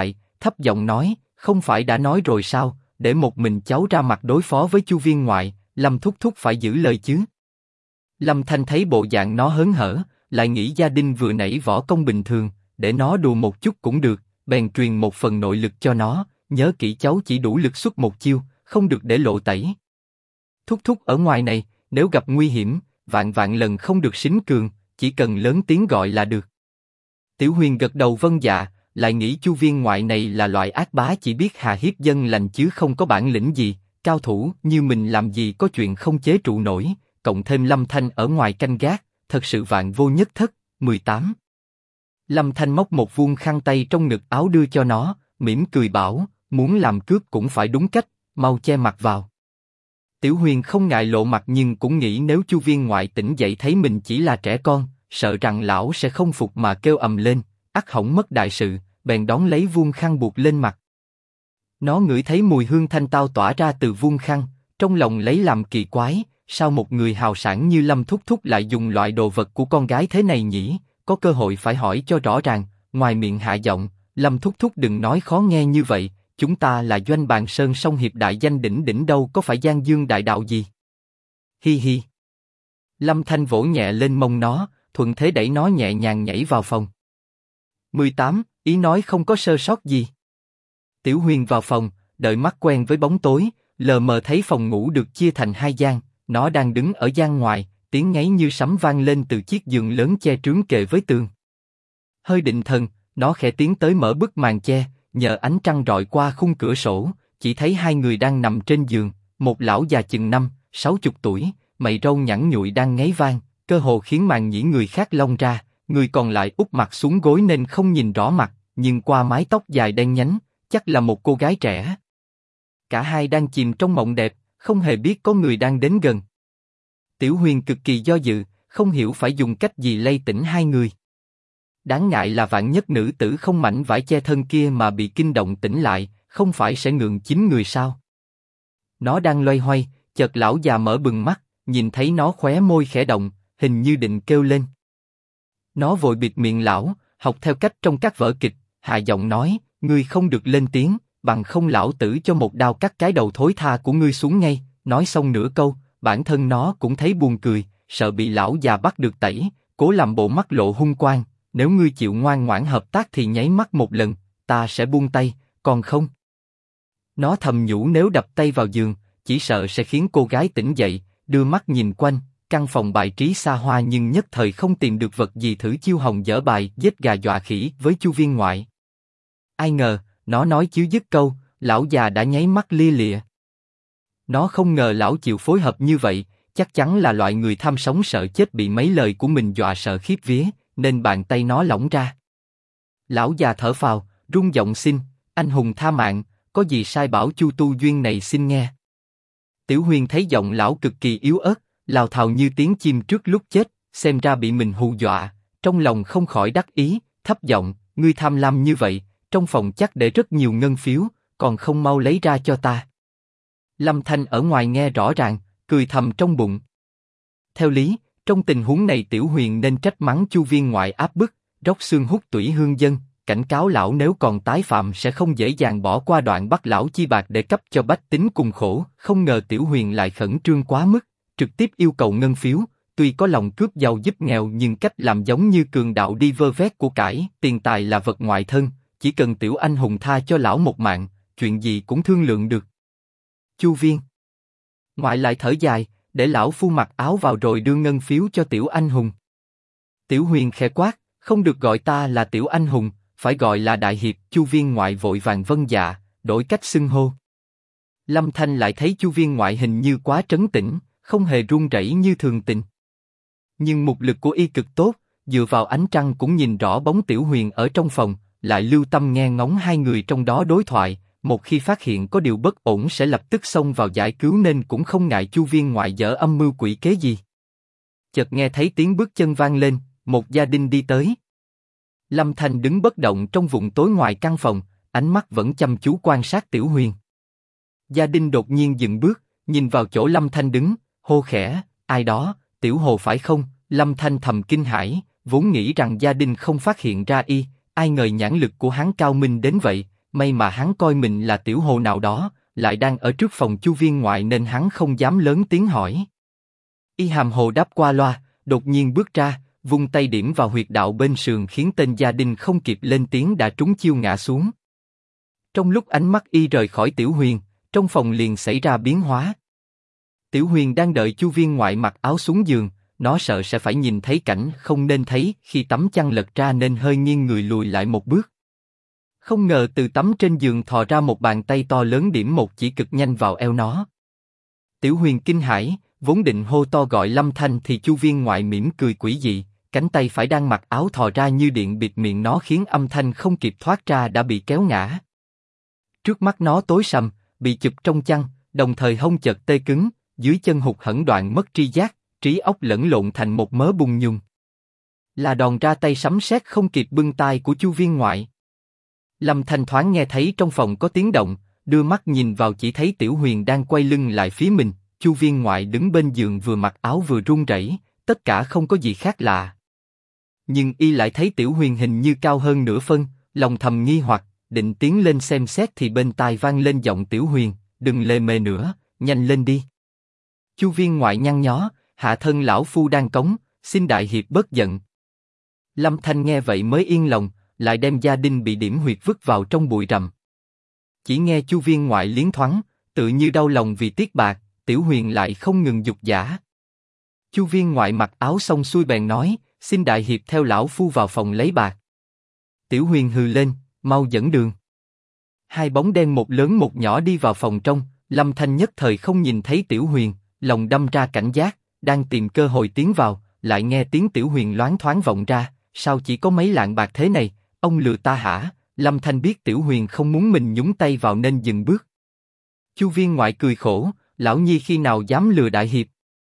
thấp giọng nói, không phải đã nói rồi sao, để một mình cháu ra mặt đối phó với Chu Viên ngoại, Lâm thúc thúc phải giữ lời chứ. Lâm Thanh thấy bộ dạng nó hớn hở, lại nghĩ gia đình vừa nãy võ công bình thường, để nó đùa một chút cũng được, bèn truyền một phần nội lực cho nó, nhớ kỹ cháu chỉ đủ lực xuất một chiêu, không được để lộ tẩy. Thúc thúc ở ngoài này, nếu gặp nguy hiểm, vạn vạn lần không được sính cường, chỉ cần lớn tiếng gọi là được. Tiểu Huyền gật đầu vâng dạ, lại nghĩ Chu Viên ngoại này là loại ác bá chỉ biết hà hiếp dân lành chứ không có bản lĩnh gì, cao thủ như mình làm gì có chuyện không chế trụ nổi, cộng thêm Lâm Thanh ở ngoài canh gác, thật sự vạn vô nhất thất. 18. Lâm Thanh móc một vuông khăn tay trong ngực áo đưa cho nó, mỉm cười bảo, muốn làm cướp cũng phải đúng cách, mau che mặt vào. Tiểu Huyền không ngại lộ mặt nhưng cũng nghĩ nếu Chu Viên ngoại tỉnh dậy thấy mình chỉ là trẻ con, sợ rằng lão sẽ không phục mà kêu ầm lên, ắt hỏng mất đại sự, bèn đón lấy vuông khăn buộc lên mặt. Nó ngửi thấy mùi hương thanh tao tỏa ra từ vuông khăn, trong lòng lấy làm kỳ quái, sao một người hào sản như Lâm thúc thúc lại dùng loại đồ vật của con gái thế này nhỉ? Có cơ hội phải hỏi cho rõ ràng. Ngoài miệng hạ giọng, Lâm thúc thúc đừng nói khó nghe như vậy, chúng ta là Doanh Bàn Sơn song hiệp đại danh đỉnh đỉnh đâu có phải Giang Dương đại đạo gì. Hi hi. Lâm Thanh vỗ nhẹ lên mông nó, thuận thế đẩy nó nhẹ nhàng nhảy vào phòng. 18. Ý nói không có sơ sót gì. Tiểu Huyền vào phòng, đợi mắt quen với bóng tối, lờ mờ thấy phòng ngủ được chia thành hai gian, nó đang đứng ở gian ngoài, tiếng ngáy như sấm vang lên từ chiếc giường lớn che trướng kề với tường. Hơi định thần, nó khẽ tiến tới mở bức màn che, nhờ ánh trăng rọi qua khung cửa sổ, chỉ thấy hai người đang nằm trên giường, một lão già chừng 50-60 tuổi, mày râu nhẵn nhụi đang ngáy vang, cơ hồ khiến màn nhĩ người khác lông ra, người còn lại úp mặt xuống gối nên không nhìn rõ mặt, nhưng qua mái tóc dài đen nhánh, chắc là một cô gái trẻ. Cả hai đang chìm trong mộng đẹp, không hề biết có người đang đến gần. Tiểu Huyền cực kỳ do dự, không hiểu phải dùng cách gì lay tỉnh hai người. Đáng ngại là vạn nhất nữ tử không mảnh vải che thân kia mà bị kinh động tỉnh lại, không phải sẽ ngượng chín người sao? Nó đang loay hoay, chợt lão già mở bừng mắt, nhìn thấy nó khóe môi khẽ động, hình như định kêu lên. Nó vội bịt miệng lão, học theo cách trong các vở kịch, hạ giọng nói, ngươi không được lên tiếng, bằng không lão tử cho một đao cắt cái đầu thối tha của ngươi xuống ngay. Nói xong nửa câu, bản thân nó cũng thấy buồn cười, sợ bị lão già bắt được tẩy, cố làm bộ mắt lộ hung quang. Nếu ngươi chịu ngoan ngoãn hợp tác thì nháy mắt một lần, ta sẽ buông tay, còn không. Nó thầm nhủ nếu đập tay vào giường, chỉ sợ sẽ khiến cô gái tỉnh dậy, đưa mắt nhìn quanh, căn phòng bài trí xa hoa nhưng nhất thời không tìm được vật gì thử chiêu hồng dở bài giết gà dọa khỉ với Chu Viên ngoại. Ai ngờ, nó nói chưa dứt câu, lão già đã nháy mắt lia lịa. Nó không ngờ lão chịu phối hợp như vậy, chắc chắn là loại người tham sống sợ chết bị mấy lời của mình dọa sợ khiếp vía, nên bàn tay nó lỏng ra. Lão già thở phào, run giọng xin, anh hùng tha mạng, có gì sai bảo Chu tu duyên này xin nghe. Tiểu Huyền thấy giọng lão cực kỳ yếu ớt, lào thào như tiếng chim trước lúc chết, xem ra bị mình hù dọa, trong lòng không khỏi đắc ý, thấp giọng, ngươi tham lam như vậy, trong phòng chắc để rất nhiều ngân phiếu, còn không mau lấy ra cho ta. Lâm Thanh ở ngoài nghe rõ ràng, cười thầm trong bụng. Theo lý, trong tình huống này Tiểu Huyền nên trách mắng Chu Viên ngoại áp bức, róc xương hút tủy hương dân, cảnh cáo lão nếu còn tái phạm sẽ không dễ dàng bỏ qua đoạn bắt lão chi bạc để cấp cho bách tính cùng khổ. Không ngờ Tiểu Huyền lại khẩn trương quá mức, trực tiếp yêu cầu ngân phiếu. Tuy có lòng cướp giàu giúp nghèo nhưng cách làm giống như cường đạo đi vơ vét của cải, tiền tài là vật ngoại thân, chỉ cần Tiểu anh hùng tha cho lão một mạng, chuyện gì cũng thương lượng được. Chu Viên ngoại lại thở dài, để lão phu mặc áo vào rồi đưa ngân phiếu cho Tiểu anh hùng. Tiểu Huyền khẽ quát, không được gọi ta là Tiểu anh hùng, phải gọi là đại hiệp. Chu Viên ngoại vội vàng vâng dạ, đổi cách xưng hô. Lâm Thanh lại thấy Chu Viên ngoại hình như quá trấn tĩnh, không hề run rẩy như thường tình. Nhưng mục lực của y cực tốt, dựa vào ánh trăng cũng nhìn rõ bóng Tiểu Huyền ở trong phòng, lại lưu tâm nghe ngóng hai người trong đó đối thoại. Một khi phát hiện có điều bất ổn sẽ lập tức xông vào giải cứu nên cũng không ngại Chu Viên ngoại dở âm mưu quỷ kế gì. Chợt nghe thấy tiếng bước chân vang lên, một gia đình đi tới. Lâm Thanh đứng bất động trong vùng tối ngoài căn phòng, ánh mắt vẫn chăm chú quan sát Tiểu Huyền. Gia đình đột nhiên dừng bước, nhìn vào chỗ Lâm Thanh đứng, hô khẽ, ai đó, Tiểu Hồ phải không? Lâm Thanh thầm kinh hãi, vốn nghĩ rằng gia đình không phát hiện ra y, ai ngờ nhãn lực của hắn cao minh đến vậy. may mà hắn coi mình là tiểu hồ nào đó, lại đang ở trước phòng Chu Viên ngoại nên hắn không dám lớn tiếng hỏi. Y hàm hồ đáp qua loa, đột nhiên bước ra, vung tay điểm vào huyệt đạo bên sườn khiến tên gia đình không kịp lên tiếng đã trúng chiêu ngã xuống. Trong lúc ánh mắt Y rời khỏi Tiểu Huyền, trong phòng liền xảy ra biến hóa. Tiểu Huyền đang đợi Chu Viên ngoại mặc áo xuống giường, nó sợ sẽ phải nhìn thấy cảnh không nên thấy khi tấm chăn lật ra nên hơi nghiêng người lùi lại một bước. Không ngờ từ tấm trên giường thò ra một bàn tay to lớn điểm một chỉ cực nhanh vào eo nó. Tiểu Huyền kinh hãi, vốn định hô to gọi Lâm Thanh thì Chu Viên ngoại mỉm cười quỷ dị, cánh tay phải đang mặc áo thò ra như điện bịt miệng nó khiến âm thanh không kịp thoát ra đã bị kéo ngã. Trước mắt nó tối sầm, bị chụp trong chăn, đồng thời hông chợt tê cứng, dưới chân hụt hẫng đoạn mất tri giác, trí óc lẫn lộn thành một mớ bùn nhùng. Là đòn ra tay sấm sét không kịp bưng tai của Chu Viên ngoại. Lâm Thanh thoáng nghe thấy trong phòng có tiếng động, đưa mắt nhìn vào chỉ thấy Tiểu Huyền đang quay lưng lại phía mình, Chu Viên ngoại đứng bên giường vừa mặc áo vừa run rẩy, tất cả không có gì khác lạ. Nhưng Y lại thấy Tiểu Huyền hình như cao hơn nửa phân, lòng thầm nghi hoặc, định tiến lên xem xét thì bên tai vang lên giọng Tiểu Huyền, đừng lề mề nữa, nhanh lên đi. Chu Viên ngoại nhăn nhó, hạ thân lão phu đang cống, xin đại hiệp bớt giận. Lâm Thanh nghe vậy mới yên lòng, lại đem gia đình bị điểm huyệt vứt vào trong bụi rậm. Chỉ nghe Chu Viên ngoại liến thoáng, tự như đau lòng vì tiếc bạc, Tiểu Huyền lại không ngừng giục giã. Chu Viên ngoại mặc áo xong xuôi bèn nói, xin đại hiệp theo lão phu vào phòng lấy bạc. Tiểu Huyền hừ lên, mau dẫn đường. Hai bóng đen một lớn một nhỏ đi vào phòng trong, Lâm Thanh nhất thời không nhìn thấy Tiểu Huyền, lòng đâm ra cảnh giác, đang tìm cơ hội tiến vào, lại nghe tiếng Tiểu Huyền loáng thoáng vọng ra, sao chỉ có mấy lạng bạc thế này, ông lừa ta hả? Lâm Thanh biết Tiểu Huyền không muốn mình nhúng tay vào nên dừng bước. Chu Viên ngoại cười khổ, lão nhi khi nào dám lừa đại hiệp?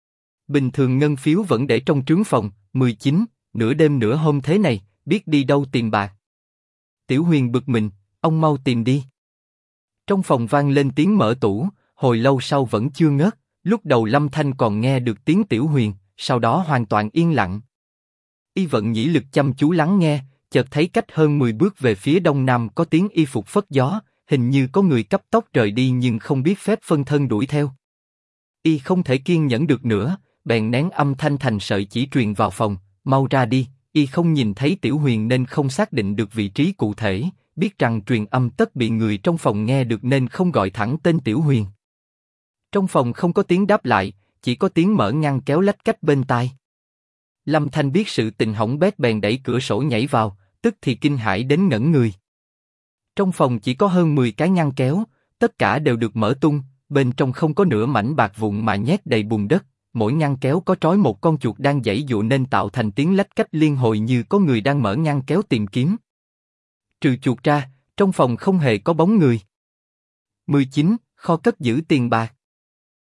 Bình thường ngân phiếu vẫn để trong trướng phòng, 19, nửa đêm nửa hôm thế này, biết đi đâu tìm bạc. Tiểu Huyền bực mình, ông mau tìm đi. Trong phòng vang lên tiếng mở tủ, hồi lâu sau vẫn chưa ngớt, lúc đầu Lâm Thanh còn nghe được tiếng Tiểu Huyền, sau đó hoàn toàn yên lặng. Y vận nhĩ lực chăm chú lắng nghe, chợt thấy cách hơn 10 bước về phía đông nam có tiếng y phục phất gió, hình như có người cấp tốc rời đi nhưng không biết phép phân thân đuổi theo. Y không thể kiên nhẫn được nữa, bèn nén âm thanh thành sợi chỉ truyền vào phòng, mau ra đi. Y không nhìn thấy Tiểu Huyền nên không xác định được vị trí cụ thể, biết rằng truyền âm tất bị người trong phòng nghe được nên không gọi thẳng tên Tiểu Huyền. Trong phòng không có tiếng đáp lại, chỉ có tiếng mở ngăn kéo lách cách bên tai. Lâm Thanh biết sự tình hỏng bét bèn đẩy cửa sổ nhảy vào, tức thì kinh hãi đến ngẩn người. Trong phòng chỉ có hơn 10 cái ngăn kéo, tất cả đều được mở tung, bên trong không có nửa mảnh bạc vụn mà nhét đầy bùn đất. Mỗi ngăn kéo có trói một con chuột đang giãy giụa nên tạo thành tiếng lách cách liên hồi như có người đang mở ngăn kéo tìm kiếm. Trừ chuột ra, trong phòng không hề có bóng người. 19. Kho cất giữ tiền bạc.